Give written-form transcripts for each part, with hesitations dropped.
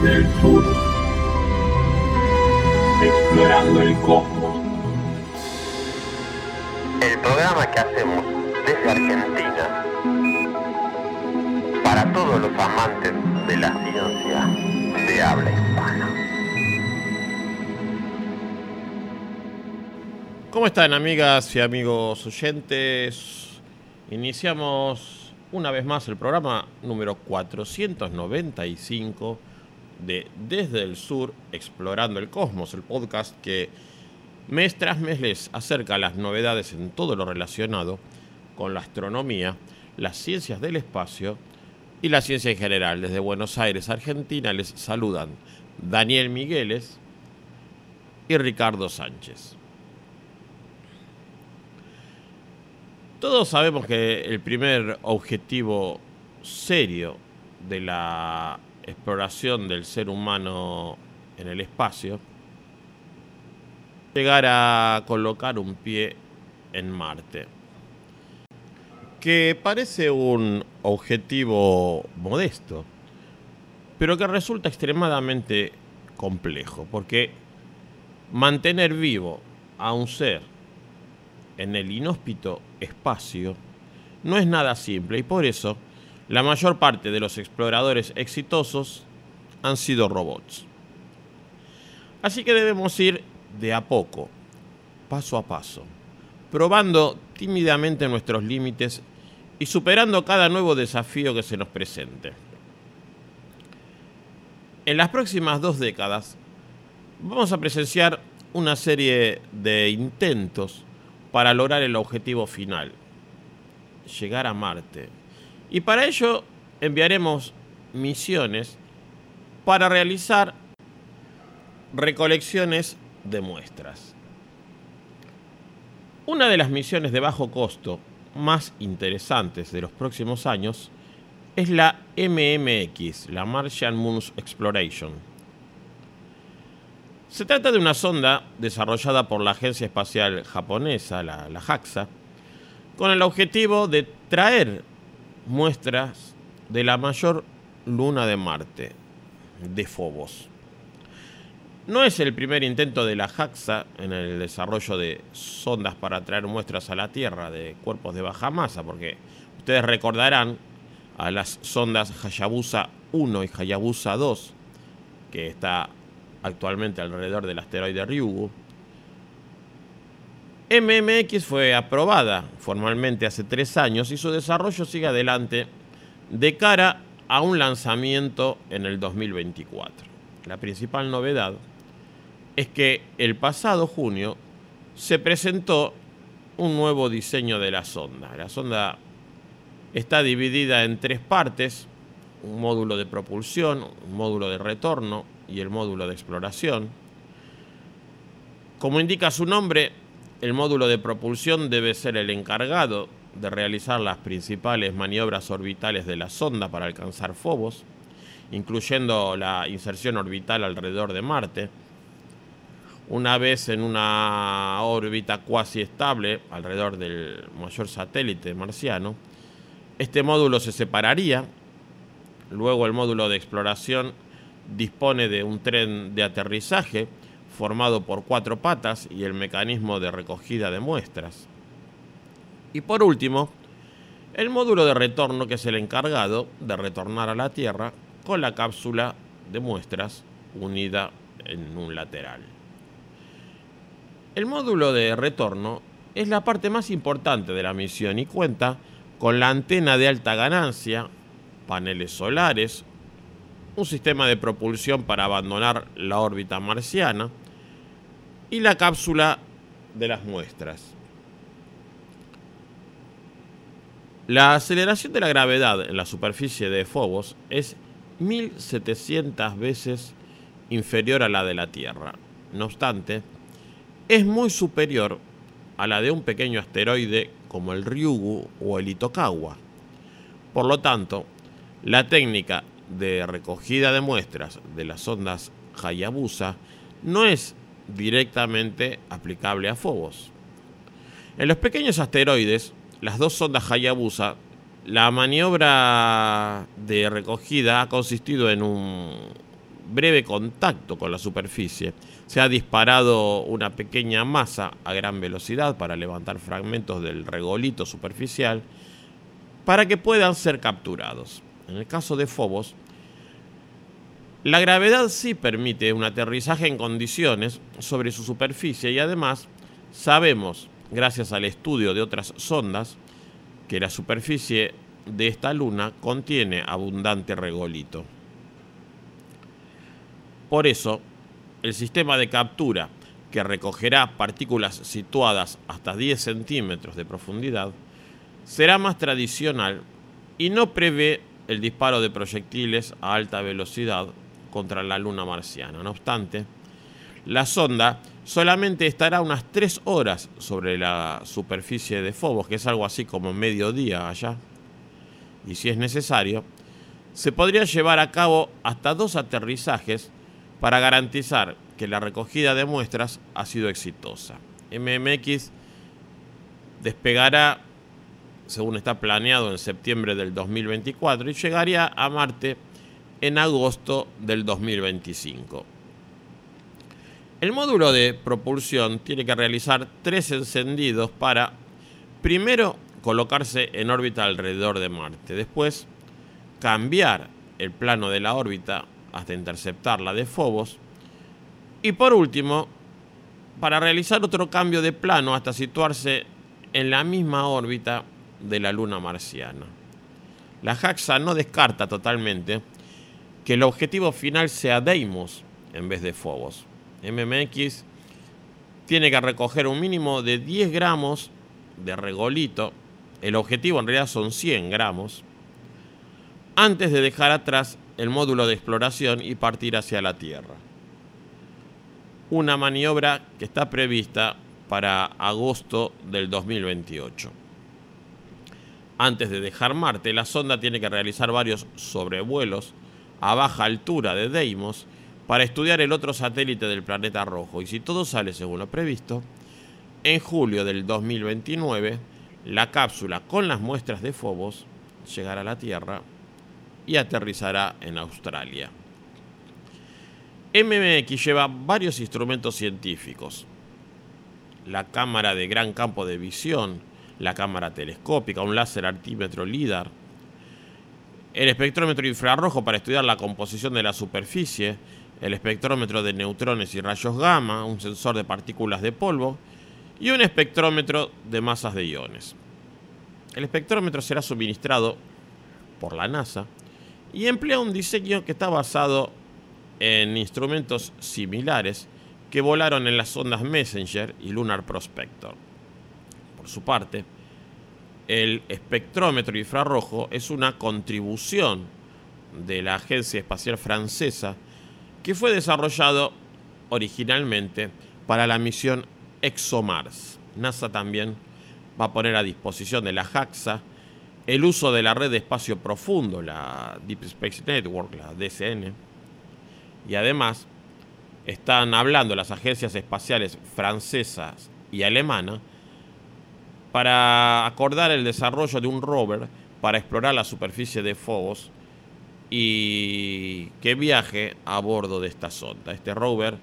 Desde el sur, explorando el cosmos. El programa que hacemos desde Argentina para todos los amantes de la ciencia de habla hispana. ¿Cómo están, amigas y amigos oyentes? Iniciamos una vez más el programa número 495 de Desde el Sur, Explorando el Cosmos, el podcast que mes tras mes les acerca las novedades en todo lo relacionado con la astronomía, las ciencias del espacio y la ciencia en general. Desde Buenos Aires, Argentina, les saludan Daniel Migueles y Ricardo Sánchez. Todos sabemos que el primer objetivo serio de la exploración del ser humano en el espacio es llegar a colocar un pie en Marte, que parece un objetivo modesto, pero que resulta extremadamente complejo, porque mantener vivo a un ser en el inhóspito espacio no es nada simple, y por eso la mayor parte de los exploradores exitosos han sido robots. Así que debemos ir de a poco, paso a paso, probando tímidamente nuestros límites y superando cada nuevo desafío que se nos presente. En las próximas 2 décadas vamos a presenciar una serie de intentos para lograr el objetivo final, llegar a Marte. Y para ello enviaremos misiones para realizar recolecciones de muestras. Una de las misiones de bajo costo más interesantes de los próximos años es la MMX, la Martian Moon Exploration. Se trata de una sonda desarrollada por la agencia espacial japonesa, la JAXA, con el objetivo de traer muestras de la mayor luna de Marte, de Phobos. No es el primer intento de la JAXA en el desarrollo de sondas para traer muestras a la Tierra de cuerpos de baja masa, porque ustedes recordarán a las sondas Hayabusa 1 y Hayabusa 2, que está actualmente alrededor del asteroide Ryugu. MMX fue aprobada formalmente hace 3 años y su desarrollo sigue adelante de cara a un lanzamiento en el 2024. La principal novedad es que el pasado junio se presentó un nuevo diseño de la sonda. La sonda está dividida en 3 partes: un módulo de propulsión, un módulo de retorno y el módulo de exploración. Como indica su nombre, el módulo de propulsión debe ser el encargado de realizar las principales maniobras orbitales de la sonda para alcanzar Phobos, incluyendo la inserción orbital alrededor de Marte. Una vez en una órbita cuasi estable alrededor del mayor satélite marciano, este módulo se separaría. Luego el módulo de exploración dispone de un tren de aterrizaje formado por 4 patas y el mecanismo de recogida de muestras. Y por último, el módulo de retorno, que es el encargado de retornar a la Tierra con la cápsula de muestras unida en un lateral. El módulo de retorno es la parte más importante de la misión y cuenta con la antena de alta ganancia, paneles solares, un sistema de propulsión para abandonar la órbita marciana y la cápsula de las muestras. La aceleración de la gravedad en la superficie de Phobos es 1700 veces inferior a la de la Tierra. No obstante, es muy superior a la de un pequeño asteroide como el Ryugu o el Itokawa. Por lo tanto, la técnica de recogida de muestras de las sondas Hayabusa no es directamente aplicable a Phobos. En los pequeños asteroides, las 2 sondas Hayabusa, la maniobra de recogida ha consistido en un breve contacto con la superficie, se ha disparado una pequeña masa a gran velocidad para levantar fragmentos del regolito superficial para que puedan ser capturados. En el caso de Phobos, la gravedad sí permite un aterrizaje en condiciones sobre su superficie y además sabemos, gracias al estudio de otras sondas, que la superficie de esta luna contiene abundante regolito. Por eso, el sistema de captura, que recogerá partículas situadas hasta 10 centímetros de profundidad, será más tradicional y no prevé el disparo de proyectiles a alta velocidad contra la luna marciana. No obstante, la sonda solamente estará unas 3 horas sobre la superficie de Phobos, que es algo así como mediodía allá, y si es necesario, se podría llevar a cabo hasta 2 aterrizajes para garantizar que la recogida de muestras ha sido exitosa. MMX despegará, según está planeado, en septiembre del 2024 y llegaría a Marte en agosto del 2025. El módulo de propulsión tiene que realizar 3 encendidos para, primero, colocarse en órbita alrededor de Marte, después cambiar el plano de la órbita hasta interceptar la de Phobos y por último, para realizar otro cambio de plano hasta situarse en la misma órbita de la luna marciana. La JAXA no descarta totalmente que el objetivo final sea Deimos en vez de Phobos. MMX tiene que recoger un mínimo de 10 gramos de regolito, el objetivo en realidad son 100 gramos, antes de dejar atrás el módulo de exploración y partir hacia la Tierra. Una maniobra que está prevista para agosto del 2028. Antes de dejar Marte, la sonda tiene que realizar varios sobrevuelos a baja altura de Deimos para estudiar el otro satélite del planeta rojo. Y si todo sale según lo previsto, en julio del 2029, la cápsula con las muestras de Phobos llegará a la Tierra y aterrizará en Australia. MMX lleva varios instrumentos científicos: la cámara de gran campo de visión, la cámara telescópica, un láser altímetro LIDAR, el espectrómetro infrarrojo para estudiar la composición de la superficie, el espectrómetro de neutrones y rayos gamma, un sensor de partículas de polvo y un espectrómetro de masas de iones. El espectrómetro será suministrado por la NASA y emplea un diseño que está basado en instrumentos similares que volaron en las sondas Messenger y Lunar Prospector. Por su parte, el espectrómetro infrarrojo es una contribución de la Agencia Espacial Francesa que fue desarrollado originalmente para la misión ExoMars. NASA también va a poner a disposición de la JAXA el uso de la red de espacio profundo, la Deep Space Network, la DSN, y además están hablando las agencias espaciales francesas y alemana para acordar el desarrollo de un rover para explorar la superficie de Phobos y que viaje a bordo de esta sonda. Este rover,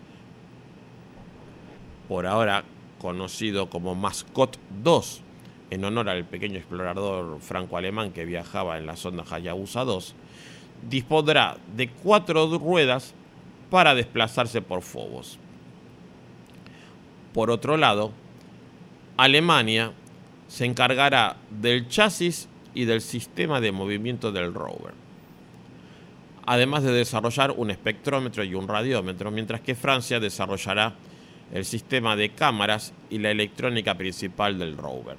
por ahora conocido como Mascot 2, en honor al pequeño explorador franco-alemán que viajaba en la sonda Hayabusa 2, dispondrá de 4 ruedas para desplazarse por Phobos. Por otro lado, Alemania se encargará del chasis y del sistema de movimiento del rover, además de desarrollar un espectrómetro y un radiómetro, mientras que Francia desarrollará el sistema de cámaras y la electrónica principal del rover.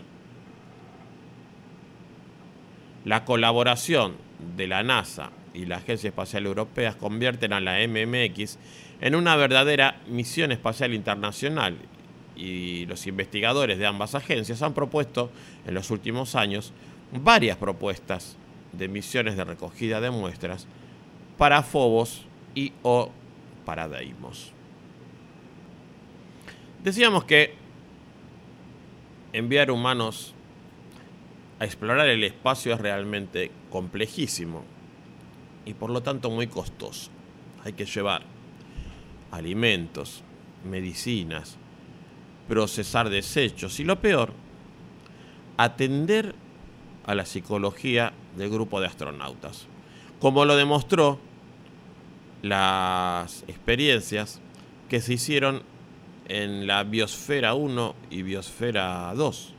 La colaboración de la NASA y la Agencia Espacial Europea convierten a la MMX en una verdadera misión espacial internacional, y los investigadores de ambas agencias han propuesto en los últimos años varias propuestas de misiones de recogida de muestras para Phobos y o para Deimos. Decíamos que enviar humanos a explorar el espacio es realmente complejísimo y por lo tanto muy costoso. Hay que llevar alimentos, medicinas, procesar desechos y lo peor, atender a la psicología del grupo de astronautas, como lo demostró las experiencias que se hicieron en la Biosfera 1 y Biosfera 2.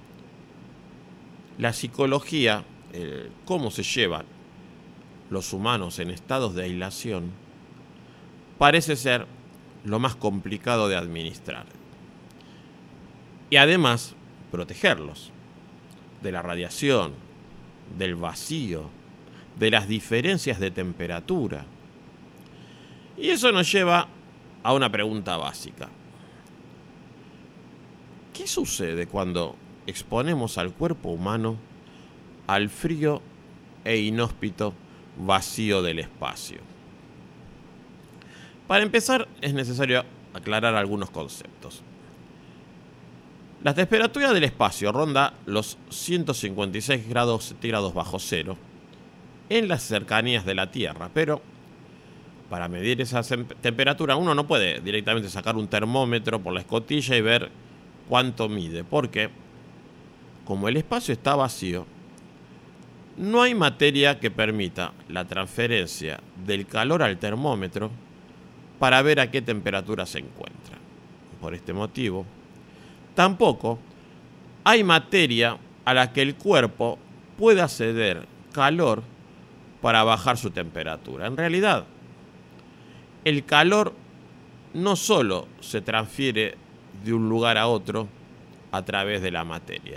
La psicología, cómo se llevan los humanos en estados de aislación, parece ser lo más complicado de administrar. Y además, protegerlos de la radiación, del vacío, de las diferencias de temperatura. Y eso nos lleva a una pregunta básica. ¿Qué sucede cuando exponemos al cuerpo humano al frío e inhóspito vacío del espacio? Para empezar, es necesario aclarar algunos conceptos. La temperatura del espacio ronda los 156 grados centígrados bajo cero en las cercanías de la Tierra, pero para medir esa temperatura uno no puede directamente sacar un termómetro por la escotilla y ver cuánto mide, porque como el espacio está vacío, no hay materia que permita la transferencia del calor al termómetro para ver a qué temperatura se encuentra. Por este motivo, tampoco hay materia a la que el cuerpo pueda ceder calor para bajar su temperatura. En realidad, el calor no solo se transfiere de un lugar a otro a través de la materia.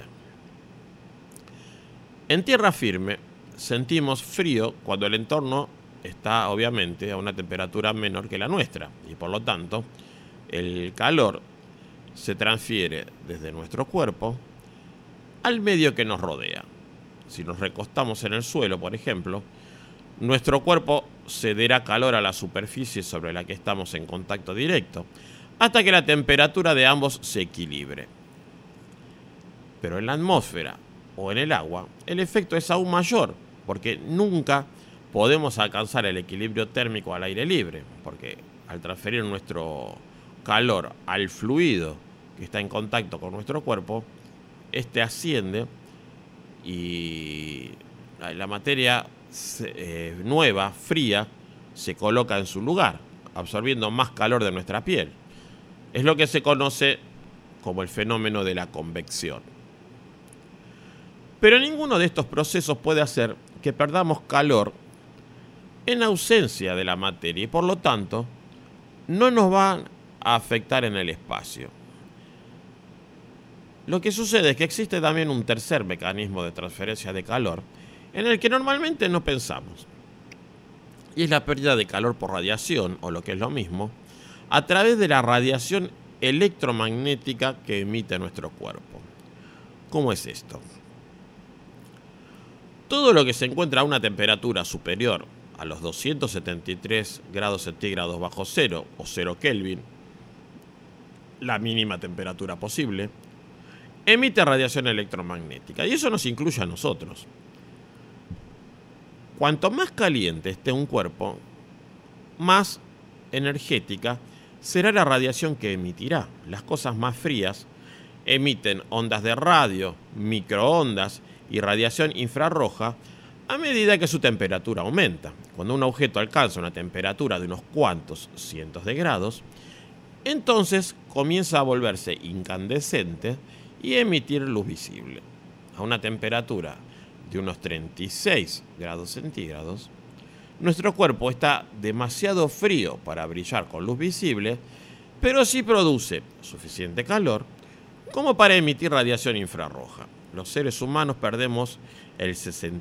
En tierra firme sentimos frío cuando el entorno está obviamente a una temperatura menor que la nuestra y por lo tanto el calor se transfiere desde nuestro cuerpo al medio que nos rodea. Si nos recostamos en el suelo, por ejemplo, nuestro cuerpo cederá calor a la superficie sobre la que estamos en contacto directo, hasta que la temperatura de ambos se equilibre. Pero en la atmósfera o en el agua, el efecto es aún mayor, porque nunca podemos alcanzar el equilibrio térmico al aire libre, porque al transferir nuestro calor al fluido que está en contacto con nuestro cuerpo, este asciende y la materia nueva, fría, se coloca en su lugar, absorbiendo más calor de nuestra piel. Es lo que se conoce como el fenómeno de la convección. Pero ninguno de estos procesos puede hacer que perdamos calor en ausencia de la materia y por lo tanto no nos van a afectar en el espacio. Lo que sucede es que existe también un tercer mecanismo de transferencia de calor en el que normalmente no pensamos. Y es la pérdida de calor por radiación, o lo que es lo mismo, a través de la radiación electromagnética que emite nuestro cuerpo. ¿Cómo es esto? Todo lo que se encuentra a una temperatura superior a los 273 grados centígrados bajo cero o 0 Kelvin, la mínima temperatura posible, emite radiación electromagnética y eso nos incluye a nosotros. Cuanto más caliente esté un cuerpo, más energética será la radiación que emitirá. Las cosas más frías emiten ondas de radio, microondas y radiación infrarroja a medida que su temperatura aumenta. Cuando un objeto alcanza una temperatura de unos cuantos cientos de grados, entonces comienza a volverse incandescente y emitir luz visible. A una temperatura de unos 36 grados centígrados, nuestro cuerpo está demasiado frío para brillar con luz visible, pero sí produce suficiente calor como para emitir radiación infrarroja. Los seres humanos perdemos el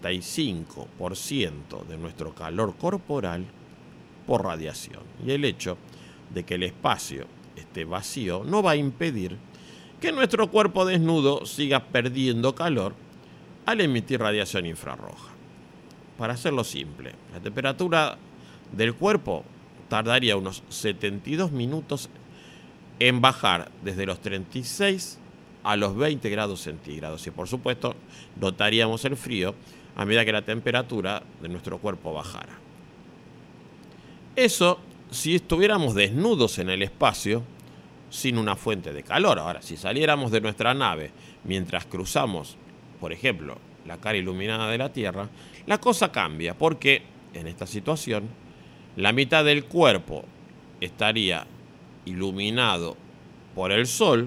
65% de nuestro calor corporal por radiación. Y el hecho de que el espacio esté vacío no va a impedir que nuestro cuerpo desnudo siga perdiendo calor al emitir radiación infrarroja. Para hacerlo simple, la temperatura del cuerpo tardaría unos 72 minutos en bajar desde los 36 a los 20 grados centígrados y por supuesto notaríamos el frío a medida que la temperatura de nuestro cuerpo bajara. Eso si estuviéramos desnudos en el espacio sin una fuente de calor. Ahora, si saliéramos de nuestra nave mientras cruzamos, por ejemplo, la cara iluminada de la Tierra, la cosa cambia, porque en esta situación la mitad del cuerpo estaría iluminado por el sol,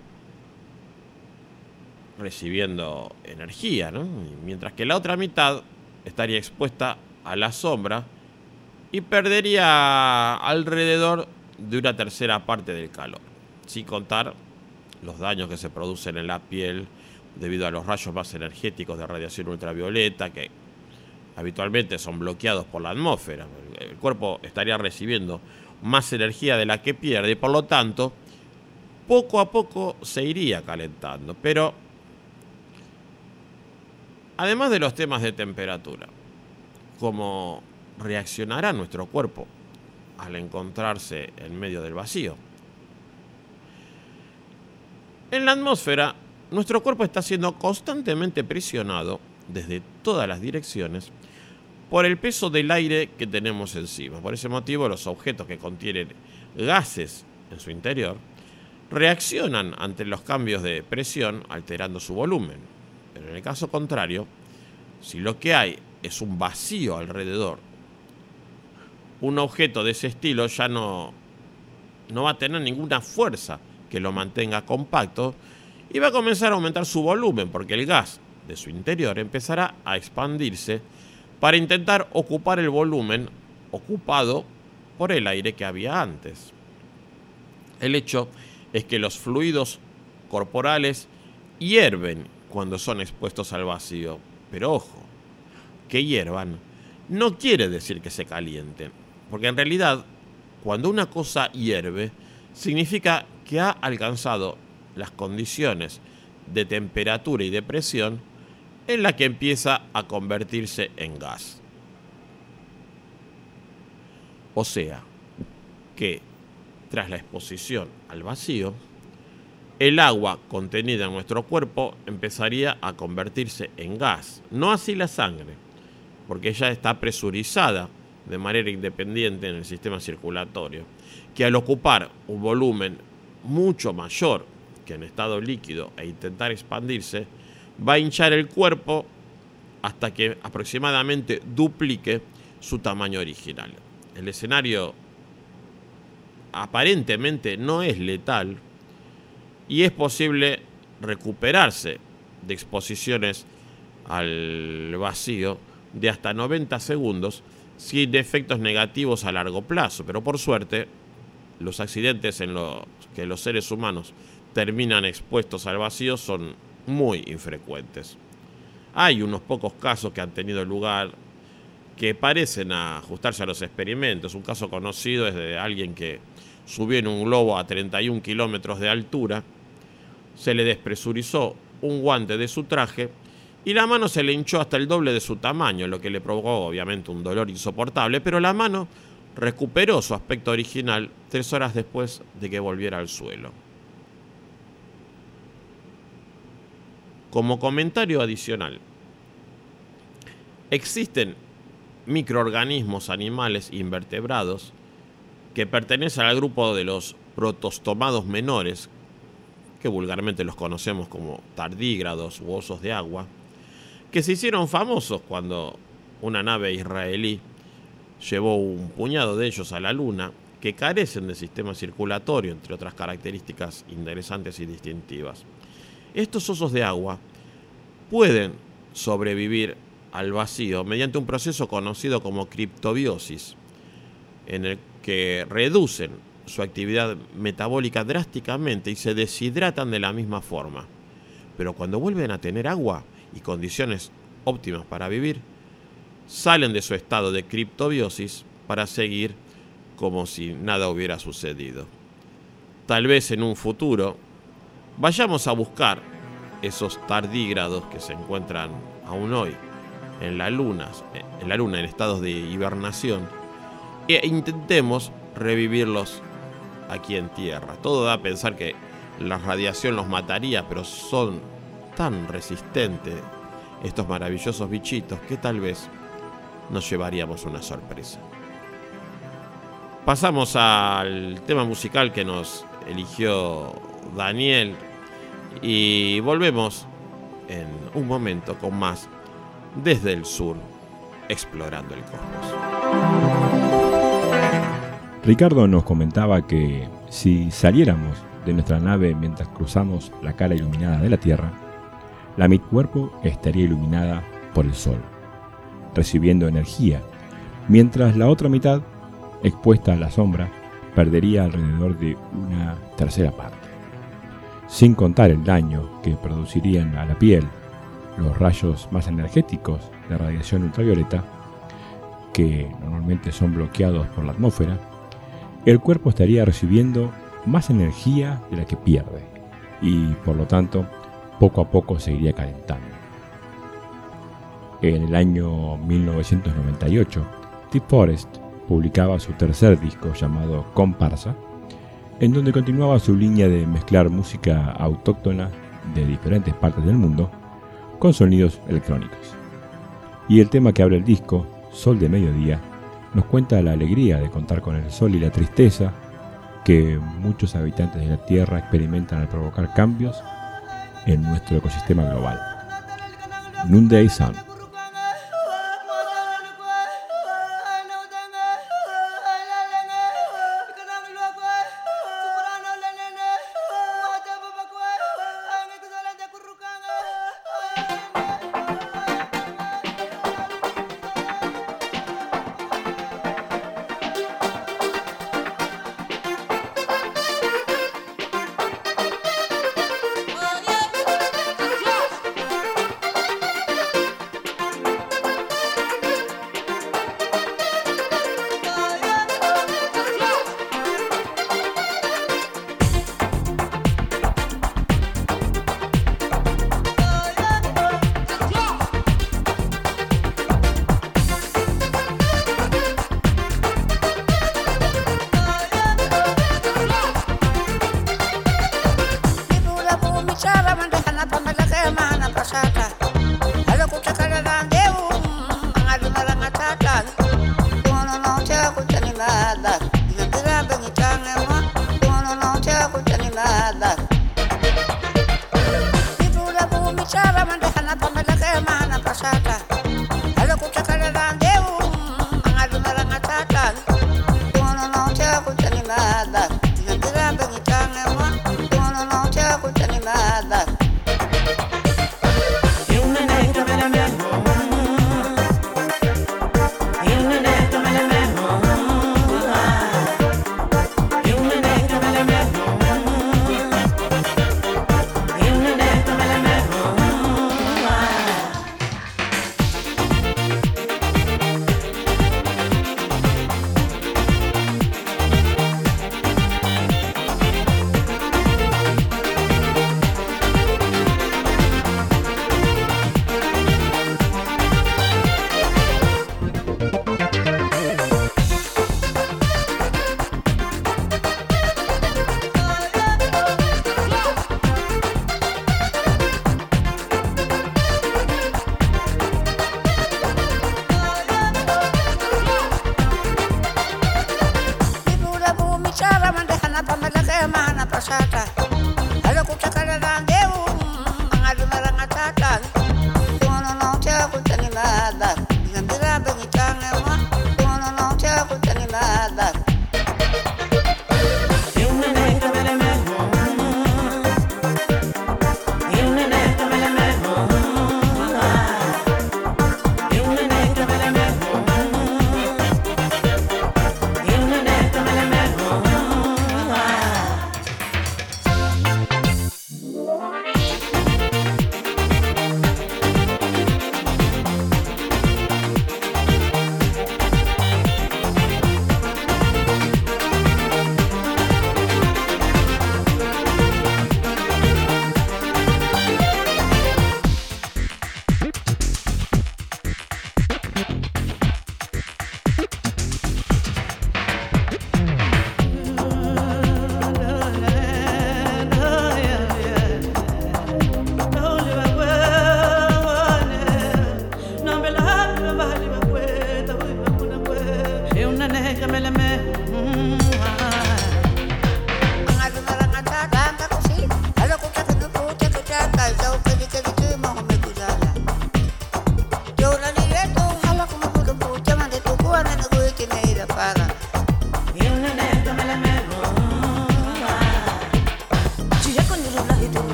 recibiendo energía, ¿no? Mientras que la otra mitad estaría expuesta a la sombra y perdería alrededor de una tercera parte del calor, sin contar los daños que se producen en la piel debido a los rayos más energéticos de radiación ultravioleta que habitualmente son bloqueados por la atmósfera. El cuerpo estaría recibiendo más energía de la que pierde y por lo tanto poco a poco se iría calentando. Pero además de los temas de temperatura, ¿cómo reaccionará nuestro cuerpo al encontrarse en medio del vacío? En la atmósfera, nuestro cuerpo está siendo constantemente presionado desde todas las direcciones por el peso del aire que tenemos encima. Por ese motivo, los objetos que contienen gases en su interior reaccionan ante los cambios de presión alterando su volumen. Pero en el caso contrario, si lo que hay es un vacío alrededor, un objeto de ese estilo ya no va a tener ninguna fuerza que lo mantenga compacto y va a comenzar a aumentar su volumen porque el gas de su interior empezará a expandirse para intentar ocupar el volumen ocupado por el aire que había antes. El hecho es que los fluidos corporales hierven cuando son expuestos al vacío, pero ojo, que hiervan no quiere decir que se calienten, porque en realidad cuando una cosa hierve significa que ha alcanzado las condiciones de temperatura y de presión en la que empieza a convertirse en gas. O sea, que tras la exposición al vacío, el agua contenida en nuestro cuerpo empezaría a convertirse en gas. No así la sangre, porque ella está presurizada de manera independiente en el sistema circulatorio, que al ocupar un volumen mucho mayor que en estado líquido e intentar expandirse, va a hinchar el cuerpo hasta que aproximadamente duplique su tamaño original. El escenario aparentemente no es letal y es posible recuperarse de exposiciones al vacío de hasta 90 segundos sin efectos negativos a largo plazo, pero por suerte los accidentes en los que los seres humanos terminan expuestos al vacío son muy infrecuentes. Hay unos pocos casos que han tenido lugar que parecen ajustarse a los experimentos. Un caso conocido es de alguien que subió en un globo a 31 kilómetros de altura, se le despresurizó un guante de su traje y la mano se le hinchó hasta el doble de su tamaño, lo que le provocó obviamente un dolor insoportable, pero la mano recuperó su aspecto original 3 horas después de que volviera al suelo. Como comentario adicional, existen microorganismos animales invertebrados que pertenecen al grupo de los protostomados menores, que vulgarmente los conocemos como tardígrados u osos de agua, que se hicieron famosos cuando una nave israelí llevó un puñado de ellos a la Luna, que carecen de sistema circulatorio, entre otras características interesantes y distintivas. Estos osos de agua pueden sobrevivir al vacío mediante un proceso conocido como criptobiosis, en el que reducen su actividad metabólica drásticamente y se deshidratan de la misma forma. Pero cuando vuelven a tener agua y condiciones óptimas para vivir, salen de su estado de criptobiosis para seguir como si nada hubiera sucedido. Tal vez en un futuro vayamos a buscar esos tardígrados que se encuentran aún hoy en la luna en estados de hibernación e intentemos revivirlos aquí en tierra. Todo da a pensar que la radiación los mataría, pero son tan resistentes estos maravillosos bichitos que tal vez nos llevaríamos una sorpresa. Pasamos al tema musical que nos eligió Daniel y volvemos en un momento con más Desde el Sur, explorando el cosmos. Ricardo nos comentaba que si saliéramos de nuestra nave mientras cruzamos la cara iluminada de la Tierra, la mitad del cuerpo estaría iluminada por el Sol, recibiendo energía, mientras la otra mitad, expuesta a la sombra, perdería alrededor de una tercera parte. Sin contar el daño que producirían a la piel los rayos más energéticos de radiación ultravioleta, que normalmente son bloqueados por la atmósfera, el cuerpo estaría recibiendo más energía de la que pierde y, por lo tanto, poco a poco se iría calentando. En el año 1998, Deep Forest publicaba su tercer disco llamado Comparsa, en donde continuaba su línea de mezclar música autóctona de diferentes partes del mundo con sonidos electrónicos. Y el tema que abre el disco, Sol de Mediodía, nos cuenta la alegría de contar con el sol y la tristeza que muchos habitantes de la Tierra experimentan al provocar cambios en nuestro ecosistema global. Noonday Sun.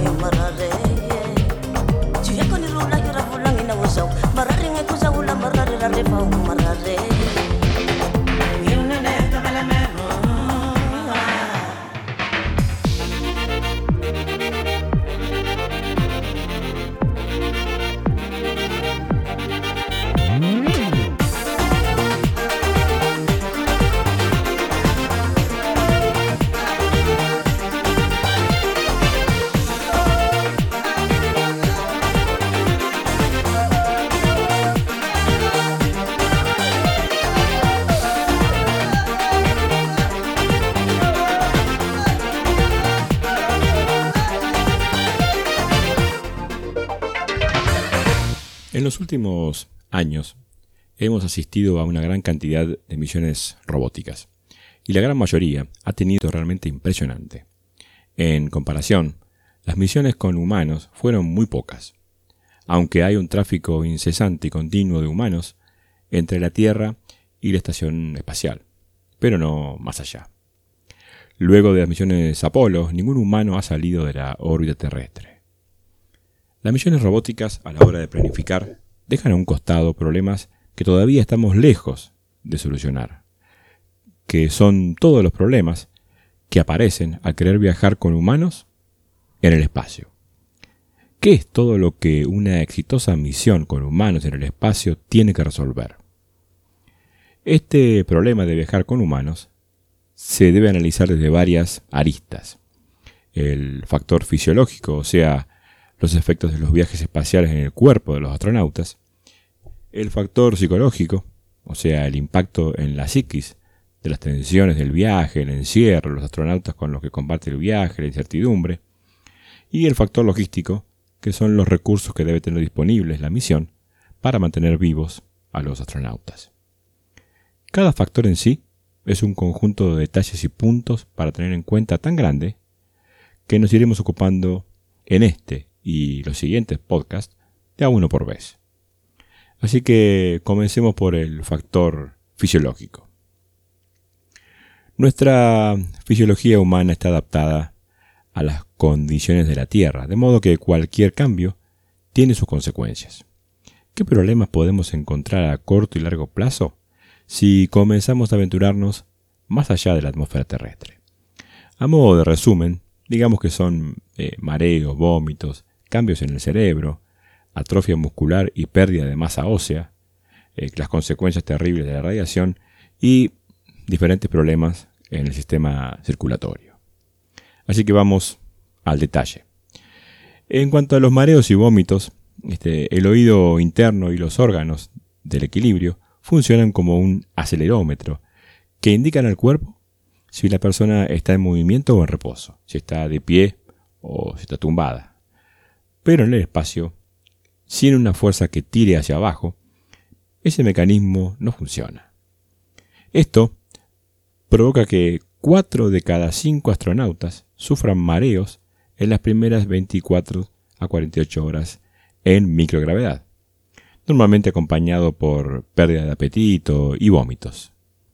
marare Chia koni rula yura pulang ina usau Marare ngeku zaula marare rare pau marare En los últimos años hemos asistido a una gran cantidad de misiones robóticas y la gran mayoría ha tenido realmente impresionante. En comparación, las misiones con humanos fueron muy pocas, aunque hay un tráfico incesante y continuo de humanos entre la Tierra y la estación espacial, pero no más allá. Luego de las misiones Apolo, ningún humano ha salido de la órbita terrestre. Las misiones robóticas, a la hora de planificar, dejan a un costado problemas que todavía estamos lejos de solucionar, que son todos los problemas que aparecen al querer viajar con humanos en el espacio. ¿Qué es todo lo que una exitosa misión con humanos en el espacio tiene que resolver? Este problema de viajar con humanos se debe analizar desde varias aristas. El factor fisiológico, o sea, los efectos de los viajes espaciales en el cuerpo de los astronautas, el factor psicológico, o sea, el impacto en la psiquis de las tensiones del viaje, el encierro, los astronautas con los que comparte el viaje, la incertidumbre, y el factor logístico, que son los recursos que debe tener disponibles la misión para mantener vivos a los astronautas. Cada factor en sí es un conjunto de detalles y puntos para tener en cuenta tan grande que nos iremos ocupando en este y los siguientes podcasts de a uno por vez. Así que comencemos por el factor fisiológico. Nuestra fisiología humana está adaptada a las condiciones de la Tierra, de modo que cualquier cambio tiene sus consecuencias. ¿Qué problemas podemos encontrar a corto y largo plazo si comenzamos a aventurarnos más allá de la atmósfera terrestre? A modo de resumen, digamos que son mareos, vómitos, cambios en el cerebro, atrofia muscular y pérdida de masa ósea, las consecuencias terribles de la radiación y diferentes problemas en el sistema circulatorio. Así que vamos al detalle. En cuanto a los mareos y vómitos, el oído interno y los órganos del equilibrio funcionan como un acelerómetro que indican al cuerpo si la persona está en movimiento o en reposo, si está de pie o si está tumbada. Pero en el espacio, sin una fuerza que tire hacia abajo, ese mecanismo no funciona. Esto provoca que 4 de cada 5 astronautas sufran mareos en las primeras 24 a 48 horas en microgravedad, normalmente acompañado por pérdida de apetito y vómitos.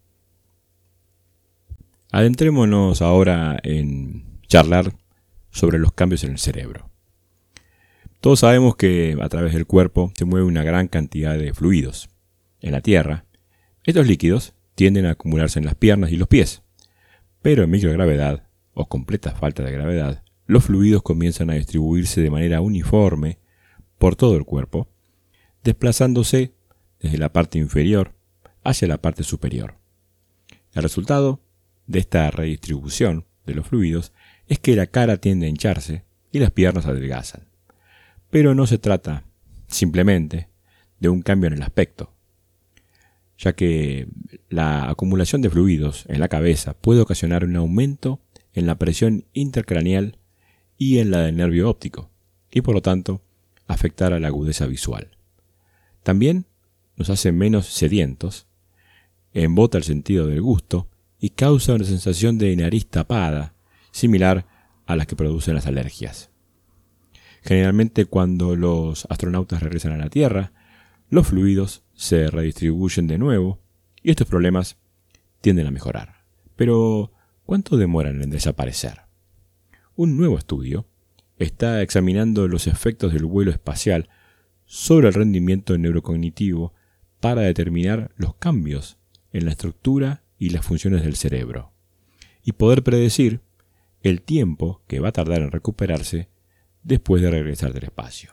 Adentrémonos ahora en charlar sobre los cambios en el cerebro. Todos sabemos que a través del cuerpo se mueve una gran cantidad de fluidos. En la Tierra, estos líquidos tienden a acumularse en las piernas y los pies, pero en microgravedad, o completa falta de gravedad, los fluidos comienzan a distribuirse de manera uniforme por todo el cuerpo, desplazándose desde la parte inferior hacia la parte superior. El resultado de esta redistribución de los fluidos es que la cara tiende a hincharse y las piernas adelgazan. Pero no se trata simplemente de un cambio en el aspecto, ya que la acumulación de fluidos en la cabeza puede ocasionar un aumento en la presión intracraneal y en la del nervio óptico, y por lo tanto afectar a la agudeza visual. También nos hace menos sedientos, embota el sentido del gusto y causa una sensación de nariz tapada, similar a las que producen las alergias. Generalmente cuando los astronautas regresan a la Tierra, los fluidos se redistribuyen de nuevo y estos problemas tienden a mejorar. Pero, ¿cuánto demoran en desaparecer? Un nuevo estudio está examinando los efectos del vuelo espacial sobre el rendimiento neurocognitivo para determinar los cambios en la estructura y las funciones del cerebro y poder predecir el tiempo que va a tardar en recuperarse después de regresar del espacio.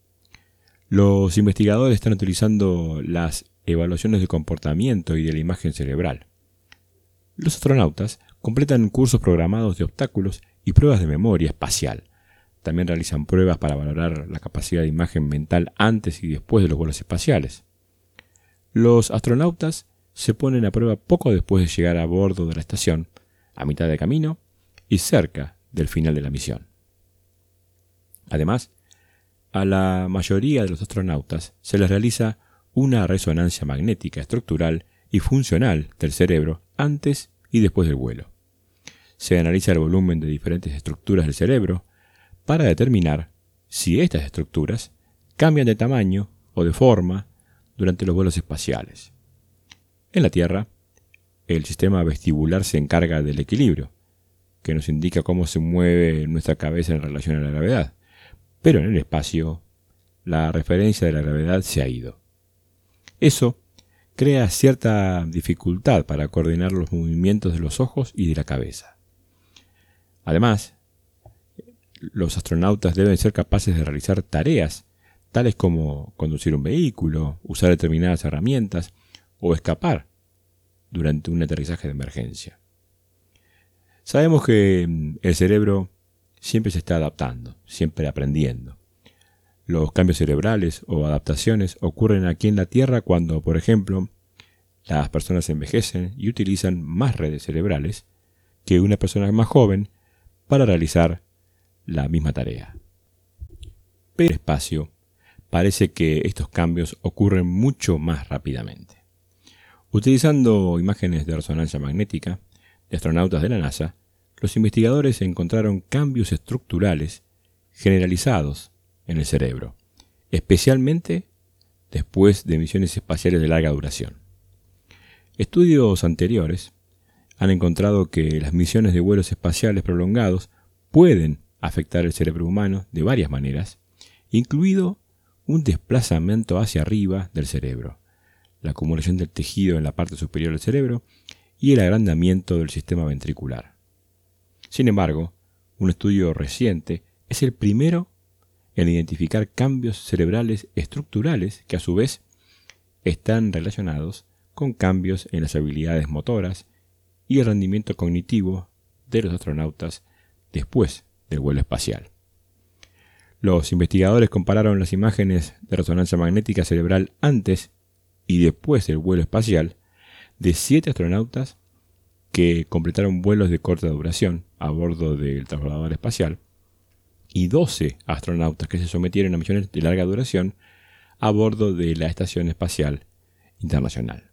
Los investigadores están utilizando las evaluaciones de comportamiento y de la imagen cerebral. Los astronautas completan cursos programados de obstáculos y pruebas de memoria espacial. También realizan pruebas para valorar la capacidad de imagen mental antes y después de los vuelos espaciales. Los astronautas se ponen a prueba poco después de llegar a bordo de la estación, a mitad de camino y cerca del final de la misión. Además, a la mayoría de los astronautas se les realiza una resonancia magnética estructural y funcional del cerebro antes y después del vuelo. Se analiza el volumen de diferentes estructuras del cerebro para determinar si estas estructuras cambian de tamaño o de forma durante los vuelos espaciales. En la Tierra, el sistema vestibular se encarga del equilibrio, que nos indica cómo se mueve nuestra cabeza en relación a la gravedad. Pero en el espacio, la referencia de la gravedad se ha ido. Eso crea cierta dificultad para coordinar los movimientos de los ojos y de la cabeza. Además, los astronautas deben ser capaces de realizar tareas tales como conducir un vehículo, usar determinadas herramientas o escapar durante un aterrizaje de emergencia. Sabemos que el cerebro siempre se está adaptando, siempre aprendiendo. Los cambios cerebrales o adaptaciones ocurren aquí en la Tierra cuando, por ejemplo, las personas envejecen y utilizan más redes cerebrales que una persona más joven para realizar la misma tarea. Pero en el espacio parece que estos cambios ocurren mucho más rápidamente. Utilizando imágenes de resonancia magnética de astronautas de la NASA, los investigadores encontraron cambios estructurales generalizados en el cerebro, especialmente después de misiones espaciales de larga duración. Estudios anteriores han encontrado que las misiones de vuelos espaciales prolongados pueden afectar el cerebro humano de varias maneras, incluido un desplazamiento hacia arriba del cerebro, la acumulación del tejido en la parte superior del cerebro y el agrandamiento del sistema ventricular. Sin embargo, un estudio reciente es el primero en identificar cambios cerebrales estructurales que a su vez están relacionados con cambios en las habilidades motoras y el rendimiento cognitivo de los astronautas después del vuelo espacial. Los investigadores compararon las imágenes de resonancia magnética cerebral antes y después del vuelo espacial de 7 astronautas que completaron vuelos de corta duración a bordo del transbordador espacial y 12 astronautas que se sometieron a misiones de larga duración a bordo de la Estación Espacial Internacional.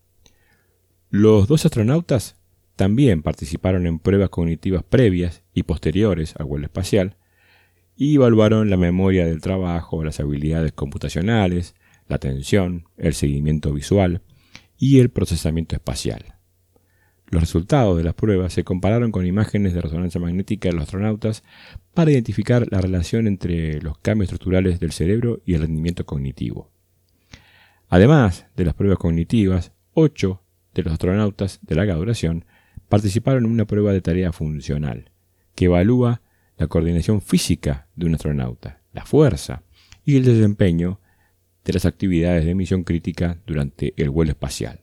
Los 2 astronautas también participaron en pruebas cognitivas previas y posteriores al vuelo espacial y evaluaron la memoria del trabajo, las habilidades computacionales, la atención, el seguimiento visual y el procesamiento espacial. Los resultados de las pruebas se compararon con imágenes de resonancia magnética de los astronautas para identificar la relación entre los cambios estructurales del cerebro y el rendimiento cognitivo. Además de las pruebas cognitivas, 8 de los astronautas de larga duración participaron en una prueba de tarea funcional que evalúa la coordinación física de un astronauta, la fuerza y el desempeño de las actividades de misión crítica durante el vuelo espacial.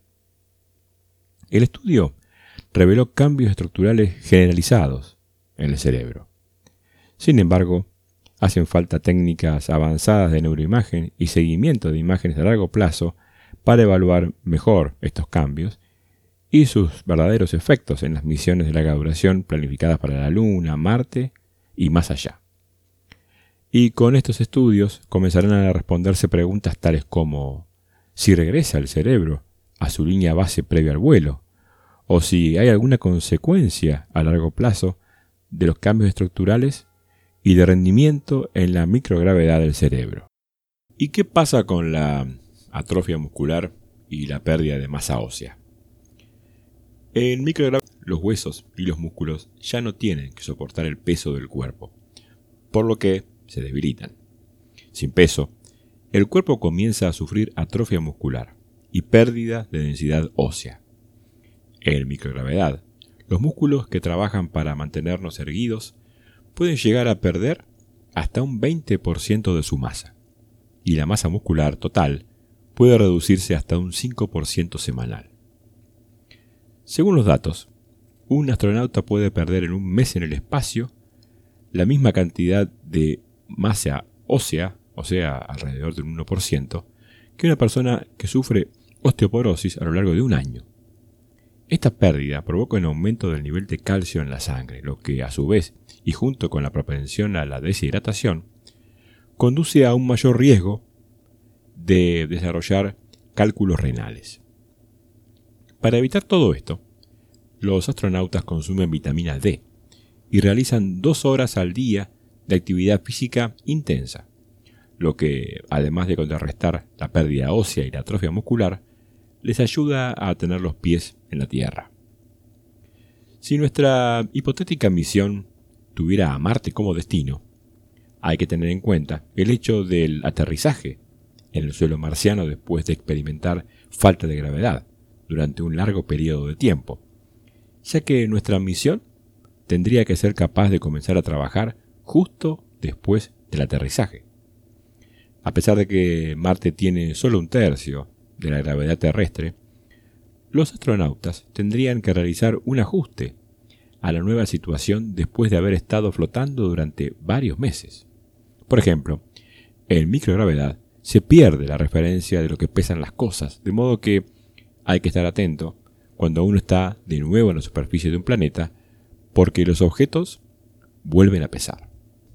El estudio reveló cambios estructurales generalizados en el cerebro. Sin embargo, hacen falta técnicas avanzadas de neuroimagen y seguimiento de imágenes a largo plazo para evaluar mejor estos cambios y sus verdaderos efectos en las misiones de larga duración planificadas para la Luna, Marte y más allá. Y con estos estudios comenzarán a responderse preguntas tales como si regresa el cerebro a su línea base previa al vuelo, o si hay alguna consecuencia a largo plazo de los cambios estructurales y de rendimiento en la microgravedad del cerebro. ¿Y qué pasa con la atrofia muscular y la pérdida de masa ósea? En microgravedad, los huesos y los músculos ya no tienen que soportar el peso del cuerpo, por lo que se debilitan. Sin peso, el cuerpo comienza a sufrir atrofia muscular y pérdida de densidad ósea. En microgravedad, los músculos que trabajan para mantenernos erguidos pueden llegar a perder hasta un 20% de su masa, y la masa muscular total puede reducirse hasta un 5% semanal. Según los datos, un astronauta puede perder en un mes en el espacio la misma cantidad de masa ósea, o sea, alrededor del 1%, que una persona que sufre osteoporosis a lo largo de un año. Esta pérdida provoca un aumento del nivel de calcio en la sangre, lo que a su vez, y junto con la propensión a la deshidratación, conduce a un mayor riesgo de desarrollar cálculos renales. Para evitar todo esto, los astronautas consumen vitamina D y realizan 2 horas al día de actividad física intensa, lo que, además de contrarrestar la pérdida ósea y la atrofia muscular, les ayuda a tener los pies en la Tierra. Si nuestra hipotética misión tuviera a Marte como destino, hay que tener en cuenta el hecho del aterrizaje en el suelo marciano después de experimentar falta de gravedad durante un largo periodo de tiempo, ya que nuestra misión tendría que ser capaz de comenzar a trabajar justo después del aterrizaje. A pesar de que Marte tiene solo 1/3 de la gravedad terrestre, los astronautas tendrían que realizar un ajuste a la nueva situación después de haber estado flotando durante varios meses. Por ejemplo, en microgravedad se pierde la referencia de lo que pesan las cosas, de modo que hay que estar atento cuando uno está de nuevo en la superficie de un planeta, porque los objetos vuelven a pesar.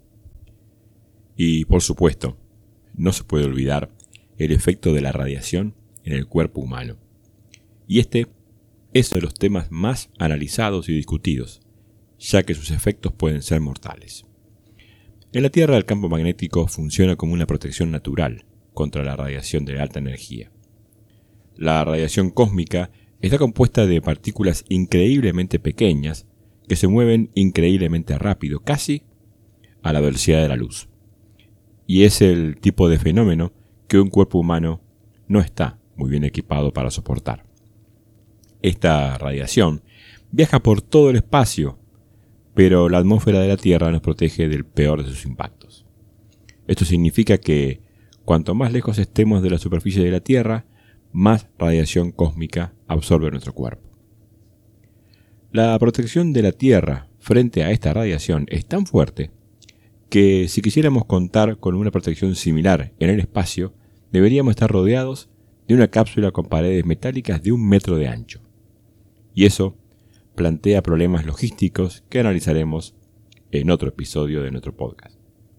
Y por supuesto, no se puede olvidar el efecto de la radiación en el cuerpo humano. Y este es uno de los temas más analizados y discutidos, ya que sus efectos pueden ser mortales. En la Tierra el campo magnético funciona como una protección natural contra la radiación de alta energía. La radiación cósmica está compuesta de partículas increíblemente pequeñas que se mueven increíblemente rápido, casi a la velocidad de la luz. Y es el tipo de fenómeno que un cuerpo humano no está muy bien equipado para soportar. Esta radiación viaja por todo el espacio, pero la atmósfera de la Tierra nos protege del peor de sus impactos. Esto significa que cuanto más lejos estemos de la superficie de la Tierra, más radiación cósmica absorbe nuestro cuerpo. La protección de la Tierra frente a esta radiación es tan fuerte que si quisiéramos contar con una protección similar en el espacio, deberíamos estar rodeados de una cápsula con paredes metálicas de 1 metro de ancho. Y eso plantea problemas logísticos que analizaremos en otro episodio de nuestro podcast.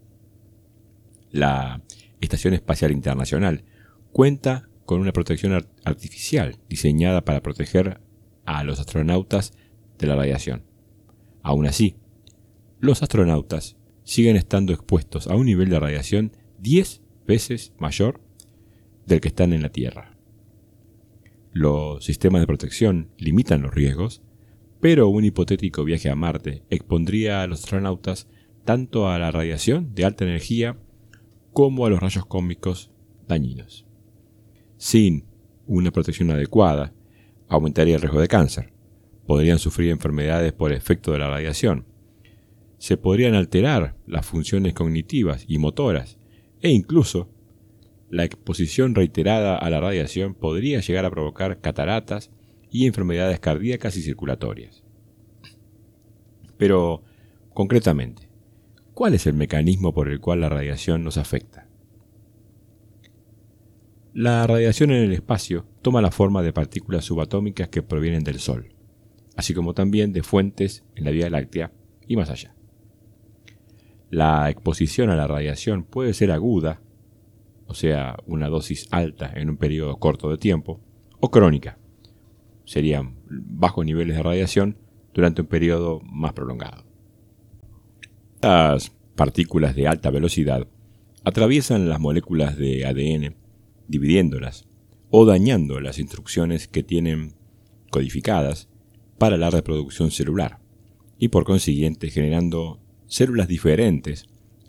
La Estación Espacial Internacional cuenta con una protección artificial diseñada para proteger a los astronautas de la radiación. Aún así, los astronautas siguen estando expuestos a un nivel de radiación 10 veces mayor del que están en la Tierra. Los sistemas de protección limitan los riesgos, pero un hipotético viaje a Marte expondría a los astronautas tanto a la radiación de alta energía como a los rayos cósmicos dañinos. Sin una protección adecuada, aumentaría el riesgo de cáncer. Podrían sufrir enfermedades por efecto de la radiación. Se podrían alterar las funciones cognitivas y motoras, e incluso la exposición reiterada a la radiación podría llegar a provocar cataratas y enfermedades cardíacas y circulatorias. Pero, concretamente, ¿cuál es el mecanismo por el cual la radiación nos afecta? La radiación en el espacio toma la forma de partículas subatómicas que provienen del Sol, así como también de fuentes en la Vía Láctea y más allá. La exposición a la radiación puede ser aguda, o sea, una dosis alta en un periodo corto de tiempo, o crónica, serían bajos niveles de radiación durante un periodo más prolongado. Las partículas de alta velocidad atraviesan las moléculas de ADN, dividiéndolas o dañando las instrucciones que tienen codificadas para la reproducción celular y por consiguiente generando células diferentes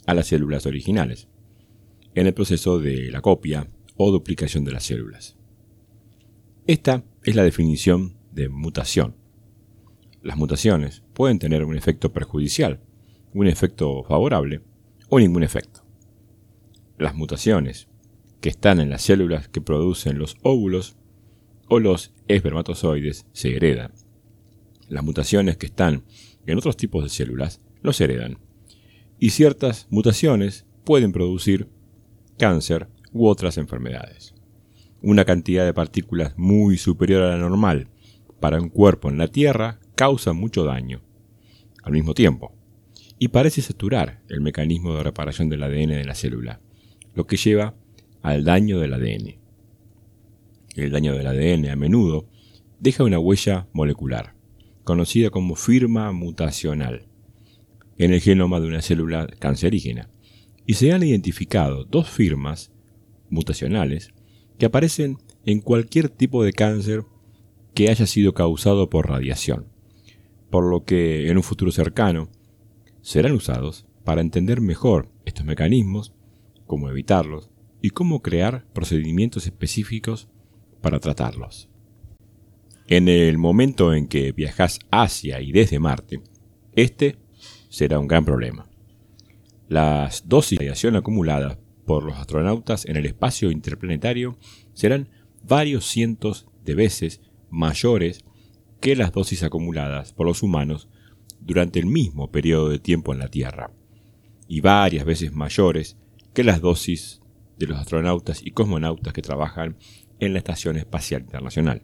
a las células originales, en el proceso de la copia o duplicación de las células. Esta es la definición de mutación. Las mutaciones pueden tener un efecto perjudicial, un efecto favorable o ningún efecto. Las mutaciones que están en las células que producen los óvulos o los espermatozoides se heredan. Las mutaciones que están en otros tipos de células los heredan. Y ciertas mutaciones pueden producir cáncer u otras enfermedades. Una cantidad de partículas muy superior a la normal para un cuerpo en la Tierra causa mucho daño al mismo tiempo y parece saturar el mecanismo de reparación del ADN de la célula, lo que lleva al daño del ADN. El daño del ADN a menudo deja una huella molecular, conocida como firma mutacional, en el genoma de una célula cancerígena, y se han identificado 2 firmas mutacionales que aparecen en cualquier tipo de cáncer que haya sido causado por radiación, por lo que en un futuro cercano serán usados para entender mejor estos mecanismos, cómo evitarlos y cómo crear procedimientos específicos para tratarlos. En el momento en que viajas hacia y desde Marte, este será un gran problema. Las dosis de radiación acumuladas por los astronautas en el espacio interplanetario serán varios cientos de veces mayores que las dosis acumuladas por los humanos durante el mismo periodo de tiempo en la Tierra, y varias veces mayores que las dosis de los astronautas y cosmonautas que trabajan en la Estación Espacial Internacional.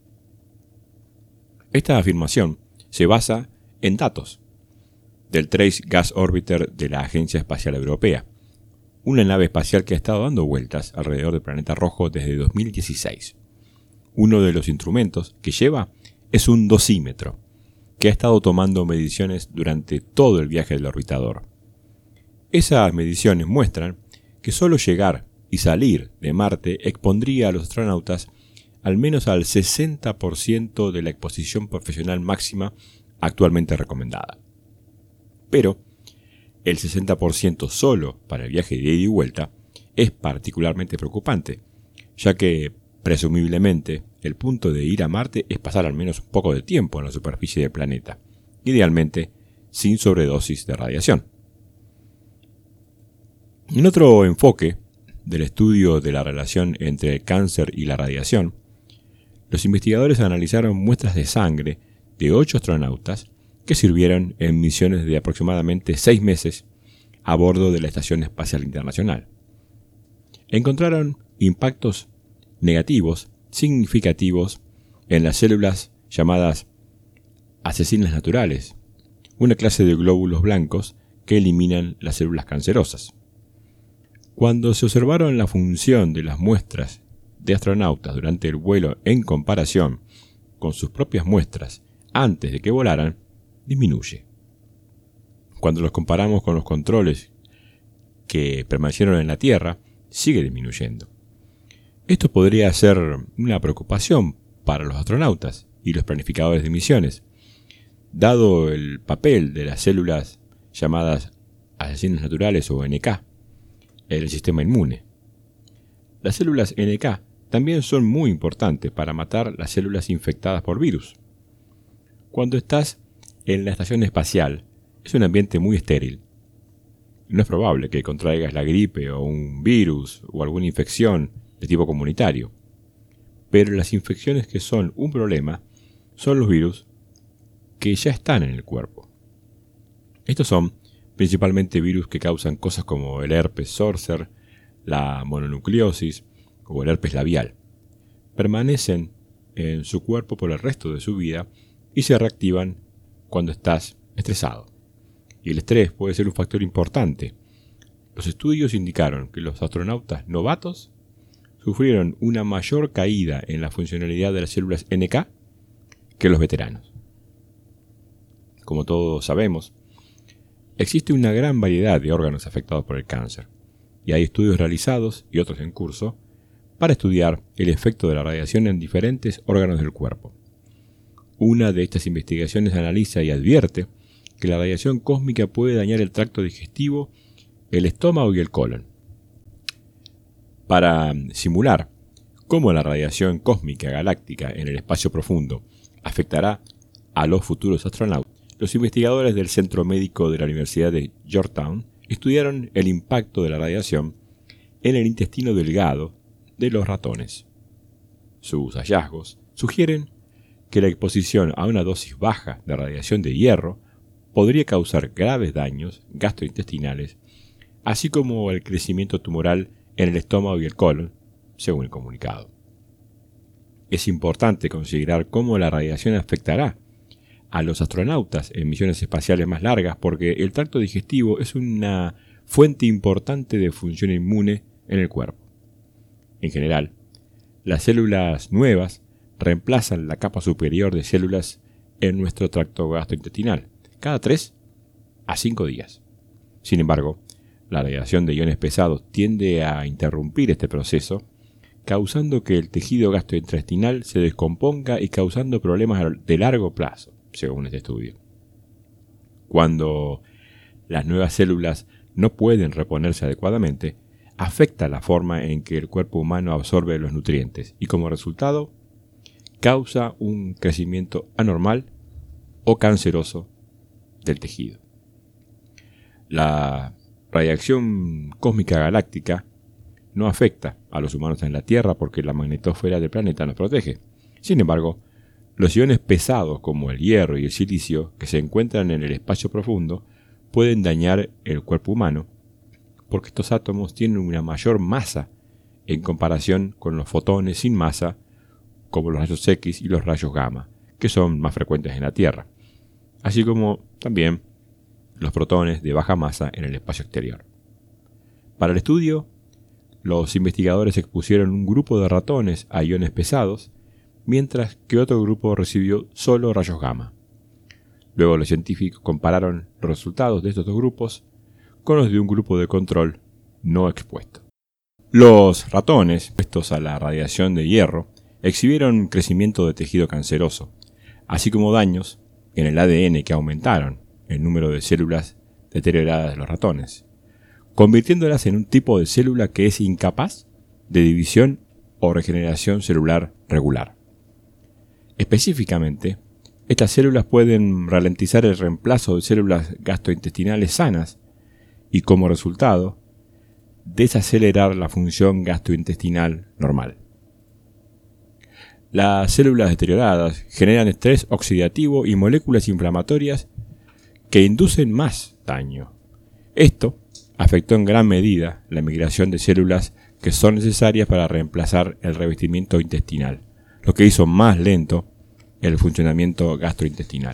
Esta afirmación se basa en datos del Trace Gas Orbiter de la Agencia Espacial Europea, una nave espacial que ha estado dando vueltas alrededor del planeta rojo desde 2016. Uno de los instrumentos que lleva es un dosímetro, que ha estado tomando mediciones durante todo el viaje del orbitador. Esas mediciones muestran que solo llegar y salir de Marte expondría a los astronautas al menos al 60% de la exposición profesional máxima actualmente recomendada. Pero el 60% solo para el viaje de ida y vuelta es particularmente preocupante, ya que presumiblemente el punto de ir a Marte es pasar al menos un poco de tiempo en la superficie del planeta, idealmente sin sobredosis de radiación. En otro enfoque del estudio de la relación entre el cáncer y la radiación, los investigadores analizaron muestras de sangre de 8 astronautas que sirvieron en misiones de aproximadamente 6 meses a bordo de la Estación Espacial Internacional. Encontraron impactos negativos significativos en las células llamadas asesinas naturales, una clase de glóbulos blancos que eliminan las células cancerosas. Cuando se observaron la función de las muestras de astronautas durante el vuelo en comparación con sus propias muestras antes de que volaran, disminuye. Cuando los comparamos con los controles que permanecieron en la Tierra, sigue disminuyendo. Esto podría ser una preocupación para los astronautas y los planificadores de misiones, dado el papel de las células llamadas asesinas naturales o NK en el sistema inmune. Las células NK también son muy importantes para matar las células infectadas por virus. Cuando estás en la estación espacial, es un ambiente muy estéril. No es probable que contraigas la gripe o un virus o alguna infección de tipo comunitario. Pero las infecciones que son un problema son los virus que ya están en el cuerpo. Estos son principalmente virus que causan cosas como el herpes zóster, la mononucleosis o el herpes labial. Permanecen en su cuerpo por el resto de su vida y se reactivan cuando estás estresado. Y el estrés puede ser un factor importante. Los estudios indicaron que los astronautas novatos sufrieron una mayor caída en la funcionalidad de las células NK que los veteranos. Como todos sabemos, existe una gran variedad de órganos afectados por el cáncer, y hay estudios realizados y otros en curso para estudiar el efecto de la radiación en diferentes órganos del cuerpo. Una de estas investigaciones analiza y advierte que la radiación cósmica puede dañar el tracto digestivo el estómago y el colon. Para simular cómo la radiación cósmica galáctica en el espacio profundo afectará a los futuros astronautas, los investigadores del Centro Médico de la Universidad de Georgetown estudiaron el impacto de la radiación en el intestino delgado de los ratones. Sus hallazgos sugieren que la exposición a una dosis baja de radiación de hierro podría causar graves daños gastrointestinales, así como el crecimiento tumoral en el estómago y el colon, según el comunicado. Es importante considerar cómo la radiación afectará a los astronautas en misiones espaciales más largas, porque el tracto digestivo es una fuente importante de función inmune en el cuerpo. En general, las células nuevas reemplazan la capa superior de células en nuestro tracto gastrointestinal cada 3 a 5 días. Sin embargo, la radiación de iones pesados tiende a interrumpir este proceso, causando que el tejido gastrointestinal se descomponga y causando problemas de largo plazo, según este estudio. Cuando las nuevas células no pueden reponerse adecuadamente, afecta la forma en que el cuerpo humano absorbe los nutrientes y, como resultado, causa un crecimiento anormal o canceroso del tejido. La radiación cósmica galáctica no afecta a los humanos en la Tierra porque la magnetosfera del planeta nos protege. Sin embargo, los iones pesados como el hierro y el silicio que se encuentran en el espacio profundo pueden dañar el cuerpo humano porque estos átomos tienen una mayor masa en comparación con los fotones sin masa como los rayos X y los rayos gamma, que son más frecuentes en la Tierra, así como también los protones de baja masa en el espacio exterior. Para el estudio, los investigadores expusieron un grupo de ratones a iones pesados, mientras que otro grupo recibió solo rayos gamma. Luego los científicos compararon los resultados de estos dos grupos con los de un grupo de control no expuesto. Los ratones expuestos a la radiación de hierro exhibieron crecimiento de tejido canceroso, así como daños en el ADN que aumentaron el número de células deterioradas de los ratones, convirtiéndolas en un tipo de célula que es incapaz de división o regeneración celular regular. Específicamente, estas células pueden ralentizar el reemplazo de células gastrointestinales sanas y, como resultado, desacelerar la función gastrointestinal normal. Las células deterioradas generan estrés oxidativo y moléculas inflamatorias que inducen más daño. Esto afectó en gran medida la migración de células que son necesarias para reemplazar el revestimiento intestinal, lo que hizo más lento el funcionamiento gastrointestinal.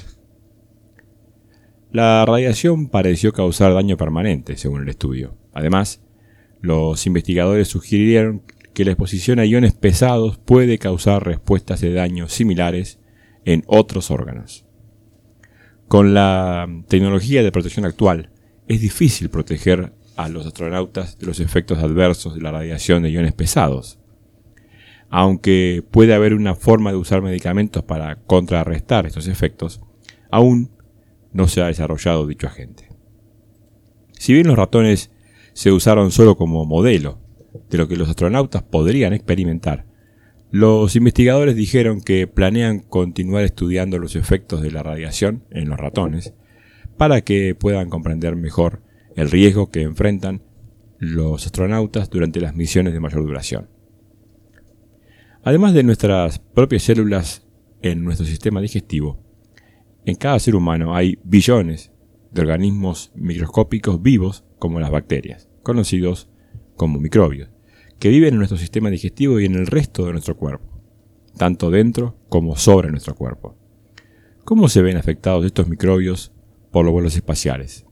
La radiación pareció causar daño permanente, según el estudio. Además, los investigadores sugirieron que la exposición a iones pesados puede causar respuestas de daño similares en otros órganos. Con la tecnología de protección actual, es difícil proteger a los astronautas de los efectos adversos de la radiación de iones pesados. Aunque puede haber una forma de usar medicamentos para contrarrestar estos efectos, aún no se ha desarrollado dicho agente. Si bien los ratones se usaron solo como modelo de lo que los astronautas podrían experimentar, los investigadores dijeron que planean continuar estudiando los efectos de la radiación en los ratones para que puedan comprender mejor el riesgo que enfrentan los astronautas durante las misiones de mayor duración. Además de nuestras propias células en nuestro sistema digestivo, en cada ser humano hay billones de organismos microscópicos vivos como las bacterias, conocidos como microbios, que viven en nuestro sistema digestivo y en el resto de nuestro cuerpo, tanto dentro como sobre nuestro cuerpo. ¿Cómo se ven afectados estos microbios por los vuelos espaciales?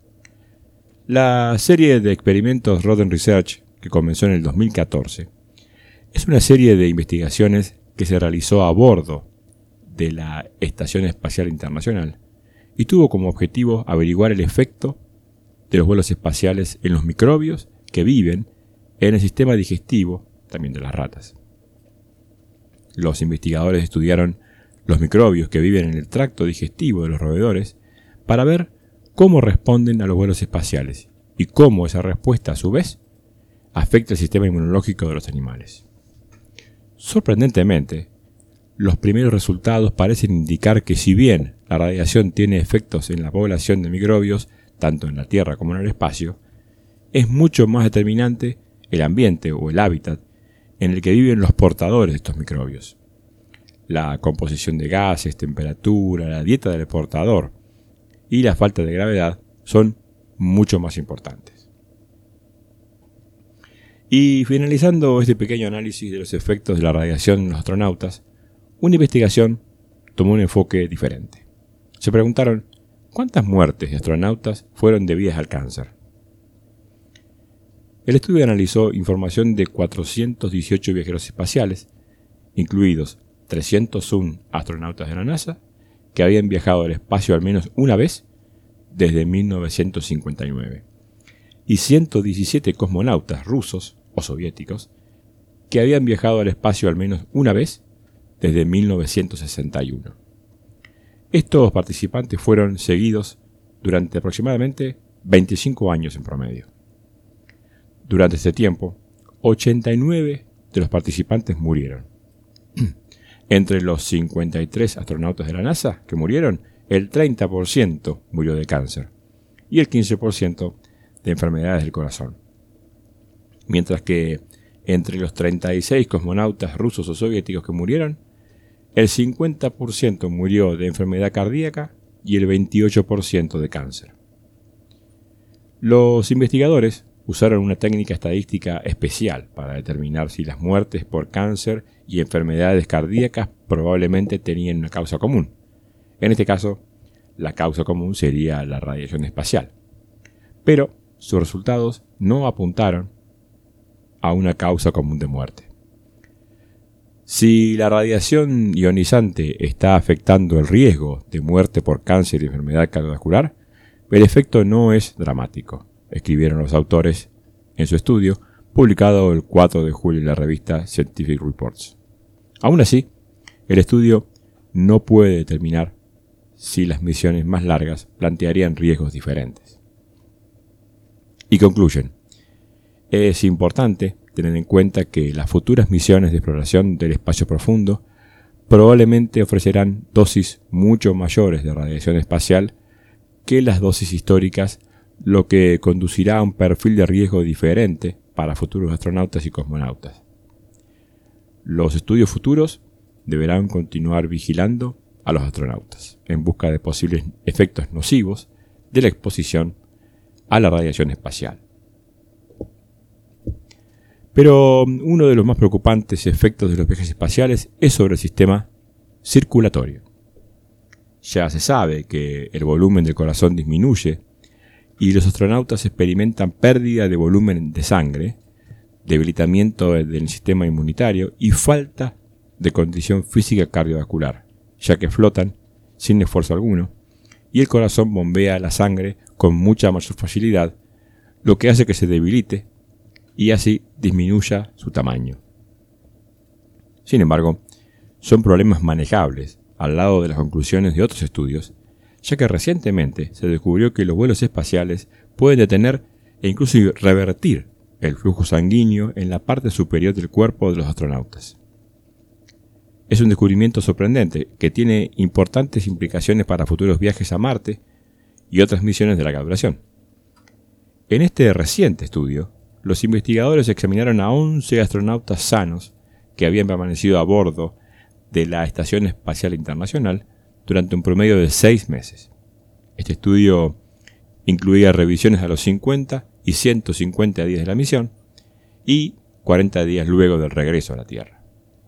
La serie de experimentos Rodent Research, que comenzó en el 2014, es una serie de investigaciones que se realizó a bordo de la Estación Espacial Internacional y tuvo como objetivo averiguar el efecto de los vuelos espaciales en los microbios que viven en el sistema digestivo también de las ratas. Los investigadores estudiaron los microbios que viven en el tracto digestivo de los roedores para ver cómo responden a los vuelos espaciales y cómo esa respuesta, a su vez, afecta el sistema inmunológico de los animales. Sorprendentemente, los primeros resultados parecen indicar que si bien la radiación tiene efectos en la población de microbios, tanto en la Tierra como en el espacio, es mucho más determinante el ambiente o el hábitat en el que viven los portadores de estos microbios. La composición de gases, temperatura, la dieta del portador y la falta de gravedad son mucho más importantes. Y finalizando este pequeño análisis de los efectos de la radiación en los astronautas, una investigación tomó un enfoque diferente. Se preguntaron cuántas muertes de astronautas fueron debidas al cáncer. El estudio analizó información de 418 viajeros espaciales, incluidos 301 astronautas de la NASA, que habían viajado al espacio al menos una vez desde 1959, y 117 cosmonautas rusos o soviéticos que habían viajado al espacio al menos una vez desde 1961. Estos participantes fueron seguidos durante aproximadamente 25 años en promedio. Durante este tiempo, 89 de los participantes murieron. Entre los 53 astronautas de la NASA que murieron, el 30% murió de cáncer y el 15% de enfermedades del corazón. Mientras que entre los 36 cosmonautas rusos o soviéticos que murieron, el 50% murió de enfermedad cardíaca y el 28% de cáncer. Los investigadores usaron una técnica estadística especial para determinar si las muertes por cáncer y enfermedades cardíacas probablemente tenían una causa común. En este caso, la causa común sería la radiación espacial. Pero sus resultados no apuntaron a una causa común de muerte. Si la radiación ionizante está afectando el riesgo de muerte por cáncer y enfermedad cardiovascular, el efecto no es dramático, escribieron los autores en su estudio, publicado el 4 de julio en la revista Scientific Reports. Aún así, el estudio no puede determinar si las misiones más largas plantearían riesgos diferentes. Y concluyen, es importante tener en cuenta que las futuras misiones de exploración del espacio profundo probablemente ofrecerán dosis mucho mayores de radiación espacial que las dosis históricas, lo que conducirá a un perfil de riesgo diferente para futuros astronautas y cosmonautas. Los estudios futuros deberán continuar vigilando a los astronautas en busca de posibles efectos nocivos de la exposición a la radiación espacial. Pero uno de los más preocupantes efectos de los viajes espaciales es sobre el sistema circulatorio. Ya se sabe que el volumen del corazón disminuye y los astronautas experimentan pérdida de volumen de sangre, debilitamiento del sistema inmunitario y falta de condición física cardiovascular, ya que flotan sin esfuerzo alguno y el corazón bombea la sangre con mucha mayor facilidad, lo que hace que se debilite y así disminuya su tamaño. Sin embargo, son problemas manejables al lado de las conclusiones de otros estudios, ya que recientemente se descubrió que los vuelos espaciales pueden detener e incluso revertir el flujo sanguíneo en la parte superior del cuerpo de los astronautas. Es un descubrimiento sorprendente que tiene importantes implicaciones para futuros viajes a Marte y otras misiones de larga duración. En este reciente estudio, los investigadores examinaron a 11 astronautas sanos que habían permanecido a bordo de la Estación Espacial Internacional durante un promedio de 6 meses. Este estudio incluía revisiones a los 50 y 150 días de la misión y 40 días luego del regreso a la Tierra.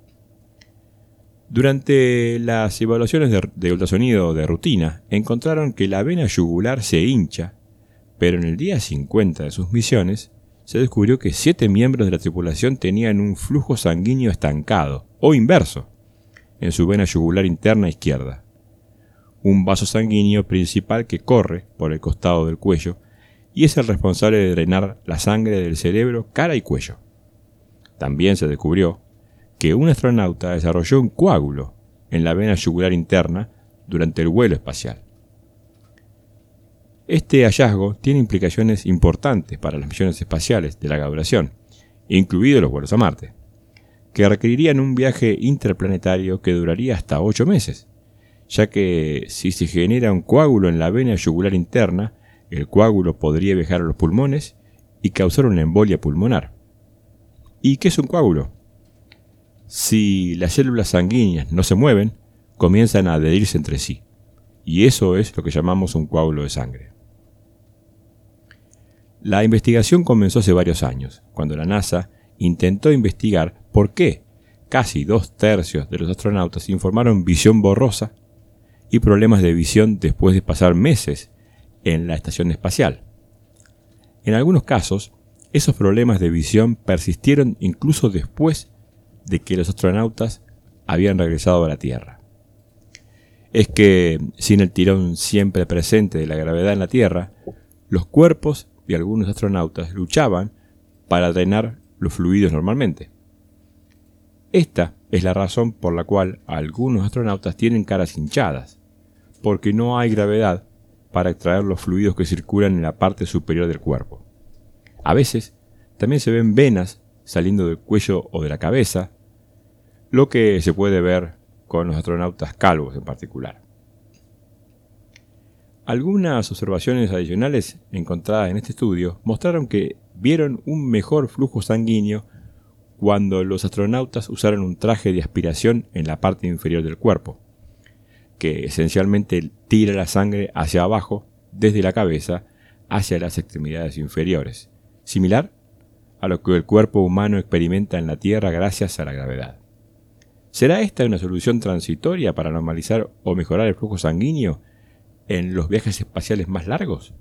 Durante las evaluaciones de ultrasonido de rutina, encontraron que la vena yugular se hincha, pero en el día 50 de sus misiones, se descubrió que 7 miembros de la tripulación tenían un flujo sanguíneo estancado, o inverso, en su vena yugular interna izquierda. Un vaso sanguíneo principal que corre por el costado del cuello y es el responsable de drenar la sangre del cerebro, cara y cuello. También se descubrió que un astronauta desarrolló un coágulo en la vena yugular interna durante el vuelo espacial. Este hallazgo tiene implicaciones importantes para las misiones espaciales de larga duración, incluidos los vuelos a Marte, que requerirían un viaje interplanetario que duraría hasta 8 meses, ya que si se genera un coágulo en la vena yugular interna, el coágulo podría viajar a los pulmones y causar una embolia pulmonar. ¿Y qué es un coágulo? Si las células sanguíneas no se mueven, comienzan a adherirse entre sí, y eso es lo que llamamos un coágulo de sangre. La investigación comenzó hace varios años, cuando la NASA intentó investigar por qué casi 2/3 de los astronautas informaron visión borrosa y problemas de visión después de pasar meses en la estación espacial. En algunos casos, esos problemas de visión persistieron incluso después de que los astronautas habían regresado a la Tierra. Es que, sin el tirón siempre presente de la gravedad en la Tierra, los cuerpos de algunos astronautas luchaban para drenar los fluidos normalmente. Esta es la razón por la cual algunos astronautas tienen caras hinchadas, porque no hay gravedad para extraer los fluidos que circulan en la parte superior del cuerpo. A veces, también se ven venas saliendo del cuello o de la cabeza, lo que se puede ver con los astronautas calvos en particular. Algunas observaciones adicionales encontradas en este estudio mostraron que vieron un mejor flujo sanguíneo cuando los astronautas usaron un traje de aspiración en la parte inferior del cuerpo, que esencialmente tira la sangre hacia abajo desde la cabeza hacia las extremidades inferiores, similar a lo que el cuerpo humano experimenta en la Tierra gracias a la gravedad. ¿Será esta una solución transitoria para normalizar o mejorar el flujo sanguíneo en los viajes espaciales más largos?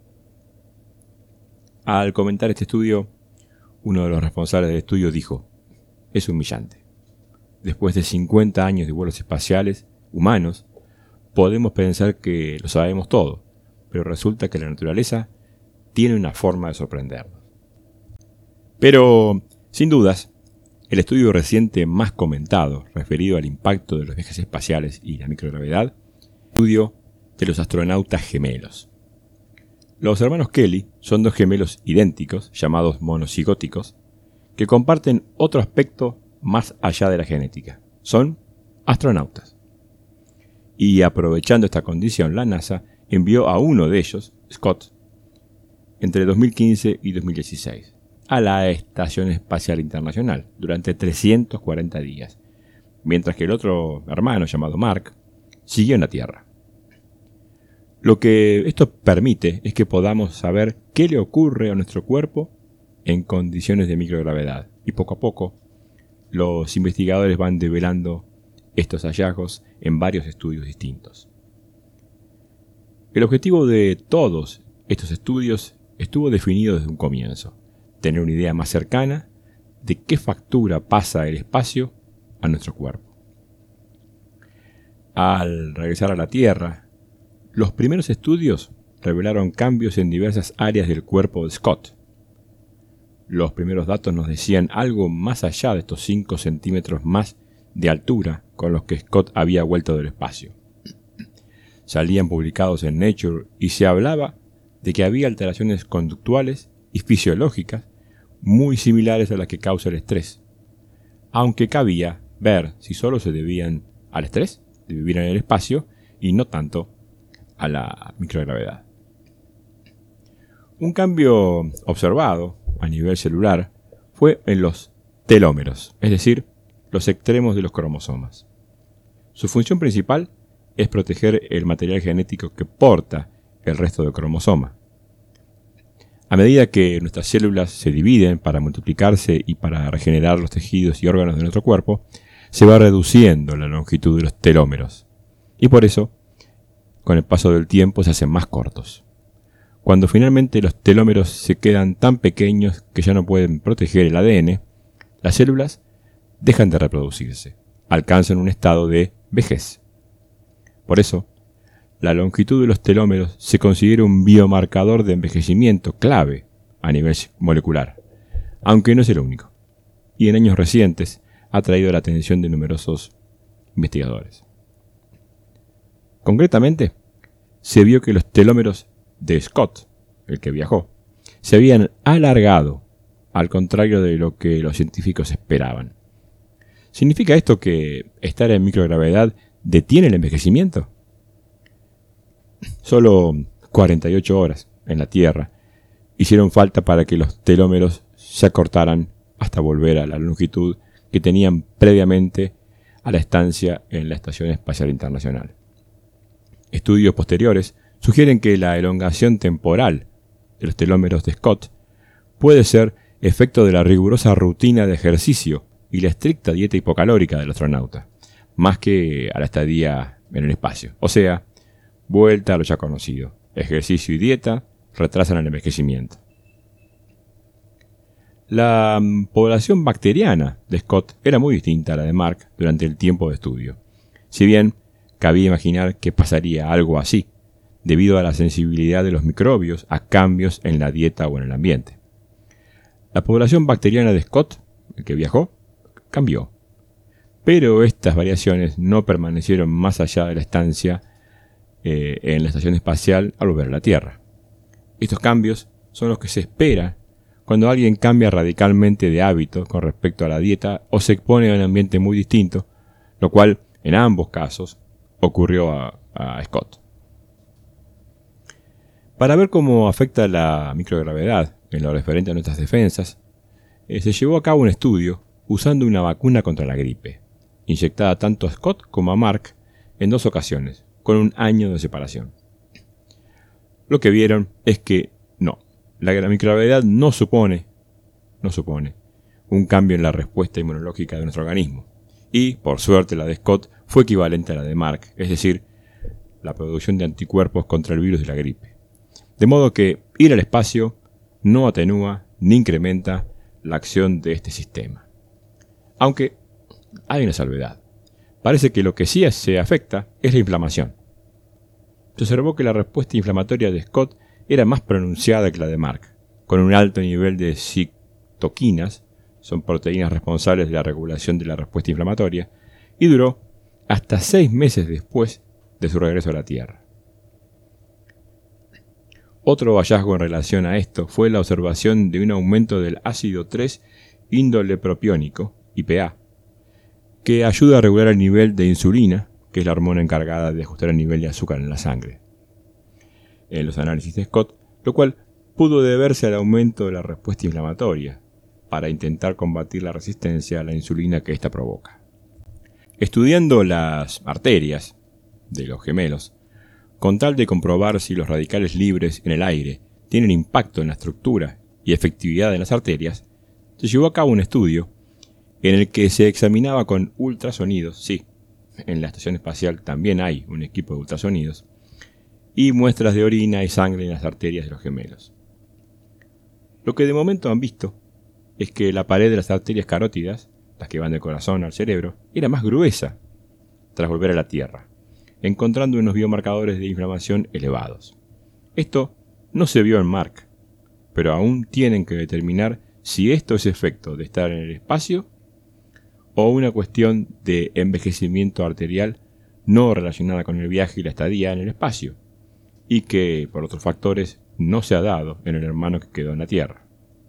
Al comentar este estudio, uno de los responsables del estudio dijo: es humillante. Después de 50 años de vuelos espaciales humanos, podemos pensar que lo sabemos todo, pero resulta que la naturaleza tiene una forma de sorprendernos. Pero, sin dudas, el estudio reciente más comentado, referido al impacto de los viajes espaciales y la microgravedad, estudio de los astronautas gemelos. Los hermanos Kelly son 2 gemelos idénticos, llamados monocigóticos, que comparten otro aspecto más allá de la genética. Son astronautas. Y aprovechando esta condición, la NASA envió a uno de ellos, Scott, entre 2015 y 2016, a la Estación Espacial Internacional durante 340 días, mientras que el otro hermano, llamado Mark, siguió en la Tierra. Lo que esto permite es que podamos saber qué le ocurre a nuestro cuerpo en condiciones de microgravedad, y poco a poco los investigadores van develando estos hallazgos en varios estudios distintos. El objetivo de todos estos estudios estuvo definido desde un comienzo: tener una idea más cercana de qué factura pasa el espacio a nuestro cuerpo. Al regresar a la Tierra, los primeros estudios revelaron cambios en diversas áreas del cuerpo de Scott. Los primeros datos nos decían algo más allá de estos 5 centímetros más de altura con los que Scott había vuelto del espacio. Salían publicados en Nature y se hablaba de que había alteraciones conductuales y fisiológicas muy similares a las que causa el estrés, aunque cabía ver si solo se debían al estrés de vivir en el espacio y no tanto a la microgravedad. Un cambio observado a nivel celular fue en los telómeros, es decir, los extremos de los cromosomas. Su función principal es proteger el material genético que porta el resto del cromosoma. A medida que nuestras células se dividen para multiplicarse y para regenerar los tejidos y órganos de nuestro cuerpo, se va reduciendo la longitud de los telómeros, y por eso, con el paso del tiempo, se hacen más cortos. Cuando finalmente los telómeros se quedan tan pequeños que ya no pueden proteger el ADN, las células dejan de reproducirse, alcanzan un estado de vejez. Por eso, la longitud de los telómeros se considera un biomarcador de envejecimiento clave a nivel molecular, aunque no es el único, y en años recientes ha atraído la atención de numerosos investigadores. Concretamente, se vio que los telómeros de Scott, el que viajó, se habían alargado, al contrario de lo que los científicos esperaban. ¿Significa esto que estar en microgravedad detiene el envejecimiento? Solo 48 horas en la Tierra hicieron falta para que los telómeros se acortaran hasta volver a la longitud que tenían previamente a la estancia en la Estación Espacial Internacional. Estudios posteriores sugieren que la elongación temporal de los telómeros de Scott puede ser efecto de la rigurosa rutina de ejercicio y la estricta dieta hipocalórica del astronauta, más que a la estadía en el espacio. O sea, vuelta a lo ya conocido. Ejercicio y dieta retrasan el envejecimiento. La población bacteriana de Scott era muy distinta a la de Mark durante el tiempo de estudio. Si bien cabía imaginar que pasaría algo así, debido a la sensibilidad de los microbios a cambios en la dieta o en el ambiente. La población bacteriana de Scott, el que viajó, cambió. Pero estas variaciones no permanecieron más allá de la estancia en la estación espacial al volver a la Tierra. Estos cambios son los que se espera cuando alguien cambia radicalmente de hábito con respecto a la dieta o se expone a un ambiente muy distinto, lo cual en ambos casos ocurrió a Scott. Para ver cómo afecta la microgravedad en lo referente a nuestras defensas, se llevó a cabo un estudio usando una vacuna contra la gripe, inyectada tanto a Scott como a Mark en 2 ocasiones, con 1 año de separación. Lo que vieron es que la microgravedad no supone un cambio en la respuesta inmunológica de nuestro organismo. Y, por suerte, la de Scott fue equivalente a la de Mark, es decir, la producción de anticuerpos contra el virus de la gripe. De modo que ir al espacio no atenúa ni incrementa la acción de este sistema. Aunque hay una salvedad. Parece que lo que sí se afecta es la inflamación. Se observó que la respuesta inflamatoria de Scott era más pronunciada que la de Mark, con un alto nivel de citoquinas, son proteínas responsables de la regulación de la respuesta inflamatoria, y duró hasta 6 meses después de su regreso a la Tierra. Otro hallazgo en relación a esto fue la observación de un aumento del ácido 3 indolepropiónico, IPA, que ayuda a regular el nivel de insulina, que es la hormona encargada de ajustar el nivel de azúcar en la sangre, en los análisis de Scott, lo cual pudo deberse al aumento de la respuesta inflamatoria para intentar combatir la resistencia a la insulina que ésta provoca. Estudiando las arterias de los gemelos, con tal de comprobar si los radicales libres en el aire tienen impacto en la estructura y efectividad de las arterias, se llevó a cabo un estudio en el que se examinaba con ultrasonidos, sí, en la estación espacial también hay un equipo de ultrasonidos, y muestras de orina y sangre en las arterias de los gemelos. Lo que de momento han visto es que la pared de las arterias carótidas, las que van del corazón al cerebro, era más gruesa tras volver a la Tierra, encontrando unos biomarcadores de inflamación elevados. Esto no se vio en Mark, pero aún tienen que determinar si esto es efecto de estar en el espacio o una cuestión de envejecimiento arterial no relacionada con el viaje y la estadía en el espacio, y que, por otros factores, no se ha dado en el hermano que quedó en la Tierra.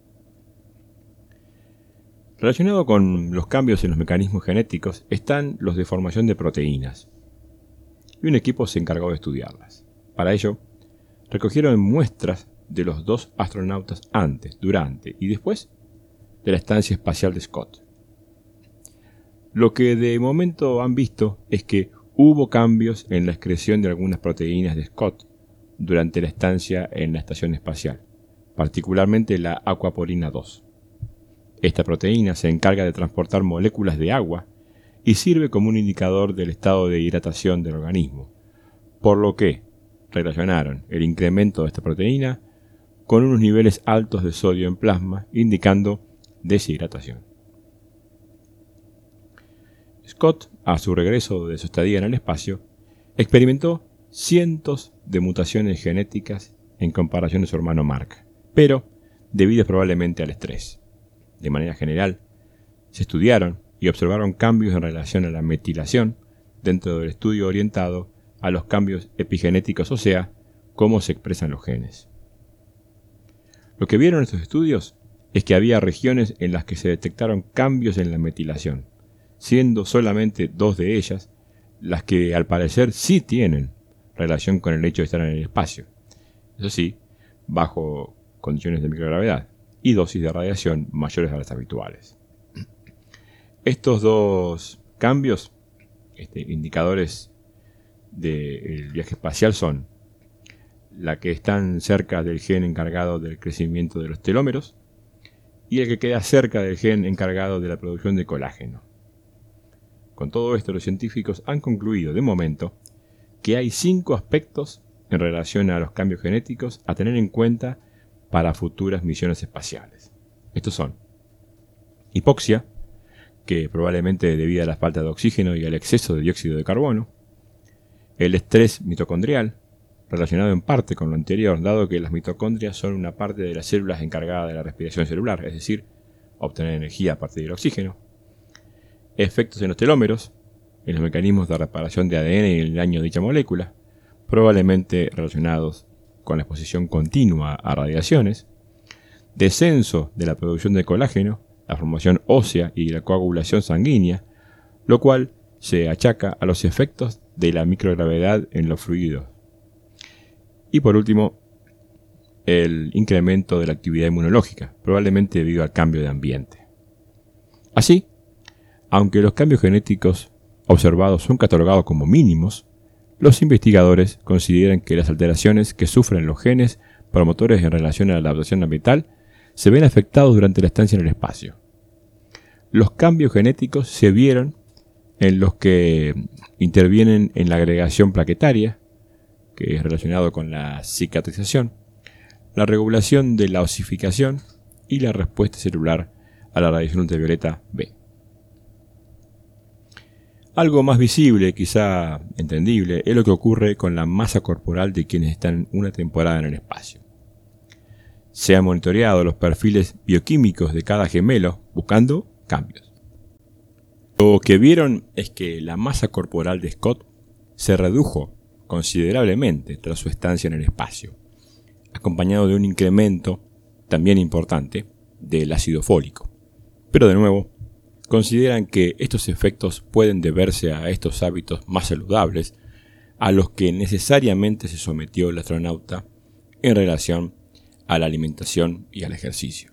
Relacionado con los cambios en los mecanismos genéticos están los de formación de proteínas, y un equipo se encargó de estudiarlas. Para ello, recogieron muestras de los 2 astronautas antes, durante y después de la estancia espacial de Scott. Lo que de momento han visto es que hubo cambios en la excreción de algunas proteínas de Scott durante la estancia en la estación espacial, particularmente la aquaporina 2. Esta proteína se encarga de transportar moléculas de agua y sirve como un indicador del estado de hidratación del organismo, por lo que relacionaron el incremento de esta proteína con unos niveles altos de sodio en plasma, indicando deshidratación. Scott, a su regreso de su estadía en el espacio, experimentó cientos de mutaciones genéticas en comparación de su hermano Mark, pero debidas probablemente al estrés. De manera general, se estudiaron y observaron cambios en relación a la metilación dentro del estudio orientado a los cambios epigenéticos, o sea, cómo se expresan los genes. Lo que vieron estos estudios es que había regiones en las que se detectaron cambios en la metilación, siendo solamente 2 de ellas las que al parecer sí tienen relación con el hecho de estar en el espacio. Eso sí, bajo condiciones de microgravedad y dosis de radiación mayores a las habituales. Estos 2 cambios, indicadores del viaje espacial, son la que están cerca del gen encargado del crecimiento de los telómeros y el que queda cerca del gen encargado de la producción de colágeno. Con todo esto, los científicos han concluido de momento que hay 5 aspectos en relación a los cambios genéticos a tener en cuenta para futuras misiones espaciales. Estos son hipoxia, que probablemente debido a la falta de oxígeno y al exceso de dióxido de carbono; el estrés mitocondrial, relacionado en parte con lo anterior, dado que las mitocondrias son una parte de las células encargada de la respiración celular, es decir, obtener energía a partir del oxígeno; efectos en los telómeros, en los mecanismos de reparación de ADN y el daño de dicha molécula, probablemente relacionados con la exposición continua a radiaciones; descenso de la producción de colágeno, la formación ósea y la coagulación sanguínea, lo cual se achaca a los efectos de la microgravedad en los fluidos; y por último, el incremento de la actividad inmunológica, probablemente debido al cambio de ambiente. Así, aunque los cambios genéticos observados son catalogados como mínimos, los investigadores consideran que las alteraciones que sufren los genes promotores en relación a la adaptación ambiental se ven afectados durante la estancia en el espacio. Los cambios genéticos se vieron en los que intervienen en la agregación plaquetaria, que es relacionado con la cicatrización, la regulación de la osificación y la respuesta celular a la radiación ultravioleta B. Algo más visible, quizá entendible, es lo que ocurre con la masa corporal de quienes están una temporada en el espacio. Se han monitoreado los perfiles bioquímicos de cada gemelo buscando cambios. Lo que vieron es que la masa corporal de Scott se redujo considerablemente tras su estancia en el espacio, acompañado de un incremento también importante del ácido fólico. Pero de nuevo, consideran que estos efectos pueden deberse a estos hábitos más saludables a los que necesariamente se sometió el astronauta en relación a la alimentación y al ejercicio.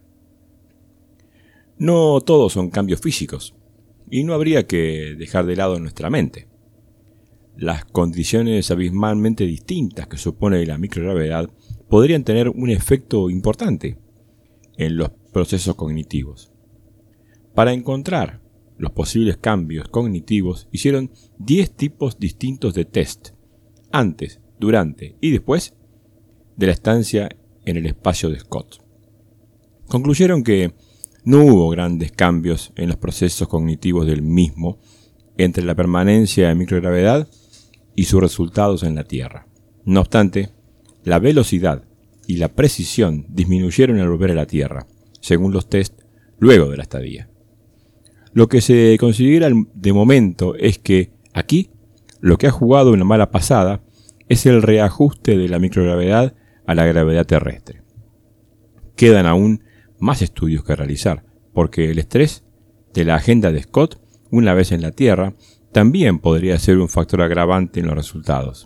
No todos son cambios físicos, y no habría que dejar de lado nuestra mente. Las condiciones abismalmente distintas que supone la microgravedad podrían tener un efecto importante en los procesos cognitivos. Para encontrar los posibles cambios cognitivos, hicieron 10 tipos distintos de test, antes, durante y después de la estancia en el espacio de Scott. Concluyeron que no hubo grandes cambios en los procesos cognitivos del mismo entre la permanencia de microgravedad y sus resultados en la Tierra. No obstante, la velocidad y la precisión disminuyeron al volver a la Tierra, según los test luego de la estadía. Lo que se considera de momento es que aquí lo que ha jugado una mala pasada es el reajuste de la microgravedad a la gravedad terrestre. Quedan aún más estudios que realizar, porque el estrés de la agenda de Scott, una vez en la Tierra, también podría ser un factor agravante en los resultados.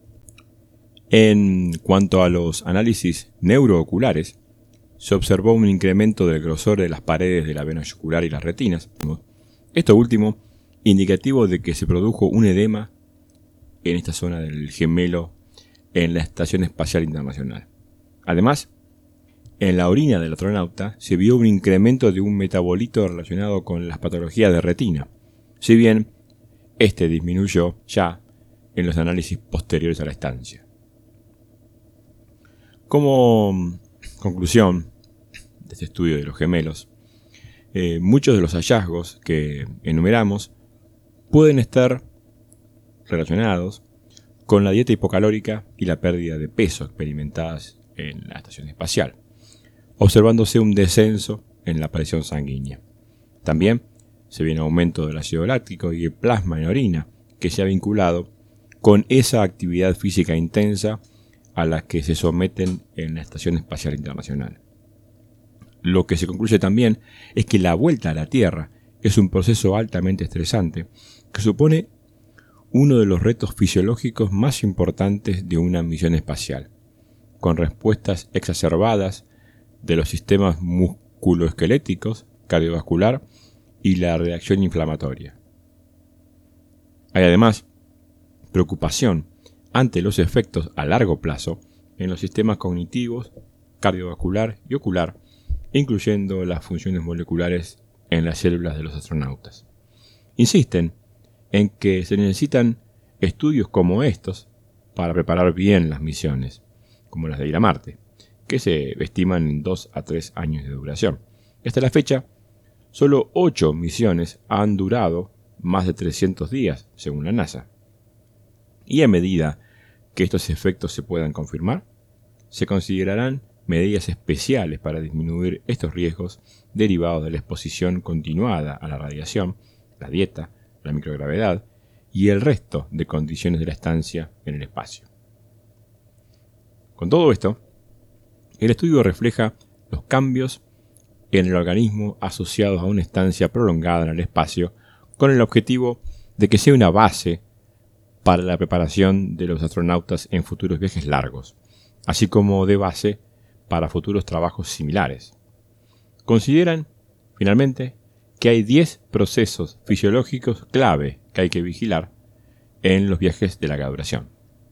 En cuanto a los análisis neurooculares, se observó un incremento del grosor de las paredes de la vena ocular y las retinas. Esto último, indicativo de que se produjo un edema en esta zona del gemelo en la Estación Espacial Internacional. Además, en la orina del astronauta se vio un incremento de un metabolito relacionado con las patologías de retina, si bien este disminuyó ya en los análisis posteriores a la estancia. Como conclusión de este estudio de los gemelos, muchos de los hallazgos que enumeramos pueden estar relacionados con la dieta hipocalórica y la pérdida de peso experimentadas en la estación espacial, observándose un descenso en la presión sanguínea. También se ve un aumento del ácido láctico y el plasma en orina, que se ha vinculado con esa actividad física intensa a las que se someten en la Estación Espacial Internacional. Lo que se concluye también es que la vuelta a la Tierra es un proceso altamente estresante que supone uno de los retos fisiológicos más importantes de una misión espacial, con respuestas exacerbadas de los sistemas musculoesqueléticos, cardiovascular y la reacción inflamatoria. Hay además preocupación ante los efectos a largo plazo en los sistemas cognitivos, cardiovascular y ocular, incluyendo las funciones moleculares en las células de los astronautas. Insisten en que se necesitan estudios como estos para preparar bien las misiones, como las de ir a Marte, que se estiman en 2 a 3 años de duración. Hasta la fecha, solo 8 misiones han durado más de 300 días, según la NASA. Y a medida que estos efectos se puedan confirmar, se considerarán medidas especiales para disminuir estos riesgos derivados de la exposición continuada a la radiación, la dieta, la microgravedad y el resto de condiciones de la estancia en el espacio. Con todo esto, el estudio refleja los cambios en el organismo asociados a una estancia prolongada en el espacio con el objetivo de que sea una base para la preparación de los astronautas en futuros viajes largos, así como de base para futuros trabajos similares. Consideran, finalmente, que hay 10 procesos fisiológicos clave que hay que vigilar en los viajes de larga duración.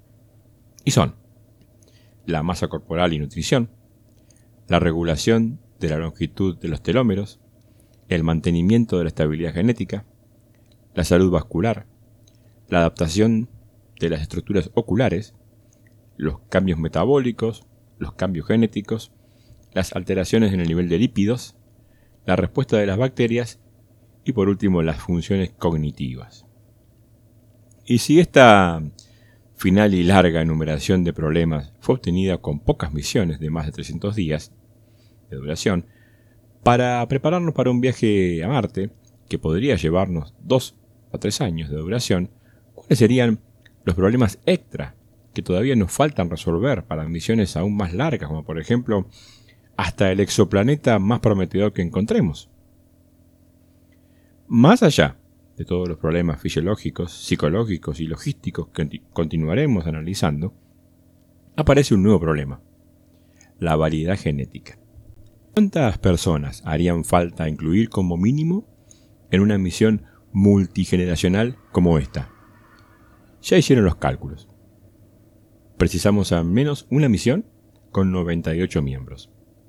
Y son la masa corporal y nutrición, la regulación de la longitud de los telómeros, el mantenimiento de la estabilidad genética, la salud vascular, la adaptación de las estructuras oculares, los cambios metabólicos, los cambios genéticos, las alteraciones en el nivel de lípidos, la respuesta de las bacterias y por último las funciones cognitivas. Y si esta final y larga enumeración de problemas fue obtenida con pocas misiones de más de 300 días de duración, para prepararnos para un viaje a Marte, que podría llevarnos 2 a 3 años de duración, ¿cuáles serían los problemas extra que todavía nos faltan resolver para misiones aún más largas, como por ejemplo hasta el exoplaneta más prometedor que encontremos? Más allá de todos los problemas fisiológicos, psicológicos y logísticos que continuaremos analizando, aparece un nuevo problema: la variedad genética. ¿Cuántas personas harían falta incluir como mínimo en una misión multigeneracional como esta? Ya hicieron los cálculos. Precisamos al menos una misión con 98 miembros.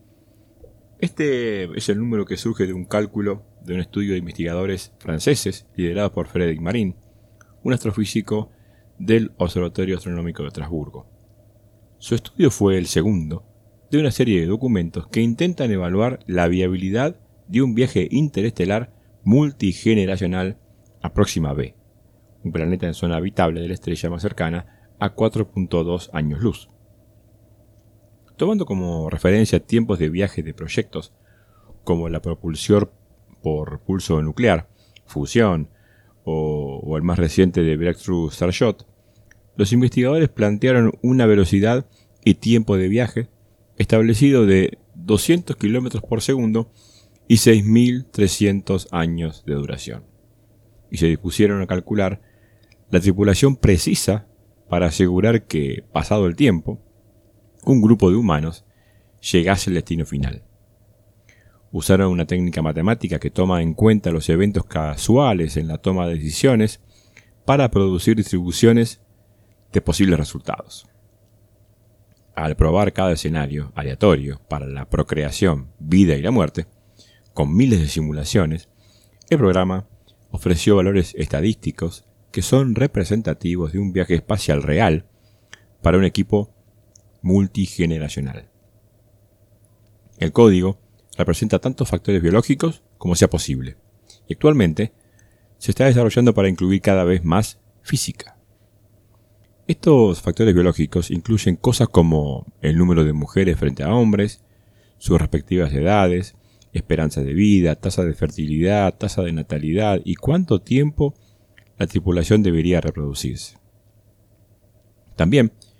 Este es el número que surge de un cálculo de un estudio de investigadores franceses liderado por Frédéric Marin, un astrofísico del Observatorio Astronómico de Estrasburgo. Su estudio fue el segundo de una serie de documentos que intentan evaluar la viabilidad de un viaje interestelar multigeneracional a Próxima B, un planeta en zona habitable de la estrella más cercana a 4.2 años luz. Tomando como referencia tiempos de viaje de proyectos como la propulsión por pulso nuclear, fusión o el más reciente de Breakthrough Starshot, los investigadores plantearon una velocidad y tiempo de viaje establecido de 200 km por segundo y 6.300 años de duración, y se dispusieron a calcular la tripulación precisa para asegurar que, pasado el tiempo, un grupo de humanos llegase al destino final. Usaron una técnica matemática que toma en cuenta los eventos casuales en la toma de decisiones para producir distribuciones de posibles resultados. Al probar cada escenario aleatorio para la procreación, vida y la muerte, con miles de simulaciones, el programa ofreció valores estadísticos que son representativos de un viaje espacial real para un equipo multigeneracional. El código representa tantos factores biológicos como sea posible, y actualmente se está desarrollando para incluir cada vez más física. Estos factores biológicos incluyen cosas como el número de mujeres frente a hombres, sus respectivas edades, esperanza de vida, tasa de fertilidad, tasa de natalidad y cuánto tiempo la tripulación debería reproducirse. También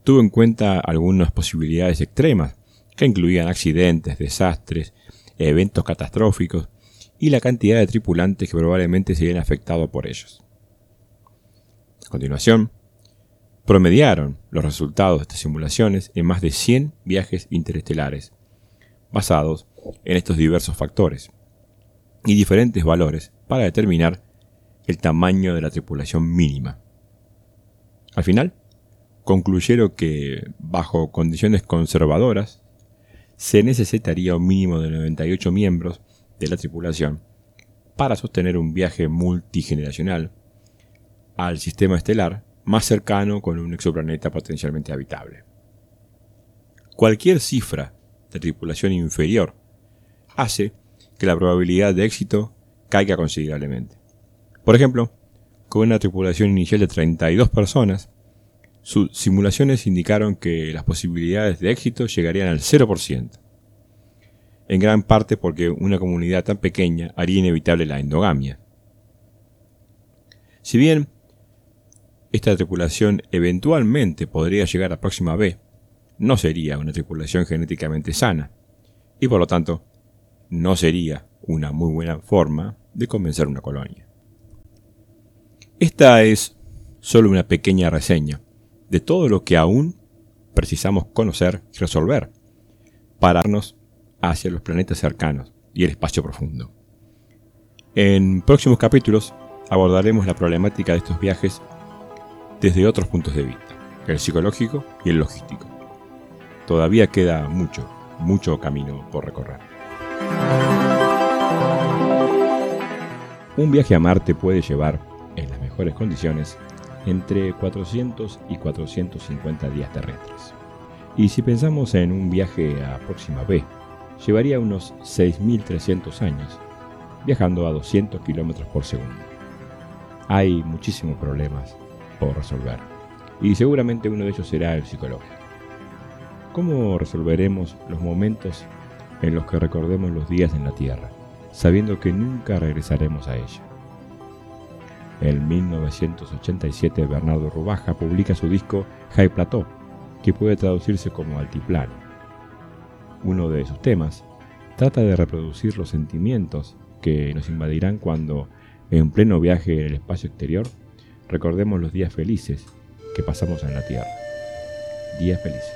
tuvo en cuenta algunas posibilidades extremas, que incluían accidentes, desastres, eventos catastróficos y la cantidad de tripulantes que probablemente serían afectados por ellos. A continuación, promediaron los resultados de estas simulaciones en más de 100 viajes interestelares, basados en estos diversos factores y diferentes valores para determinar el tamaño de la tripulación mínima. Al final, concluyeron que, bajo condiciones conservadoras, se necesitaría un mínimo de 98 miembros de la tripulación para sostener un viaje multigeneracional al sistema estelar más cercano con un exoplaneta potencialmente habitable. Cualquier cifra de tripulación inferior hace que la probabilidad de éxito caiga considerablemente. Por ejemplo, con una tripulación inicial de 32 personas, sus simulaciones indicaron que las posibilidades de éxito llegarían al 0%, en gran parte porque una comunidad tan pequeña haría inevitable la endogamia. Si bien esta tripulación eventualmente podría llegar a Próxima B, no sería una tripulación genéticamente sana, y por lo tanto, no sería una muy buena forma de convencer una colonia. Esta es solo una pequeña reseña de todo lo que aún precisamos conocer y resolver para irnos hacia los planetas cercanos y el espacio profundo. En próximos capítulos abordaremos la problemática de estos viajes desde otros puntos de vista, el psicológico y el logístico. Todavía queda mucho camino por recorrer. Un viaje a Marte puede llevar, en las mejores condiciones, entre 400 y 450 días terrestres. Y si pensamos en un viaje a Próxima B, llevaría unos 6.300 años, viajando a 200 km por segundo. Hay muchísimos problemas por resolver, y seguramente uno de ellos será el psicológico. ¿Cómo resolveremos los momentos en los que recordemos los días en la Tierra, sabiendo que nunca regresaremos a ella? En 1987, Bernardo Rubaja publica su disco High Plateau, que puede traducirse como altiplano. Uno de sus temas trata de reproducir los sentimientos que nos invadirán cuando, en pleno viaje en el espacio exterior, recordemos los días felices que pasamos en la Tierra. Días felices.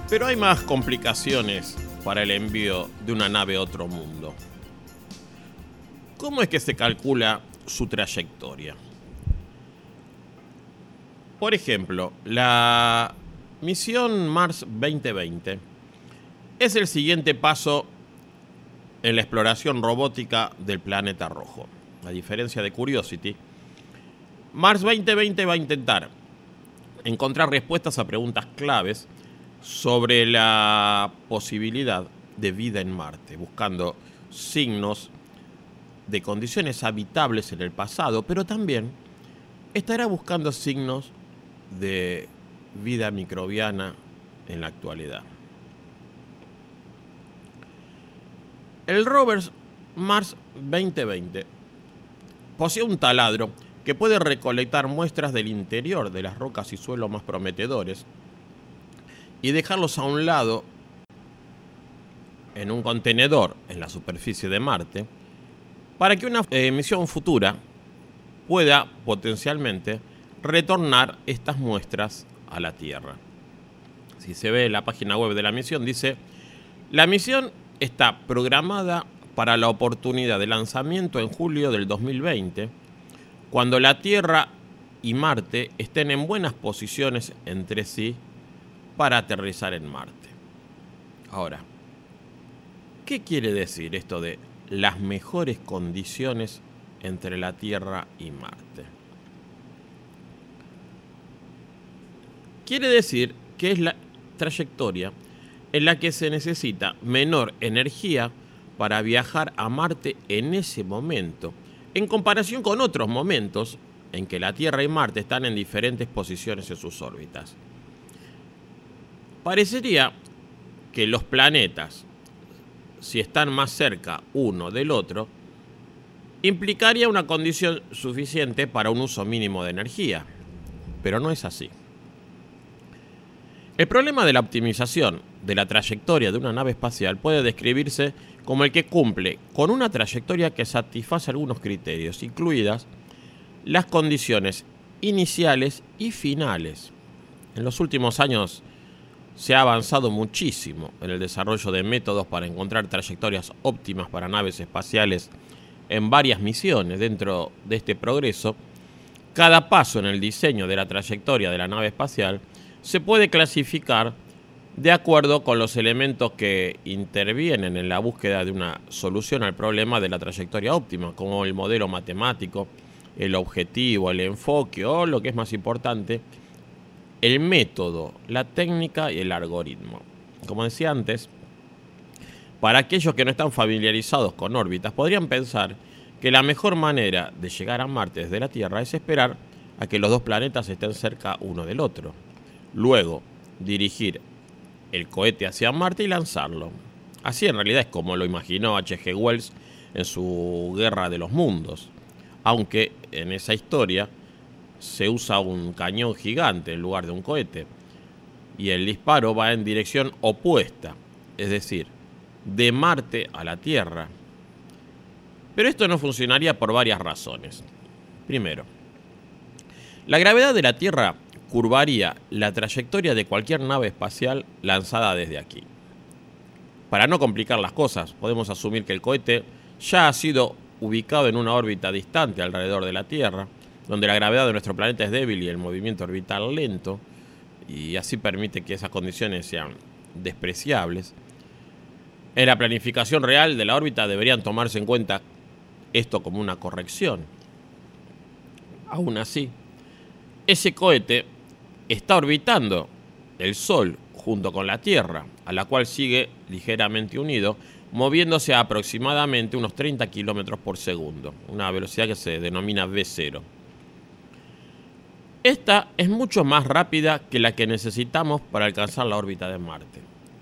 Pero hay más complicaciones para el envío de una nave a otro mundo. ¿Cómo es que se calcula su trayectoria? Por ejemplo, la misión Mars 2020 es el siguiente paso en la exploración robótica del planeta rojo. A diferencia de Curiosity, Mars 2020 va a intentar encontrar respuestas a preguntas claves sobre la posibilidad de vida en Marte, buscando signos de condiciones habitables en el pasado, pero también estará buscando signos de vida microbiana en la actualidad. El rover Mars 2020 posee un taladro que puede recolectar muestras del interior de las rocas y suelos más prometedores y dejarlos a un lado en un contenedor en la superficie de Marte para que una misión futura pueda potencialmente retornar estas muestras a la Tierra. Si se ve en la página web de la misión, dice: la misión está programada para la oportunidad de lanzamiento en julio del 2020, cuando la Tierra y Marte estén en buenas posiciones entre sí para aterrizar en Marte. Ahora, ¿qué quiere decir esto de las mejores condiciones entre la Tierra y Marte? Quiere decir que es la trayectoria en la que se necesita menor energía para viajar a Marte en ese momento, en comparación con otros momentos en que la Tierra y Marte están en diferentes posiciones en sus órbitas. Parecería que los planetas, si están más cerca uno del otro, implicaría una condición suficiente para un uso mínimo de energía, pero no es así. El problema de la optimización de la trayectoria de una nave espacial puede describirse como el que cumple con una trayectoria que satisface algunos criterios, incluidas las condiciones iniciales y finales. En los últimos años se ha avanzado muchísimo en el desarrollo de métodos para encontrar trayectorias óptimas para naves espaciales en varias misiones. Dentro de este progreso, cada paso en el diseño de la trayectoria de la nave espacial se puede clasificar de acuerdo con los elementos que intervienen en la búsqueda de una solución al problema de la trayectoria óptima, como el modelo matemático, el objetivo, el enfoque o, lo que es más importante, el método, la técnica y el algoritmo. Como decía antes, para aquellos que no están familiarizados con órbitas, podrían pensar que la mejor manera de llegar a Marte desde la Tierra es esperar a que los dos planetas estén cerca uno del otro. Luego, dirigir el cohete hacia Marte y lanzarlo. Así en realidad es como lo imaginó H.G. Wells en su Guerra de los Mundos, aunque en esa historia se usa un cañón gigante en lugar de un cohete y el disparo va en dirección opuesta, es decir, de Marte a la Tierra. Pero esto no funcionaría por varias razones. Primero, la gravedad de la Tierra curvaría la trayectoria de cualquier nave espacial lanzada desde aquí. Para no complicar las cosas, podemos asumir que el cohete ya ha sido ubicado en una órbita distante alrededor de la Tierra, donde la gravedad de nuestro planeta es débil y el movimiento orbital lento, y así permite que esas condiciones sean despreciables. En la planificación real de la órbita deberían tomarse en cuenta esto como una corrección. Aún así, ese cohete está orbitando el Sol junto con la Tierra, a la cual sigue ligeramente unido, moviéndose a aproximadamente unos 30 kilómetros por segundo, una velocidad que se denomina V0. Esta es mucho más rápida que la que necesitamos para alcanzar la órbita de Marte.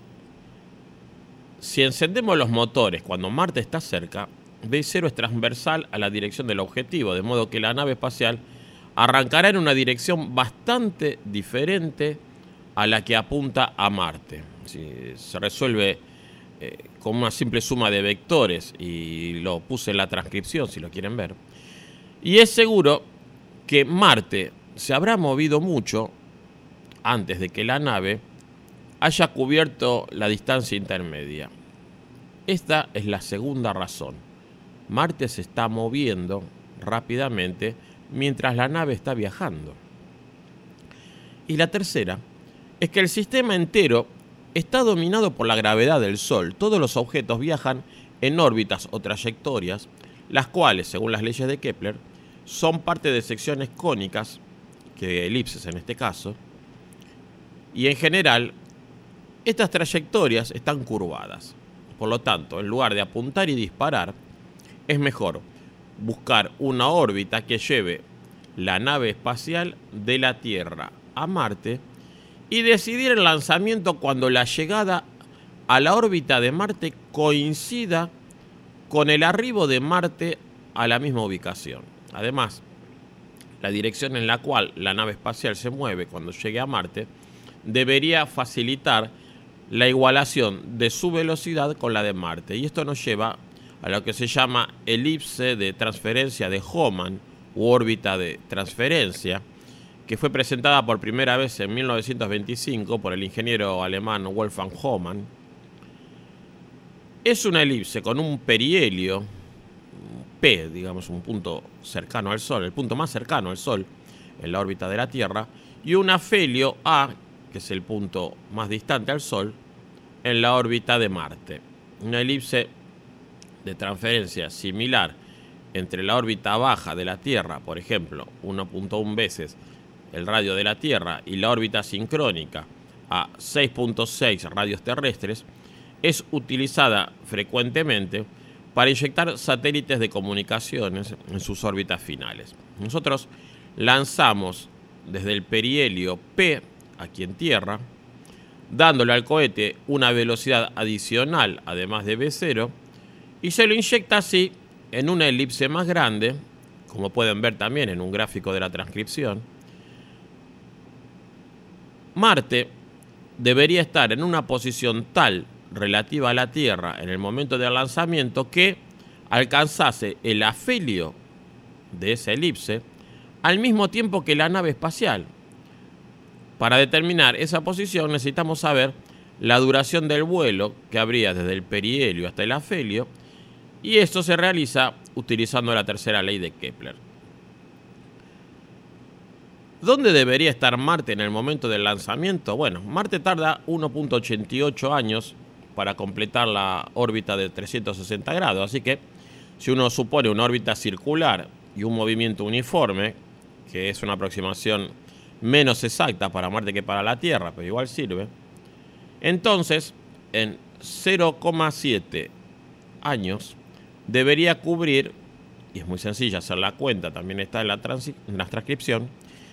Si encendemos los motores cuando Marte está cerca, V0 es transversal a la dirección del objetivo, de modo que la nave espacial arrancará en una dirección bastante diferente a la que apunta a Marte. Si se resuelve con una simple suma de vectores, y lo puse en la transcripción si lo quieren ver. Y es seguro que Marte se habrá movido mucho antes de que la nave haya cubierto la distancia intermedia. Esta es la segunda razón. Marte se está moviendo rápidamente mientras la nave está viajando. Y la tercera es que el sistema entero está dominado por la gravedad del Sol. Todos los objetos viajan en órbitas o trayectorias, las cuales, según las leyes de Kepler, son parte de secciones cónicas, que elipses en este caso, y en general, estas trayectorias están curvadas. Por lo tanto, en lugar de apuntar y disparar, es mejor buscar una órbita que lleve la nave espacial de la Tierra a Marte y decidir el lanzamiento cuando la llegada a la órbita de Marte coincida con el arribo de Marte a la misma ubicación. Además, la dirección en la cual la nave espacial se mueve cuando llegue a Marte debería facilitar la igualación de su velocidad con la de Marte. Y esto nos lleva a lo que se llama elipse de transferencia de Hohmann u órbita de transferencia, que fue presentada por primera vez en 1925 por el ingeniero alemán Wolfgang Hohmann. Es una elipse con un perihelio P, digamos un punto cercano al Sol, el punto más cercano al Sol en la órbita de la Tierra, y un afelio A, que es el punto más distante al Sol, en la órbita de Marte. Una elipse de transferencia similar entre la órbita baja de la Tierra, por ejemplo, 1.1 veces el radio de la Tierra, y la órbita sincrónica a 6.6 radios terrestres, es utilizada frecuentemente para inyectar satélites de comunicaciones en sus órbitas finales. Nosotros lanzamos desde el perihelio P, aquí en Tierra, dándole al cohete una velocidad adicional, además de V0, y se lo inyecta así en una elipse más grande, como pueden ver también en un gráfico de la transcripción. Marte debería estar en una posición tal relativa a la Tierra en el momento del lanzamiento que alcanzase el afelio de esa elipse al mismo tiempo que la nave espacial. Para determinar esa posición necesitamos saber la duración del vuelo que habría desde el perihelio hasta el afelio, y esto se realiza utilizando la tercera ley de Kepler. ¿Dónde debería estar Marte en el momento del lanzamiento? Bueno, Marte tarda 1.88 años para completar la órbita de 360 grados, así que si uno supone una órbita circular y un movimiento uniforme, que es una aproximación menos exacta para Marte que para la Tierra, pero igual sirve, entonces en 0,7 años debería cubrir, y es muy sencilla hacer la cuenta, también está en la transcripción,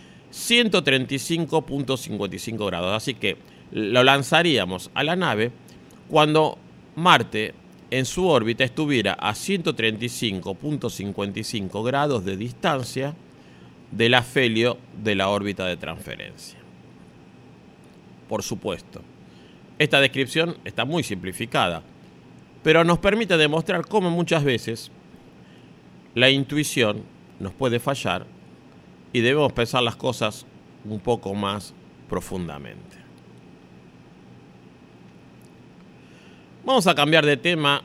135.55 grados. Así que lo lanzaríamos a la nave cuando Marte en su órbita estuviera a 135.55 grados de distancia del afelio de la órbita de transferencia. Por supuesto, esta descripción está muy simplificada, pero nos permite demostrar cómo muchas veces la intuición nos puede fallar y debemos pensar las cosas un poco más profundamente. Vamos a cambiar de tema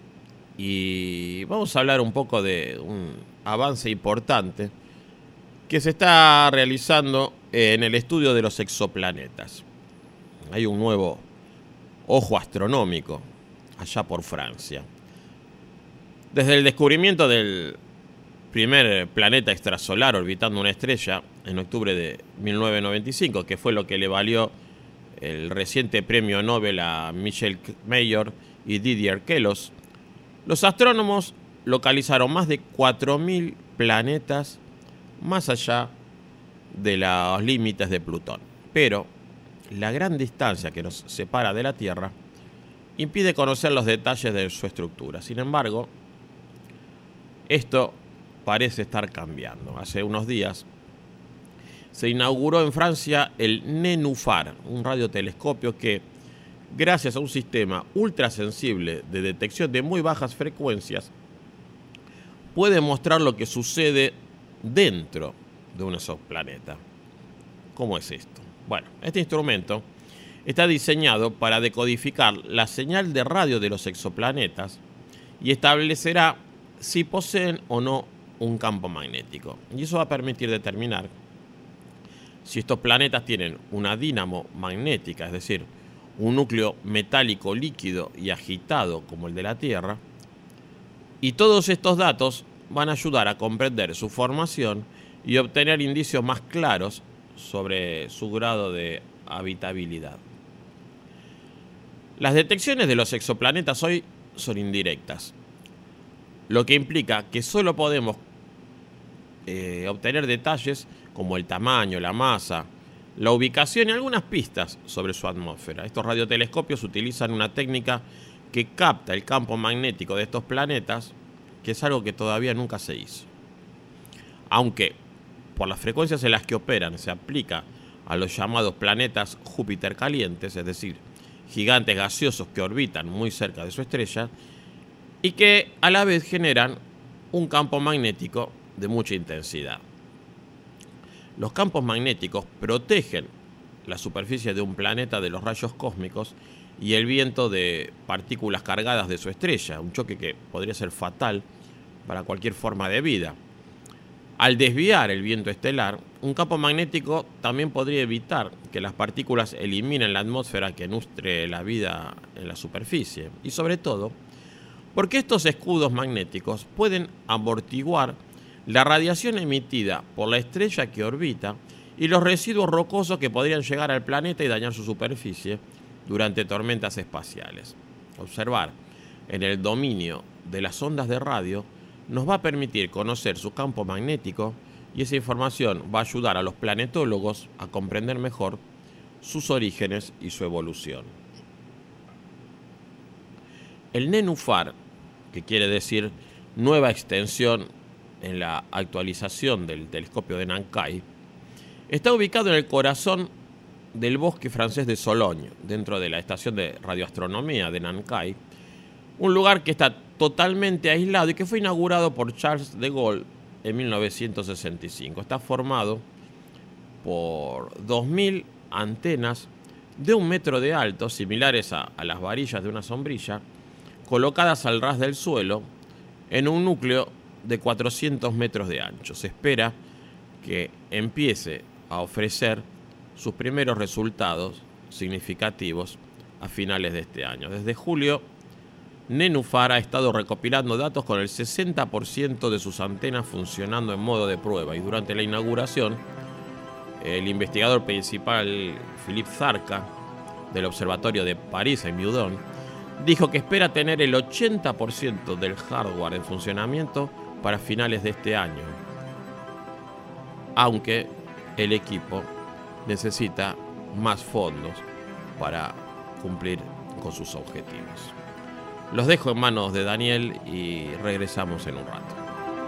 y vamos a hablar un poco de un avance importante que se está realizando en el estudio de los exoplanetas. Hay un nuevo ojo astronómico allá por Francia. Desde el descubrimiento del primer planeta extrasolar orbitando una estrella en octubre de 1995, que fue lo que le valió el reciente premio Nobel a Michel Mayor y Didier Queloz, los astrónomos localizaron más de 4.000 planetas más allá de los límites de Plutón. Pero la gran distancia que nos separa de la Tierra impide conocer los detalles de su estructura. Sin embargo, esto parece estar cambiando. Hace unos días se inauguró en Francia el Nénuphar, un radiotelescopio que, gracias a un sistema ultrasensible de detección de muy bajas frecuencias, puede mostrar lo que sucede dentro de un exoplaneta. ¿Cómo es esto? Bueno, este instrumento está diseñado para decodificar la señal de radio de los exoplanetas y establecerá si poseen o no un campo magnético. Y eso va a permitir determinar si estos planetas tienen una dínamo magnética, es decir, un núcleo metálico líquido y agitado como el de la Tierra. Y todos estos datos van a ayudar a comprender su formación y obtener indicios más claros sobre su grado de habitabilidad. Las detecciones de los exoplanetas hoy son indirectas, lo que implica que solo podemos obtener detalles como el tamaño, la masa, la ubicación y algunas pistas sobre su atmósfera. Estos radiotelescopios utilizan una técnica que capta el campo magnético de estos planetas, que es algo que todavía nunca se hizo. Aunque por las frecuencias en las que operan se aplica a los llamados planetas Júpiter calientes, es decir, gigantes gaseosos que orbitan muy cerca de su estrella y que a la vez generan un campo magnético de mucha intensidad. Los campos magnéticos protegen la superficie de un planeta de los rayos cósmicos y el viento de partículas cargadas de su estrella, un choque que podría ser fatal para cualquier forma de vida. Al desviar el viento estelar, un campo magnético también podría evitar que las partículas eliminen la atmósfera que nutre la vida en la superficie. Y sobre todo, porque estos escudos magnéticos pueden amortiguar la radiación emitida por la estrella que orbita y los residuos rocosos que podrían llegar al planeta y dañar su superficie durante tormentas espaciales. Observar en el dominio de las ondas de radio nos va a permitir conocer su campo magnético y esa información va a ayudar a los planetólogos a comprender mejor sus orígenes y su evolución. El Nenúfar, que quiere decir nueva extensión en la actualización del telescopio de Nankai, está ubicado en el corazón del bosque francés de Sologne, dentro de la estación de radioastronomía de Nankai, un lugar que está totalmente aislado y que fue inaugurado por Charles de Gaulle en 1965. Está formado por 2.000 antenas de 1 metro de alto, similares a las varillas de una sombrilla, colocadas al ras del suelo en un núcleo de 400 metros de ancho. Se espera que empiece a ofrecer sus primeros resultados significativos a finales de este año. Desde julio, Nenúfar ha estado recopilando datos con el 60% de sus antenas funcionando en modo de prueba, y durante la inauguración, el investigador principal Philippe Zarka del Observatorio de París en Meudon dijo que espera tener el 80% del hardware en funcionamiento para finales de este año, aunque el equipo necesita más fondos para cumplir con sus objetivos. Los dejo en manos de Daniel y regresamos en un rato.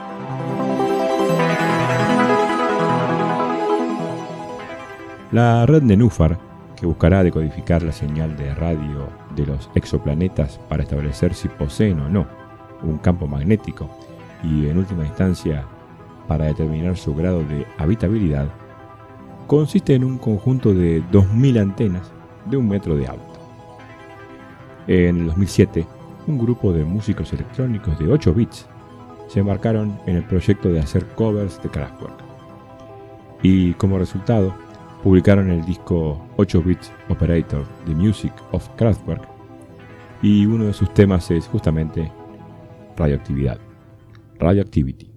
La red Nenúfar, que buscará decodificar la señal de radio de los exoplanetas para establecer si poseen o no un campo magnético y, en última instancia, para determinar su grado de habitabilidad, consiste en un conjunto de 2.000 antenas de 1 metro de alto. En el 2007, un grupo de músicos electrónicos de 8 bits se embarcaron en el proyecto de hacer covers de Kraftwerk, y como resultado publicaron el disco 8 Bits Operator, The Music of Kraftwerk, y uno de sus temas es justamente Radioactividad, Radioactivity.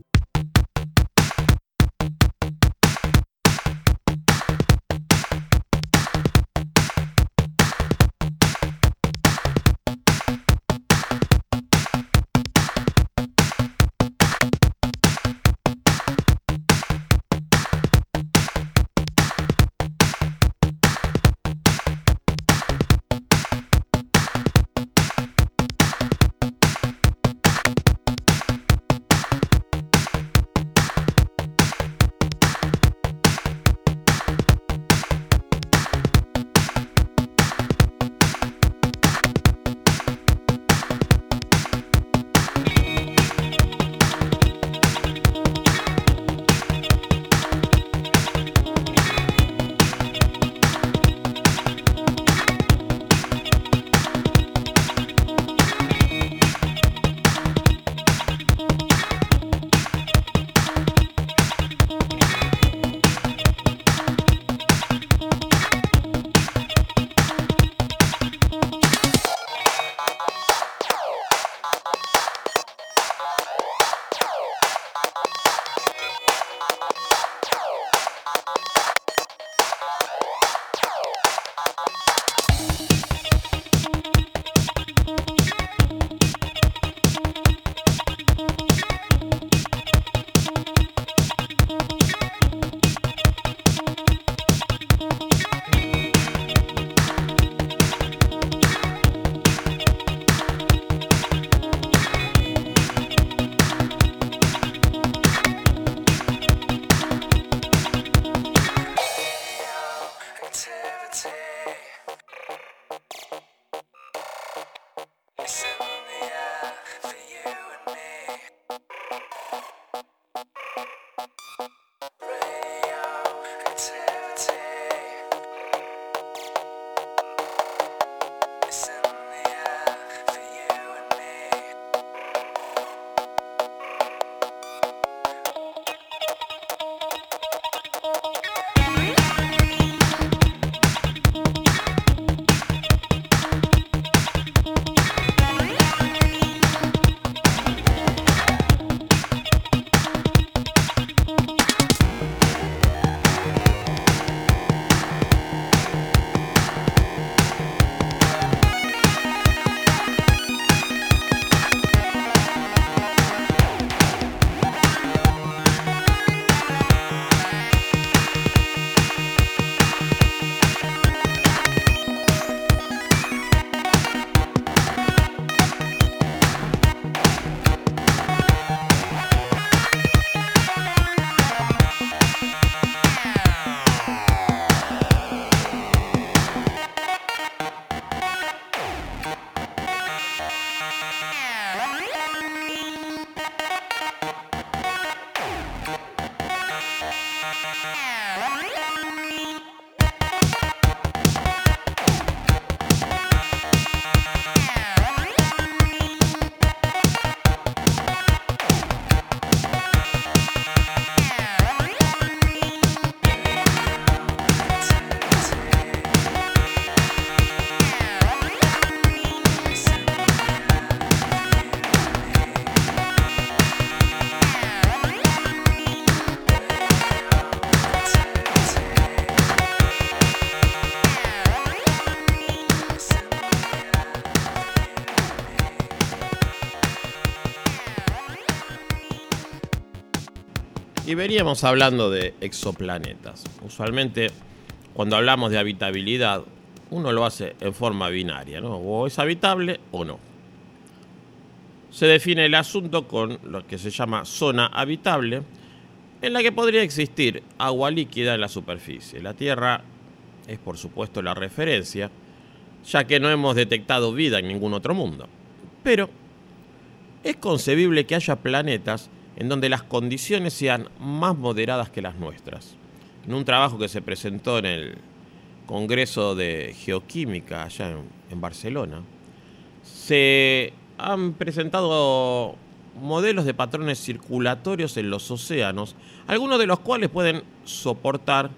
Y veníamos hablando de exoplanetas. Usualmente, cuando hablamos de habitabilidad, uno lo hace en forma binaria, ¿no? O es habitable o no. Se define el asunto con lo que se llama zona habitable, en la que podría existir agua líquida en la superficie. La Tierra es, por supuesto, la referencia, ya que no hemos detectado vida en ningún otro mundo. Pero es concebible que haya planetas en donde las condiciones sean más moderadas que las nuestras. En un trabajo que se presentó en el Congreso de Geoquímica allá en Barcelona, se han presentado modelos de patrones circulatorios en los océanos, algunos de los cuales pueden soportar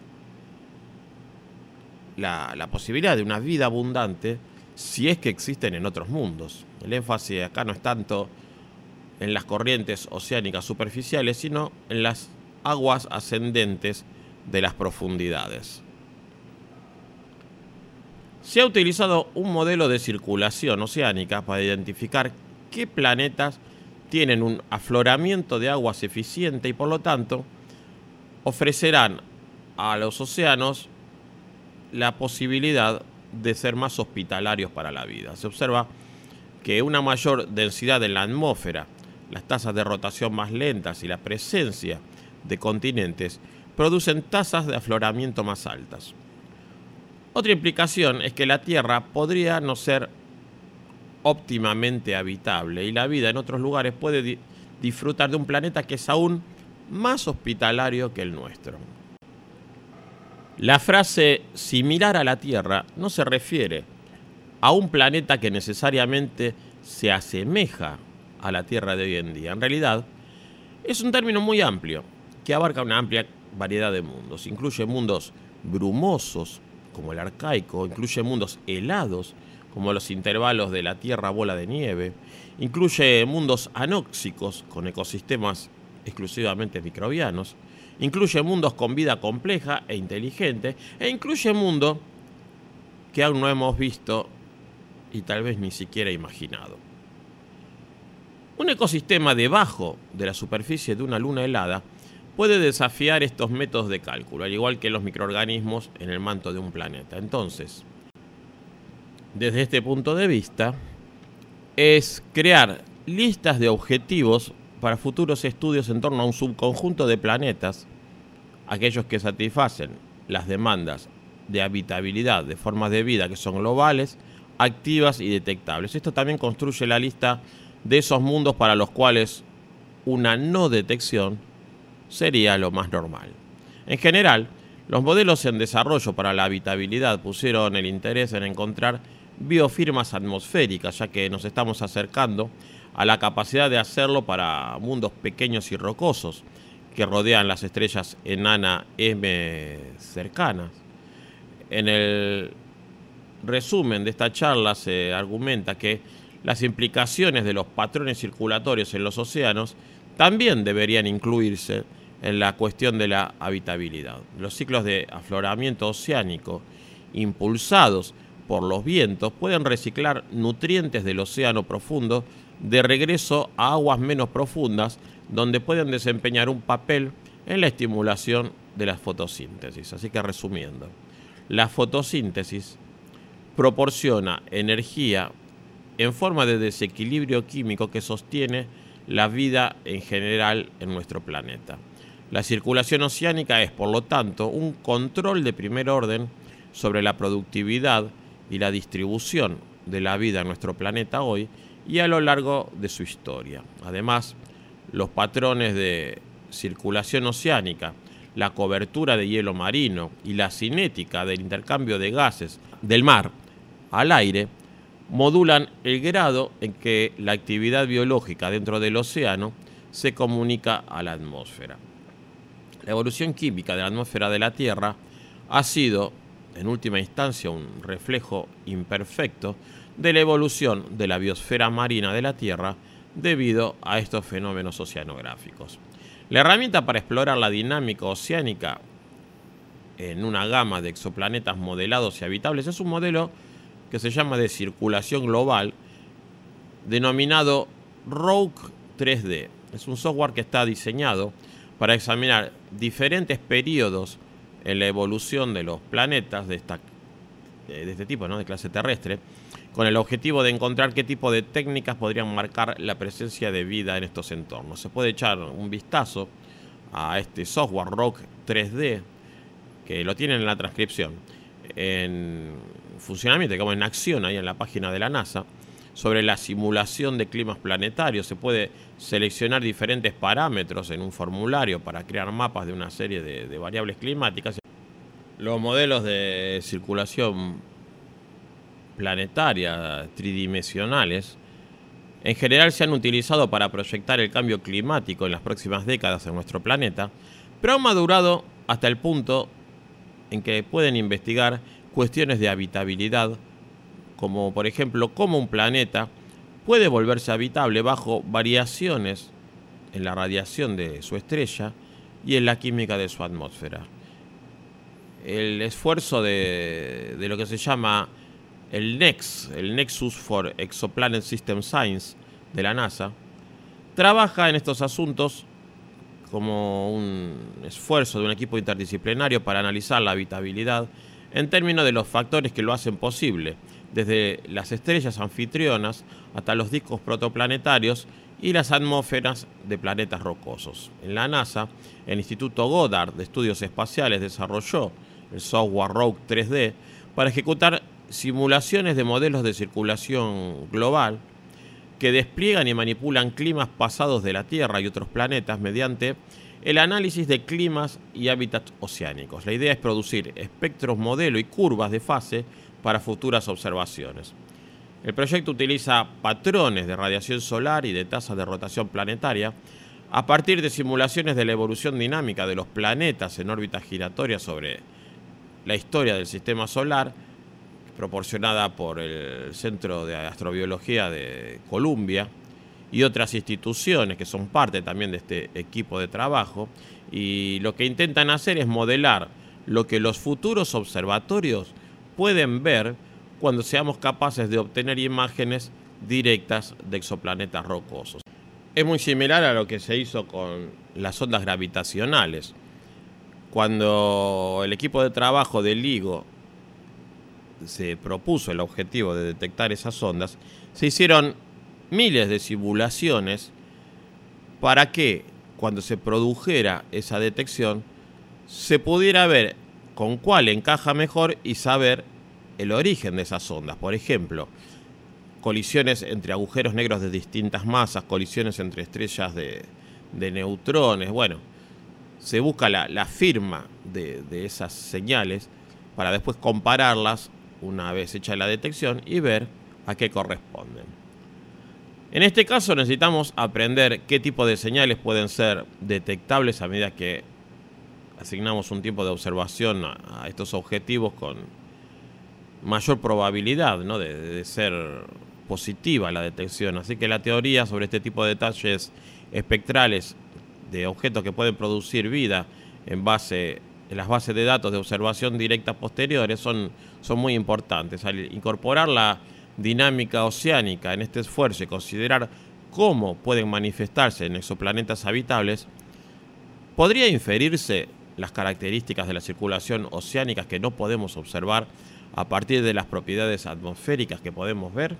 la posibilidad de una vida abundante si es que existen en otros mundos. El énfasis acá no es tanto en las corrientes oceánicas superficiales, sino en las aguas ascendentes de las profundidades. Se ha utilizado un modelo de circulación oceánica para identificar qué planetas tienen un afloramiento de aguas eficiente y por lo tanto ofrecerán a los océanos la posibilidad de ser más hospitalarios para la vida. Se observa que una mayor densidad en la atmósfera, las tasas de rotación más lentas y la presencia de continentes producen tasas de afloramiento más altas. Otra implicación es que la Tierra podría no ser óptimamente habitable y la vida en otros lugares puede disfrutar de un planeta que es aún más hospitalario que el nuestro. La frase similar a la Tierra no se refiere a un planeta que necesariamente se asemeja a la Tierra de hoy en día. En realidad, es un término muy amplio que abarca una amplia variedad de mundos. Incluye mundos brumosos, como el arcaico, incluye mundos helados, como los intervalos de la Tierra bola de nieve, incluye mundos anóxicos, con ecosistemas exclusivamente microbianos, incluye mundos con vida compleja e inteligente, e incluye mundos que aún no hemos visto y tal vez ni siquiera imaginado. Un ecosistema debajo de la superficie de una luna helada puede desafiar estos métodos de cálculo, al igual que los microorganismos en el manto de un planeta. Entonces, desde este punto de vista, es crear listas de objetivos para futuros estudios en torno a un subconjunto de planetas, aquellos que satisfacen las demandas de habitabilidad de formas de vida que son globales, activas y detectables. Esto también construye la lista de esos mundos para los cuales una no detección sería lo más normal. En general, los modelos en desarrollo para la habitabilidad pusieron el interés en encontrar biofirmas atmosféricas, ya que nos estamos acercando a la capacidad de hacerlo para mundos pequeños y rocosos que rodean las estrellas enana M cercanas. En el resumen de esta charla se argumenta que las implicaciones de los patrones circulatorios en los océanos también deberían incluirse en la cuestión de la habitabilidad. Los ciclos de afloramiento oceánico impulsados por los vientos pueden reciclar nutrientes del océano profundo de regreso a aguas menos profundas, donde pueden desempeñar un papel en la estimulación de la fotosíntesis. Así que resumiendo, la fotosíntesis proporciona energía en forma de desequilibrio químico que sostiene la vida en general en nuestro planeta. La circulación oceánica es, por lo tanto, un control de primer orden sobre la productividad y la distribución de la vida en nuestro planeta hoy y a lo largo de su historia. Además, los patrones de circulación oceánica, la cobertura de hielo marino y la cinética del intercambio de gases del mar al aire modulan el grado en que la actividad biológica dentro del océano se comunica a la atmósfera. La evolución química de la atmósfera de la Tierra ha sido, en última instancia, un reflejo imperfecto de la evolución de la biosfera marina de la Tierra debido a estos fenómenos oceanográficos. La herramienta para explorar la dinámica oceánica en una gama de exoplanetas modelados y habitables es un modelo que se llama de circulación global, denominado Rogue 3D. Es un software que está diseñado para examinar diferentes periodos en la evolución de los planetas de este tipo, ¿no?, de clase terrestre, con el objetivo de encontrar qué tipo de técnicas podrían marcar la presencia de vida en estos entornos. Se puede echar un vistazo a este software Rock 3D, que lo tienen en la transcripción, en funcionamiento, como en acción ahí en la página de la NASA, sobre la simulación de climas planetarios. Se puede seleccionar diferentes parámetros en un formulario para crear mapas de una serie de variables climáticas. Los modelos de circulación planetaria tridimensionales en general se han utilizado para proyectar el cambio climático en las próximas décadas en nuestro planeta, pero han madurado hasta el punto en que pueden investigar cuestiones de habitabilidad, como por ejemplo cómo un planeta puede volverse habitable bajo variaciones en la radiación de su estrella y en la química de su atmósfera. El esfuerzo de lo que se llama el Nexus for Exoplanet System Science de la NASA, trabaja en estos asuntos como un esfuerzo de un equipo interdisciplinario para analizar la habitabilidad en términos de los factores que lo hacen posible, desde las estrellas anfitrionas hasta los discos protoplanetarios y las atmósferas de planetas rocosos. En la NASA, el Instituto Goddard de Estudios Espaciales desarrolló el software Rogue 3D para ejecutar simulaciones de modelos de circulación global que despliegan y manipulan climas pasados de la Tierra y otros planetas mediante el análisis de climas y hábitats oceánicos. La idea es producir espectros modelo y curvas de fase para futuras observaciones. El proyecto utiliza patrones de radiación solar y de tasas de rotación planetaria a partir de simulaciones de la evolución dinámica de los planetas en órbita giratoria sobre la historia del sistema solar, proporcionada por el Centro de Astrobiología de Columbia y otras instituciones que son parte también de este equipo de trabajo, y lo que intentan hacer es modelar lo que los futuros observatorios pueden ver cuando seamos capaces de obtener imágenes directas de exoplanetas rocosos. Es muy similar a lo que se hizo con las ondas gravitacionales. Cuando el equipo de trabajo del LIGO se propuso el objetivo de detectar esas ondas, se hicieron miles de simulaciones para que cuando se produjera esa detección se pudiera ver con cuál encaja mejor y saber el origen de esas ondas. Por ejemplo, colisiones entre agujeros negros de distintas masas, colisiones entre estrellas de neutrones. Bueno, se busca la firma de esas señales para después compararlas una vez hecha la detección y ver a qué corresponden. En este caso necesitamos aprender qué tipo de señales pueden ser detectables a medida que asignamos un tiempo de observación a estos objetivos con mayor probabilidad, ¿no?, de ser positiva la detección. Así que la teoría sobre este tipo de detalles espectrales de objetos que pueden producir vida en las bases de datos de observación directa posteriores son muy importantes. Al incorporar la dinámica oceánica en este esfuerzo y considerar cómo pueden manifestarse en exoplanetas habitables, podría inferirse las características de la circulación oceánica que no podemos observar a partir de las propiedades atmosféricas que podemos ver.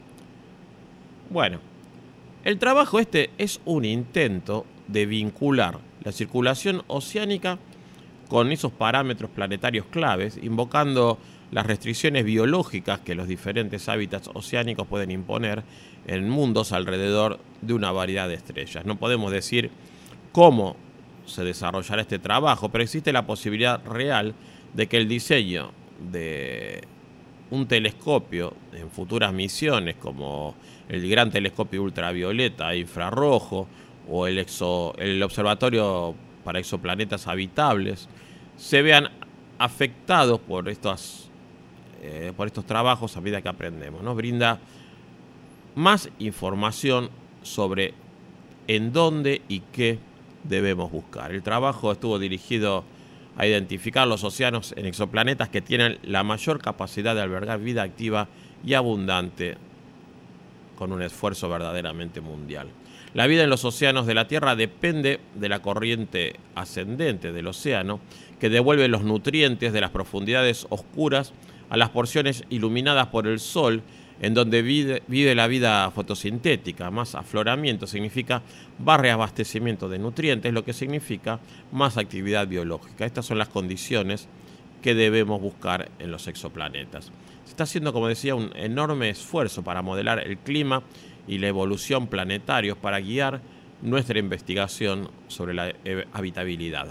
Bueno, el trabajo este es un intento de vincular la circulación oceánica con esos parámetros planetarios claves, invocando las restricciones biológicas que los diferentes hábitats oceánicos pueden imponer en mundos alrededor de una variedad de estrellas. No podemos decir cómo se desarrollará este trabajo, pero existe la posibilidad real de que el diseño de un telescopio en futuras misiones, como el Gran Telescopio Ultravioleta e Infrarrojo o el Observatorio para Exoplanetas Habitables, se vean afectados por estos trabajos a medida que aprendemos. Nos brinda más información sobre en dónde y qué debemos buscar. El trabajo estuvo dirigido a identificar los océanos en exoplanetas que tienen la mayor capacidad de albergar vida activa y abundante, con un esfuerzo verdaderamente mundial. La vida en los océanos de la Tierra depende de la corriente ascendente del océano, que devuelve los nutrientes de las profundidades oscuras a las porciones iluminadas por el sol, en donde vive la vida fotosintética. Más afloramiento significa más reabastecimiento de nutrientes, lo que significa más actividad biológica. Estas son las condiciones que debemos buscar en los exoplanetas. Se está haciendo, como decía, un enorme esfuerzo para modelar el clima y la evolución planetarios para guiar nuestra investigación sobre la habitabilidad.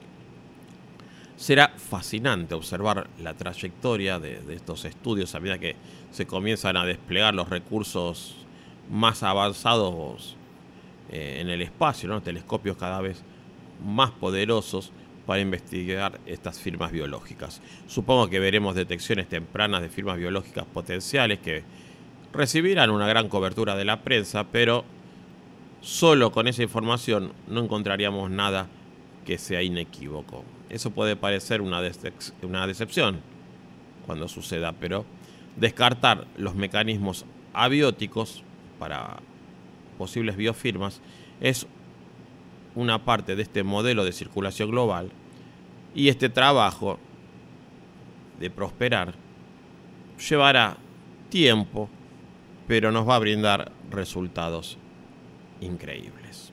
Será fascinante observar la trayectoria de estos estudios a medida que se comienzan a desplegar los recursos más avanzados en el espacio, ¿no? Telescopios cada vez más poderosos para investigar estas firmas biológicas. Supongo que veremos detecciones tempranas de firmas biológicas potenciales que recibirán una gran cobertura de la prensa, pero solo con esa información no encontraríamos nada que sea inequívoco. Eso puede parecer una decepción cuando suceda, pero descartar los mecanismos abióticos para posibles biofirmas es una parte de este modelo de circulación global, y este trabajo de prosperar llevará tiempo, pero nos va a brindar resultados increíbles.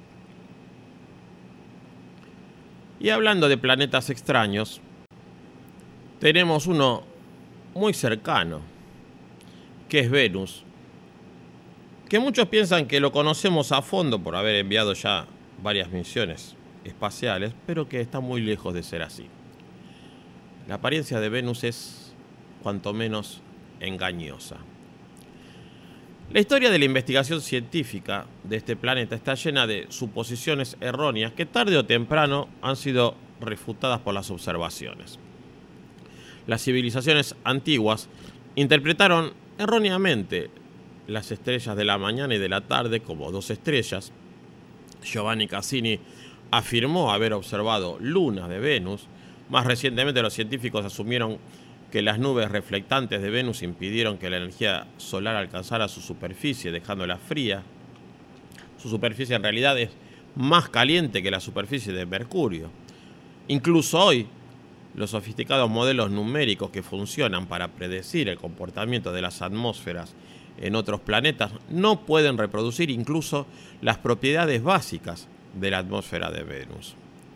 Y hablando de planetas extraños, tenemos uno muy cercano, que es Venus, que muchos piensan que lo conocemos a fondo por haber enviado ya varias misiones espaciales, pero que está muy lejos de ser así. La apariencia de Venus es cuanto menos engañosa. La historia de la investigación científica de este planeta está llena de suposiciones erróneas que tarde o temprano han sido refutadas por las observaciones. Las civilizaciones antiguas interpretaron erróneamente las estrellas de la mañana y de la tarde como dos estrellas. Giovanni Cassini afirmó haber observado lunas de Venus. Más recientemente los científicos asumieron que las nubes reflectantes de Venus impidieron que la energía solar alcanzara su superficie, dejándola fría. Su superficie en realidad es más caliente que la superficie de Mercurio. Incluso hoy, los sofisticados modelos numéricos que funcionan para predecir el comportamiento de las atmósferas en otros planetas no pueden reproducir incluso las propiedades básicas de la atmósfera de Venus.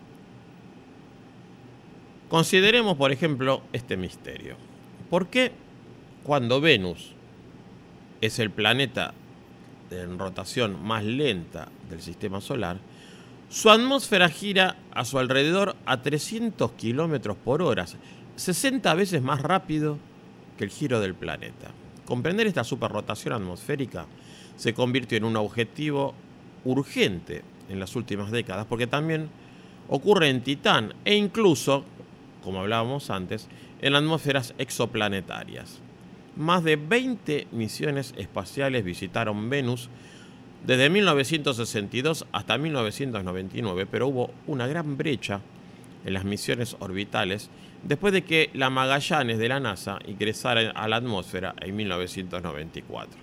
Consideremos, por ejemplo, este misterio. ¿Por qué cuando Venus es el planeta en rotación más lenta del sistema solar, su atmósfera gira a su alrededor a 300 kilómetros por hora, 60 veces más rápido que el giro del planeta? Comprender esta superrotación atmosférica se convirtió en un objetivo urgente en las últimas décadas, porque también ocurre en Titán e incluso, como hablábamos antes, en atmósferas exoplanetarias. Más de 20 misiones espaciales visitaron Venus desde 1962 hasta 1999, pero hubo una gran brecha en las misiones orbitales después de que la Magallanes de la NASA ingresara a la atmósfera en 1994.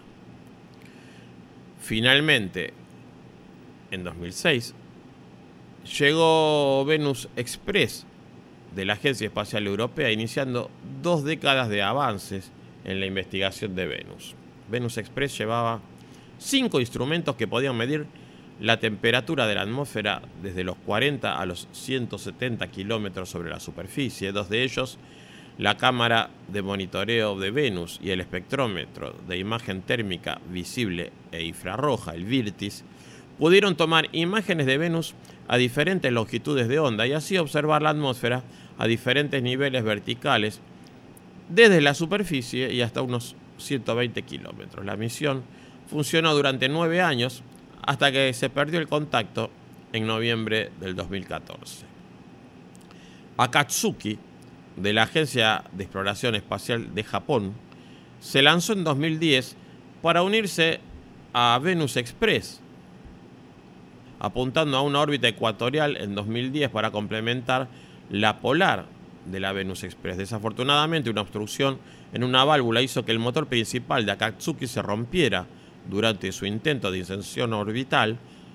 Finalmente, en 2006, llegó Venus Express de la Agencia Espacial Europea, iniciando 2 décadas de avances en la investigación de Venus. Venus Express llevaba 5 instrumentos que podían medir la temperatura de la atmósfera desde los 40 a los 170 kilómetros sobre la superficie. 2 de ellos, la cámara de monitoreo de Venus y el espectrómetro de imagen térmica visible e infrarroja, el VIRTIS, pudieron tomar imágenes de Venus a diferentes longitudes de onda y así observar la atmósfera a diferentes niveles verticales, desde la superficie y hasta unos 120 kilómetros. La misión funcionó durante 9 años hasta que se perdió el contacto en noviembre del 2014. Akatsuki, de la Agencia de Exploración Espacial de Japón, se lanzó en 2010 para unirse a Venus Express, apuntando a una órbita ecuatorial en 2010 para complementar la polar de la Venus Express. Desafortunadamente, una obstrucción en una válvula hizo que el motor principal de Akatsuki se rompiera durante su intento de inserción orbital,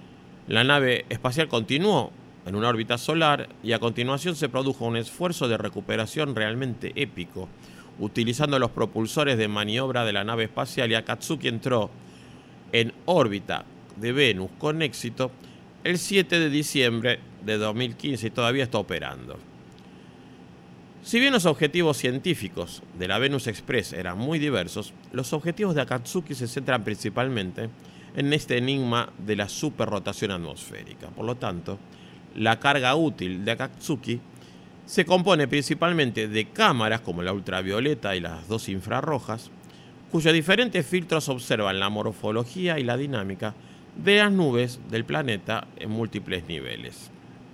La nave espacial continuó en una órbita solar y a continuación se produjo un esfuerzo de recuperación realmente épico, utilizando los propulsores de maniobra de la nave espacial, y Akatsuki entró en órbita de Venus con éxito el 7 de diciembre de 2015 y todavía está operando. Si bien los objetivos científicos de la Venus Express eran muy diversos, los objetivos de Akatsuki se centran principalmente en este enigma de la superrotación atmosférica. Por lo tanto, la carga útil de Akatsuki se compone principalmente de cámaras como la ultravioleta y las dos infrarrojas, cuyos diferentes filtros observan la morfología y la dinámica de las nubes del planeta en múltiples niveles.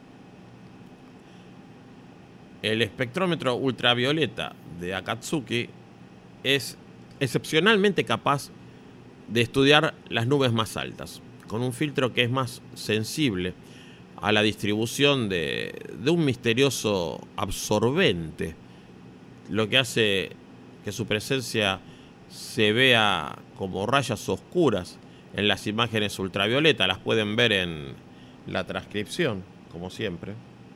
El espectrómetro ultravioleta de Akatsuki es excepcionalmente capaz de estudiar las nubes más altas, con un filtro que es más sensible a la distribución de un misterioso absorbente, lo que hace que su presencia se vea como rayas oscuras en las imágenes ultravioleta. Las pueden ver en la transcripción, como siempre.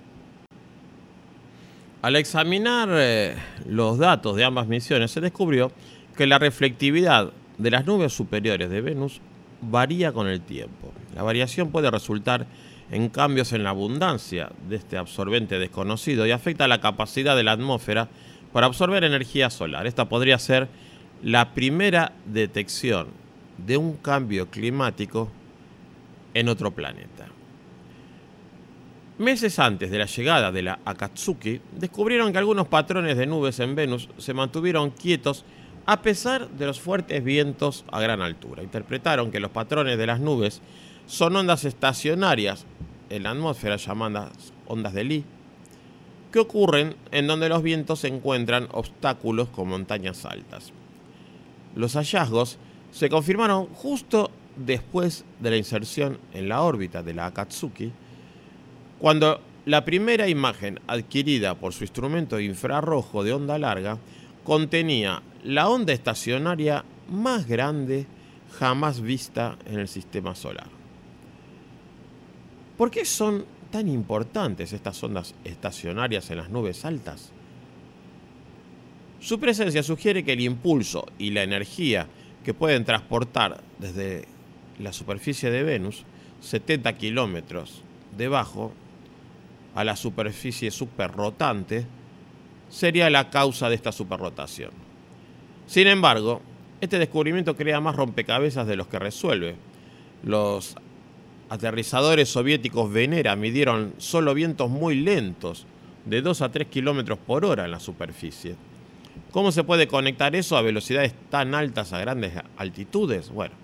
Al examinar los datos de ambas misiones, se descubrió que la reflectividad de las nubes superiores de Venus varía con el tiempo. La variación puede resultar en cambios en la abundancia de este absorbente desconocido y afecta la capacidad de la atmósfera para absorber energía solar. Esta podría ser la primera detección de un cambio climático en otro planeta. Meses antes de la llegada de la Akatsuki, descubrieron que algunos patrones de nubes en Venus se mantuvieron quietos a pesar de los fuertes vientos a gran altura. Interpretaron que los patrones de las nubes son ondas estacionarias en la atmósfera, llamadas ondas de Lee, que ocurren en donde los vientos encuentran obstáculos con montañas altas. Los hallazgos se confirmaron justo después de la inserción en la órbita de la Akatsuki, cuando la primera imagen adquirida por su instrumento infrarrojo de onda larga contenía la onda estacionaria más grande jamás vista en el sistema solar. ¿Por qué son tan importantes estas ondas estacionarias en las nubes altas? Su presencia sugiere que el impulso y la energía que pueden transportar desde la superficie de Venus, 70 kilómetros debajo, a la superficie superrotante, sería la causa de esta superrotación. Sin embargo, este descubrimiento crea más rompecabezas de los que resuelve. Los aterrizadores soviéticos Venera midieron solo vientos muy lentos, de 2 a 3 kilómetros por hora en la superficie. ¿Cómo se puede conectar eso a velocidades tan altas a grandes altitudes? Bueno,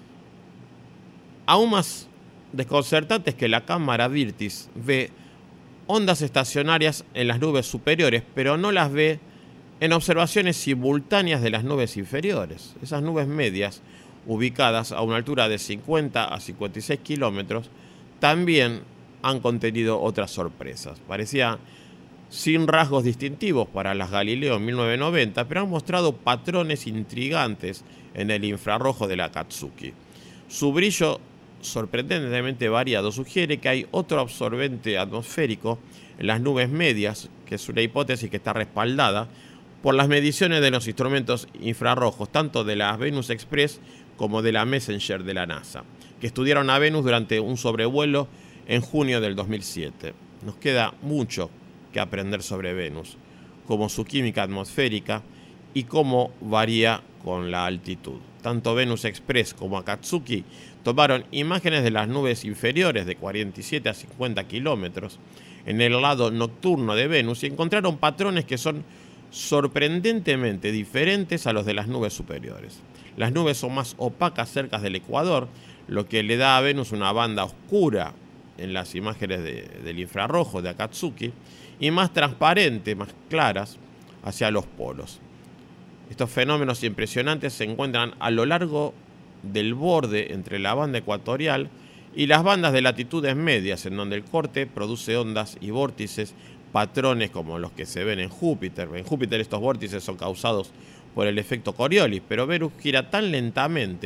aún más desconcertante es que la cámara Virtis ve ondas estacionarias en las nubes superiores, pero no las ve en observaciones simultáneas de las nubes inferiores. Esas nubes medias, ubicadas a una altura de 50 a 56 kilómetros, también han contenido otras sorpresas. Parecía sin rasgos distintivos para las Galileo en 1990, pero han mostrado patrones intrigantes en el infrarrojo de la Akatsuki. Su brillo sorprendentemente variado sugiere que hay otro absorbente atmosférico en las nubes medias, que es una hipótesis que está respaldada por las mediciones de los instrumentos infrarrojos, tanto de la Venus Express como de la Messenger de la NASA, que estudiaron a Venus durante un sobrevuelo en junio del 2007. Nos queda mucho que aprender sobre Venus, como su química atmosférica y cómo varía con la altitud. Tanto Venus Express como Akatsuki tomaron imágenes de las nubes inferiores de 47 a 50 kilómetros en el lado nocturno de Venus y encontraron patrones que son sorprendentemente diferentes a los de las nubes superiores. Las nubes son más opacas cerca del ecuador, lo que le da a Venus una banda oscura en las imágenes del infrarrojo de Akatsuki y más transparente, más claras hacia los polos. Estos fenómenos impresionantes se encuentran a lo largo del borde entre la banda ecuatorial y las bandas de latitudes medias, en donde el corte produce ondas y vórtices, patrones como los que se ven en Júpiter. En Júpiter estos vórtices son causados por el efecto Coriolis, pero Venus gira tan lentamente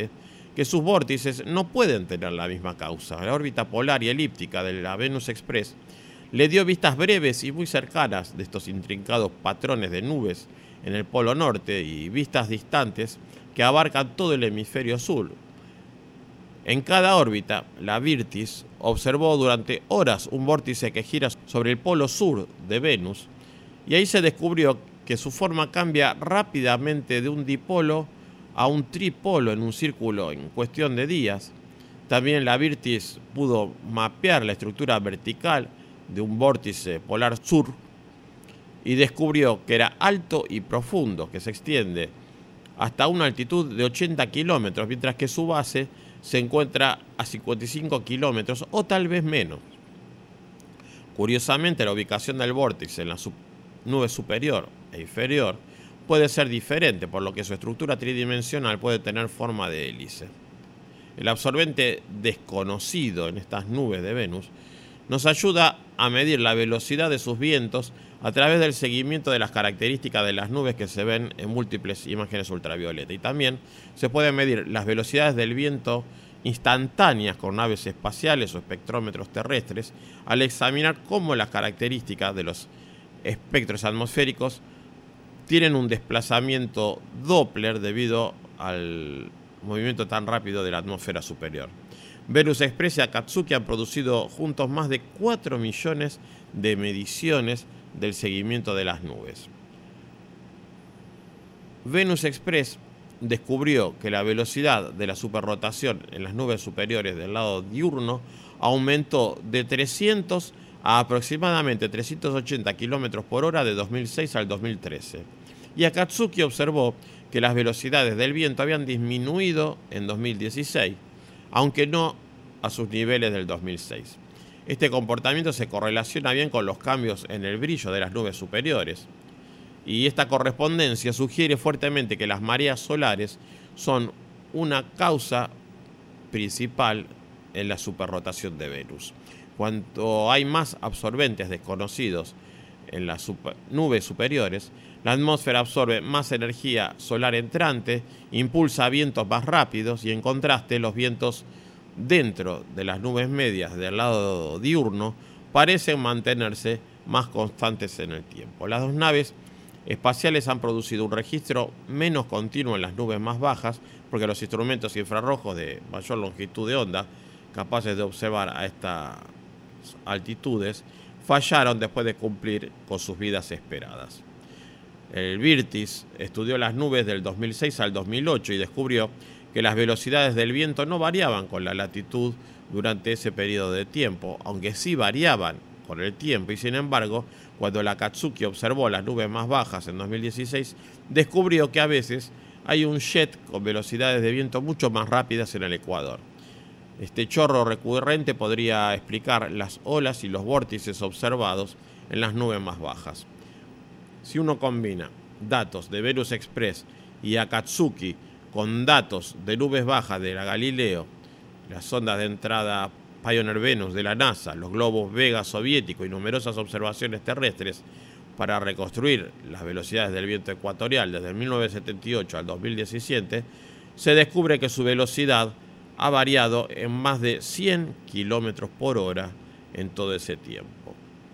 que sus vórtices no pueden tener la misma causa. La órbita polar y elíptica de la Venus Express le dio vistas breves y muy cercanas de estos intrincados patrones de nubes en el polo norte y vistas distantes que abarcan todo el hemisferio sur. En cada órbita, la Virtis observó durante horas un vórtice que gira sobre el polo sur de Venus, y ahí se descubrió que su forma cambia rápidamente de un dipolo a un tripolo en un círculo en cuestión de días. También la Virtis pudo mapear la estructura vertical de un vórtice polar sur y descubrió que era alto y profundo, que se extiende hasta una altitud de 80 kilómetros, mientras que su base se encuentra a 55 kilómetros o tal vez menos. Curiosamente, la ubicación del vórtice en la nube superior e inferior puede ser diferente, por lo que su estructura tridimensional puede tener forma de hélice. El absorbente desconocido en estas nubes de Venus nos ayuda a medir la velocidad de sus vientos a través del seguimiento de las características de las nubes que se ven en múltiples imágenes ultravioleta. Y también se pueden medir las velocidades del viento instantáneas con naves espaciales o espectrómetros terrestres al examinar cómo las características de los espectros atmosféricos tienen un desplazamiento Doppler debido al movimiento tan rápido de la atmósfera superior. Venus Express y Akatsuki han producido juntos más de 4 millones de mediciones del seguimiento de las nubes. Venus Express descubrió que la velocidad de la superrotación en las nubes superiores del lado diurno aumentó de 300 a aproximadamente 380 km por hora de 2006 al 2013. Y Akatsuki observó que las velocidades del viento habían disminuido en 2016, aunque no a sus niveles del 2006. Este comportamiento se correlaciona bien con los cambios en el brillo de las nubes superiores. Y esta correspondencia sugiere fuertemente que las mareas solares son una causa principal en la superrotación de Venus. Cuanto hay más absorbentes desconocidos en las nubes superiores, la atmósfera absorbe más energía solar entrante, impulsa vientos más rápidos y, en contraste, los vientos dentro de las nubes medias del lado diurno parecen mantenerse más constantes en el tiempo. Las dos naves espaciales han producido un registro menos continuo en las nubes más bajas, porque los instrumentos infrarrojos de mayor longitud de onda, capaces de observar a estas altitudes, fallaron después de cumplir con sus vidas esperadas. El Virtis estudió las nubes del 2006 al 2008 y descubrió que las velocidades del viento no variaban con la latitud durante ese periodo de tiempo, aunque sí variaban con el tiempo, y sin embargo, cuando la Akatsuki observó las nubes más bajas en 2016, descubrió que a veces hay un jet con velocidades de viento mucho más rápidas en el ecuador. Este chorro recurrente podría explicar las olas y los vórtices observados en las nubes más bajas. Si uno combina datos de Venus Express y Akatsuki con datos de nubes bajas de la Galileo, las sondas de entrada Pioneer Venus de la NASA, los globos Vega soviético y numerosas observaciones terrestres para reconstruir las velocidades del viento ecuatorial desde 1978 al 2017, se descubre que su velocidad ha variado en más de 100 kilómetros por hora en todo ese tiempo.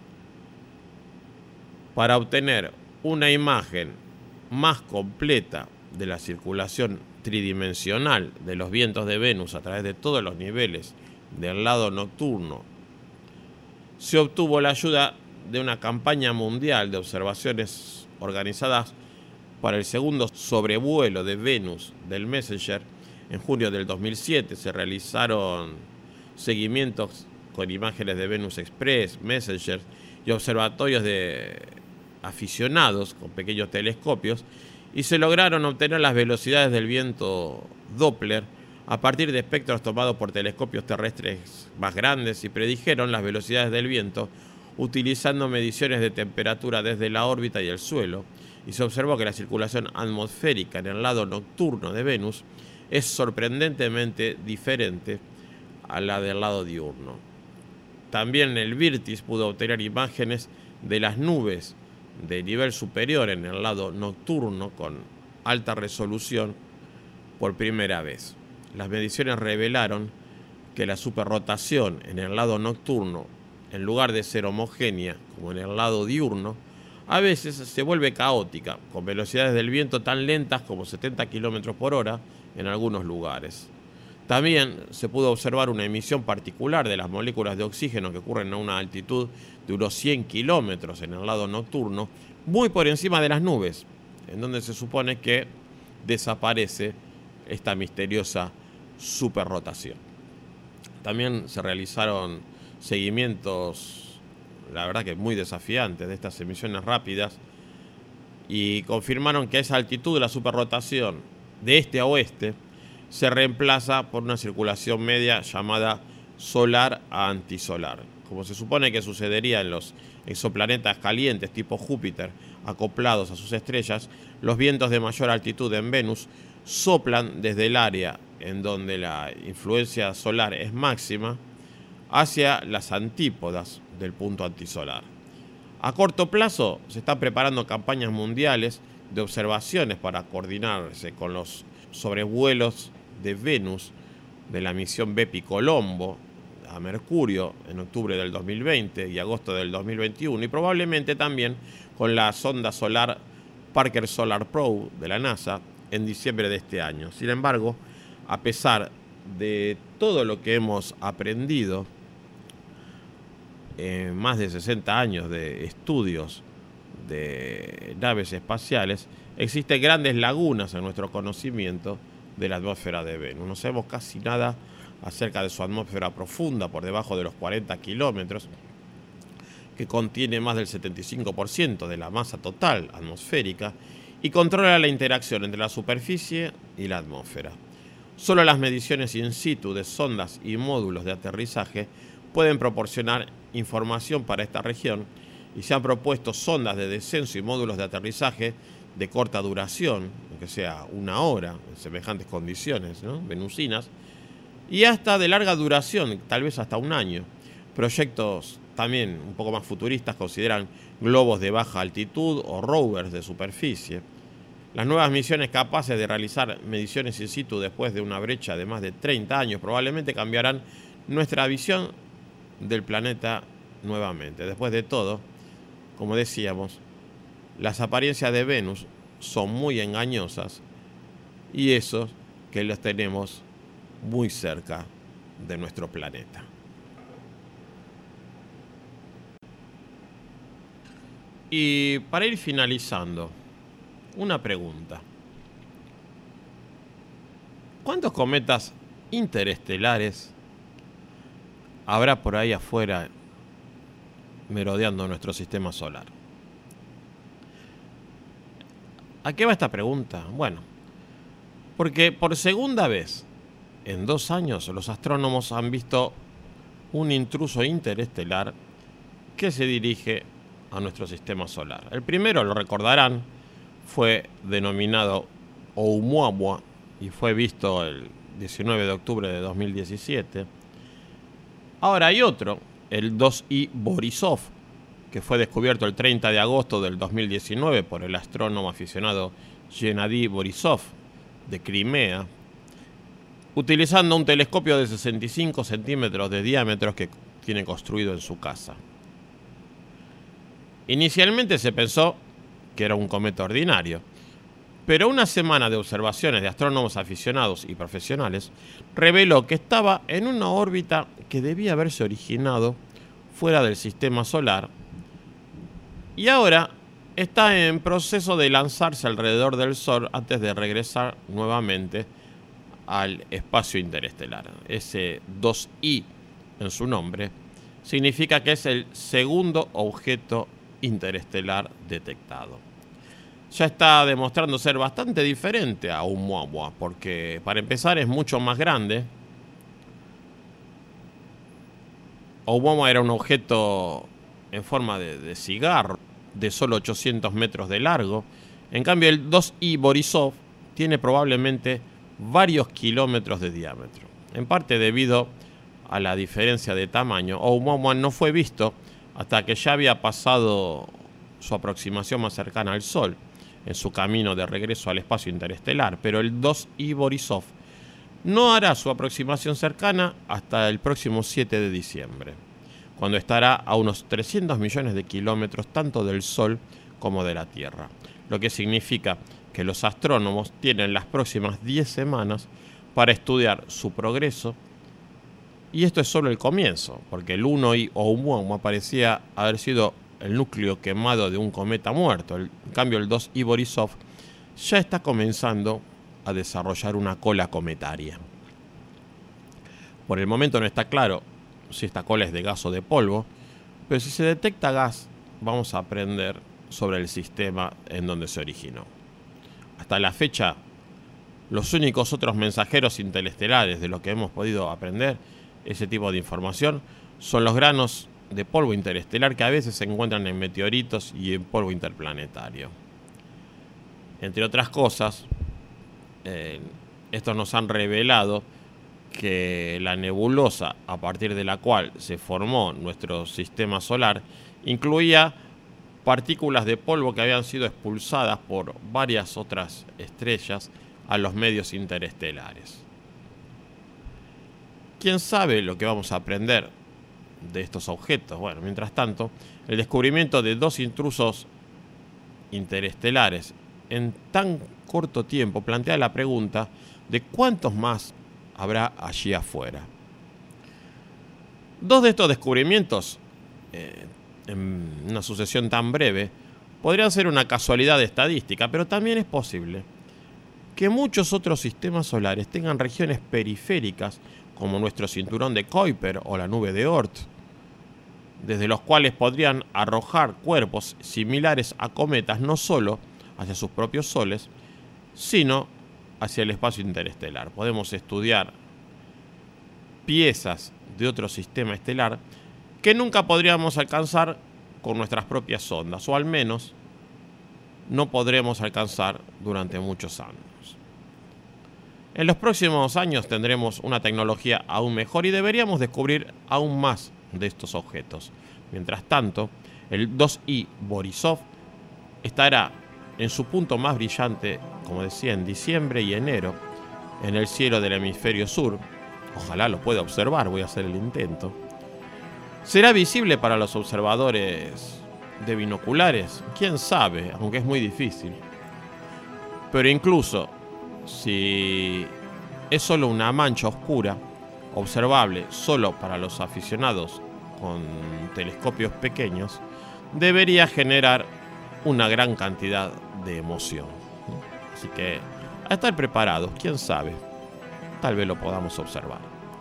Para obtener una imagen más completa de la circulación tridimensional de los vientos de Venus a través de todos los niveles del lado nocturno, se obtuvo la ayuda de una campaña mundial de observaciones organizadas para el segundo sobrevuelo de Venus del Messenger. En junio del 2007 se realizaron seguimientos con imágenes de Venus Express, Messenger y observatorios de aficionados con pequeños telescopios, y se lograron obtener las velocidades del viento Doppler a partir de espectros tomados por telescopios terrestres más grandes, y predijeron las velocidades del viento utilizando mediciones de temperatura desde la órbita y el suelo, y se observó que la circulación atmosférica en el lado nocturno de Venus es sorprendentemente diferente a la del lado diurno. También el Virtis pudo obtener imágenes de las nubes de nivel superior en el lado nocturno con alta resolución por primera vez. las mediciones revelaron que la superrotación en el lado nocturno, en lugar de ser homogénea como en el lado diurno, a veces se vuelve caótica, con velocidades del viento tan lentas como 70 km por hora en algunos lugares. También se pudo observar una emisión particular de las moléculas de oxígeno que ocurren a una altitud de unos 100 kilómetros en el lado nocturno, muy por encima de las nubes, en donde se supone que desaparece esta misteriosa superrotación. También se realizaron seguimientos, la verdad que muy desafiantes, de estas emisiones rápidas y confirmaron que a esa altitud de la superrotación de este a oeste se reemplaza por una circulación media llamada solar a antisolar. Como se supone que sucedería en los exoplanetas calientes tipo Júpiter acoplados a sus estrellas, los vientos de mayor altitud en Venus soplan desde el área en donde la influencia solar es máxima hacia las antípodas del punto antisolar. A corto plazo se están preparando campañas mundiales de observaciones para coordinarse con los sobrevuelos de Venus de la misión Bepi Colombo a Mercurio en octubre del 2020 y agosto del 2021 y probablemente también con la sonda solar Parker Solar Probe de la NASA en diciembre de este año. Sin embargo, a pesar de todo lo que hemos aprendido en más de 60 años de estudios de naves espaciales, existen grandes lagunas en nuestro conocimiento de la atmósfera de Venus. No sabemos casi nada acerca de su atmósfera profunda por debajo de los 40 kilómetros, que contiene más del 75% de la masa total atmosférica y controla la interacción entre la superficie y la atmósfera. Solo las mediciones in situ de sondas y módulos de aterrizaje pueden proporcionar información para esta región y se han propuesto sondas de descenso y módulos de aterrizaje de corta duración, aunque sea una hora en semejantes condiciones, ¿no?, venusinas, y hasta de larga duración, tal vez hasta un año. Proyectos también un poco más futuristas consideran globos de baja altitud o rovers de superficie. Las nuevas misiones capaces de realizar mediciones in situ después de una brecha de más de 30 años probablemente cambiarán nuestra visión del planeta nuevamente. Después de todo, como decíamos, las apariencias de Venus son muy engañosas y eso que los tenemos muy cerca de nuestro planeta. Y para ir finalizando, una pregunta. ¿Cuántos cometas interestelares habrá por ahí afuera merodeando nuestro sistema solar? ¿A qué va esta pregunta? Bueno, porque por segunda vez en 2 años los astrónomos han visto un intruso interestelar que se dirige a nuestro sistema solar. El primero, lo recordarán, fue denominado Oumuamua y fue visto el 19 de octubre de 2017. Ahora hay otro, el 2I Borisov, que fue descubierto el 30 de agosto del 2019 por el astrónomo aficionado Gennady Borisov de Crimea, utilizando un telescopio de 65 centímetros de diámetro que tiene construido en su casa. Inicialmente se pensó que era un cometa ordinario, pero una semana de observaciones de astrónomos aficionados y profesionales reveló que estaba en una órbita que debía haberse originado fuera del sistema solar y ahora está en proceso de lanzarse alrededor del Sol antes de regresar nuevamente al espacio interestelar. Ese 2I en su nombre significa que es el segundo objeto interestelar detectado. Ya está demostrando ser bastante diferente a Oumuamua, porque para empezar es mucho más grande. Oumuamua era un objeto en forma de cigarro, de solo 800 metros de largo. En cambio, el 2I Borisov tiene probablemente varios kilómetros de diámetro. En parte debido a la diferencia de tamaño, Oumuamua no fue visto hasta que ya había pasado su aproximación más cercana al Sol en su camino de regreso al espacio interestelar, pero el 2I Borisov no hará su aproximación cercana hasta el próximo 7 de diciembre, cuando estará a unos 300 millones de kilómetros tanto del Sol como de la Tierra, lo que significa que los astrónomos tienen las próximas 10 semanas para estudiar su progreso, y esto es solo el comienzo, porque el 1I Oumuamua parecía haber sido el núcleo quemado de un cometa muerto. En cambio, el 2I Borisov ya está comenzando a desarrollar una cola cometaria. Por el momento no está claro si esta cola es de gas o de polvo, pero si se detecta gas, vamos a aprender sobre el sistema en donde se originó. Hasta la fecha, los únicos otros mensajeros interestelares de los que hemos podido aprender ese tipo de información son los granos de polvo interestelar que a veces se encuentran en meteoritos y en polvo interplanetario. Entre otras cosas, estos nos han revelado que la nebulosa a partir de la cual se formó nuestro sistema solar incluía partículas de polvo que habían sido expulsadas por varias otras estrellas a los medios interestelares. ¿Quién sabe lo que vamos a aprender de estos objetos? Bueno, mientras tanto, el descubrimiento de 2 intrusos interestelares en tan corto tiempo plantea la pregunta de cuántos más habrá allí afuera. 2 de estos descubrimientos, en una sucesión tan breve, podrían ser una casualidad estadística, pero también es posible que muchos otros sistemas solares tengan regiones periféricas, como nuestro cinturón de Kuiper o la nube de Oort, desde los cuales podrían arrojar cuerpos similares a cometas no solo hacia sus propios soles, sino hacia el espacio interestelar. Podemos estudiar piezas de otro sistema estelar que nunca podríamos alcanzar con nuestras propias sondas, o al menos no podremos alcanzar durante muchos años. En los próximos años tendremos una tecnología aún mejor y deberíamos descubrir aún más de estos objetos. Mientras tanto, el 2I Borisov estará en su punto más brillante, como decía, en diciembre y enero, en el cielo del hemisferio sur. Ojalá lo pueda observar, voy a hacer el intento. ¿Será visible para los observadores de binoculares? Quién sabe, aunque es muy difícil. Pero incluso si es solo una mancha oscura, observable solo para los aficionados con telescopios pequeños, debería generar una gran cantidad de emoción. Así que a estar preparados, quién sabe, tal vez lo podamos observar.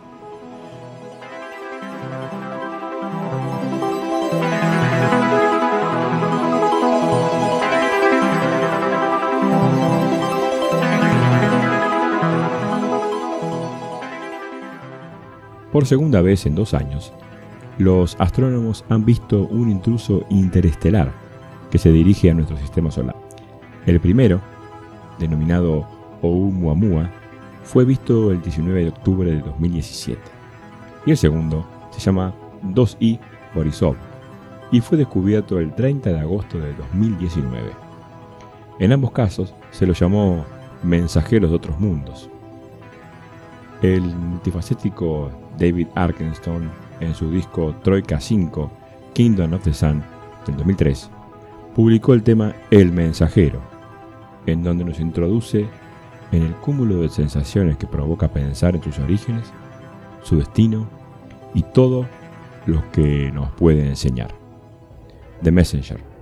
Por segunda vez en 2 años, los astrónomos han visto un intruso interestelar que se dirige a nuestro sistema solar. El primero, denominado Oumuamua, fue visto el 19 de octubre de 2017. Y el segundo se llama 2I Borisov y fue descubierto el 30 de agosto de 2019. En ambos casos se los llamó mensajeros de otros mundos. El multifacético David Arkenstone, en su disco Troika 5, Kingdom of the Sun, del 2003, publicó el tema El Mensajero, en donde nos introduce en el cúmulo de sensaciones que provoca pensar en sus orígenes, su destino y todo lo que nos puede enseñar. The Messenger.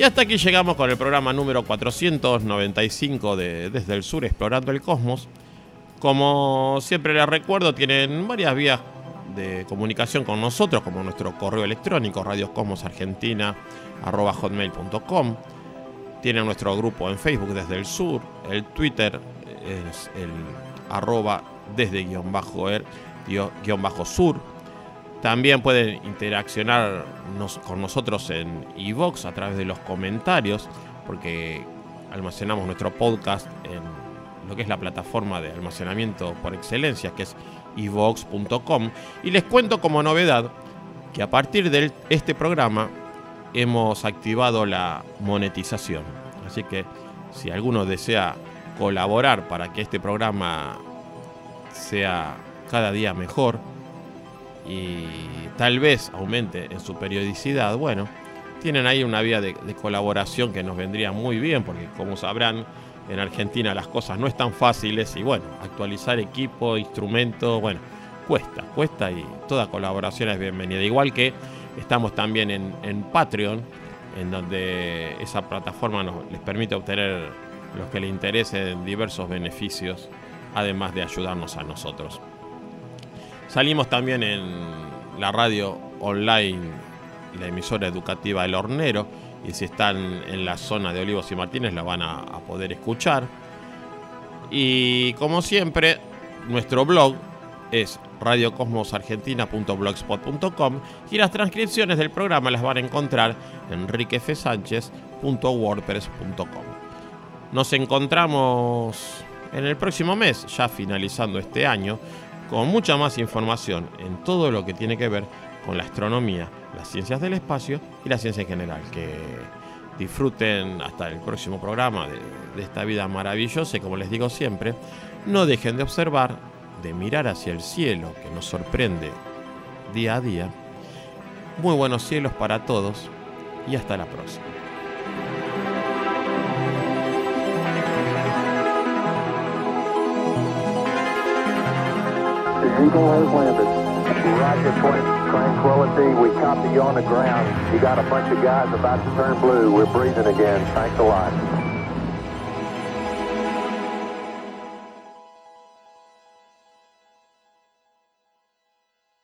hasta aquí llegamos con el programa número 495 de Desde el Sur Explorando el Cosmos. Como siempre les recuerdo, tienen varias vías de comunicación con nosotros, como nuestro correo electrónico radiocosmosargentina@hotmail.com. Tienen nuestro grupo en Facebook Desde el Sur, el Twitter es el @desde_er_sur. También pueden interaccionar con nosotros en iVoox a través de los comentarios, porque almacenamos nuestro podcast en lo que es la plataforma de almacenamiento por excelencia, que es iVoox.com. Y les cuento como novedad que a partir de este programa hemos activado la monetización. Así que si alguno desea colaborar para que este programa sea cada día mejor y tal vez aumente en su periodicidad, bueno, tienen ahí una vía de colaboración que nos vendría muy bien, porque como sabrán, en Argentina las cosas no están fáciles y bueno, actualizar equipo, instrumentos, bueno, cuesta y toda colaboración es bienvenida. Igual que estamos también en Patreon, en donde esa plataforma les permite obtener los que les interesen diversos beneficios, además de ayudarnos a nosotros. Salimos también en la radio online, la emisora educativa El Hornero, y si están en la zona de Olivos y Martínez la van a poder escuchar. Y como siempre, nuestro blog es radiocosmosargentina.blogspot.com y las transcripciones del programa las van a encontrar en enriquefsanchez.wordpress.com. Nos encontramos en el próximo mes, ya finalizando este año, con mucha más información en todo lo que tiene que ver con la astronomía, las ciencias del espacio y la ciencia en general. Que disfruten hasta el próximo programa de esta vida maravillosa y, como les digo siempre, no dejen de observar, de mirar hacia el cielo que nos sorprende día a día. Muy buenos cielos para todos y hasta la próxima. The Eagle has landed. Roger, Tranquility, we copy you on the ground. You got a bunch of guys about to turn blue. We're breathing again. Thanks a lot.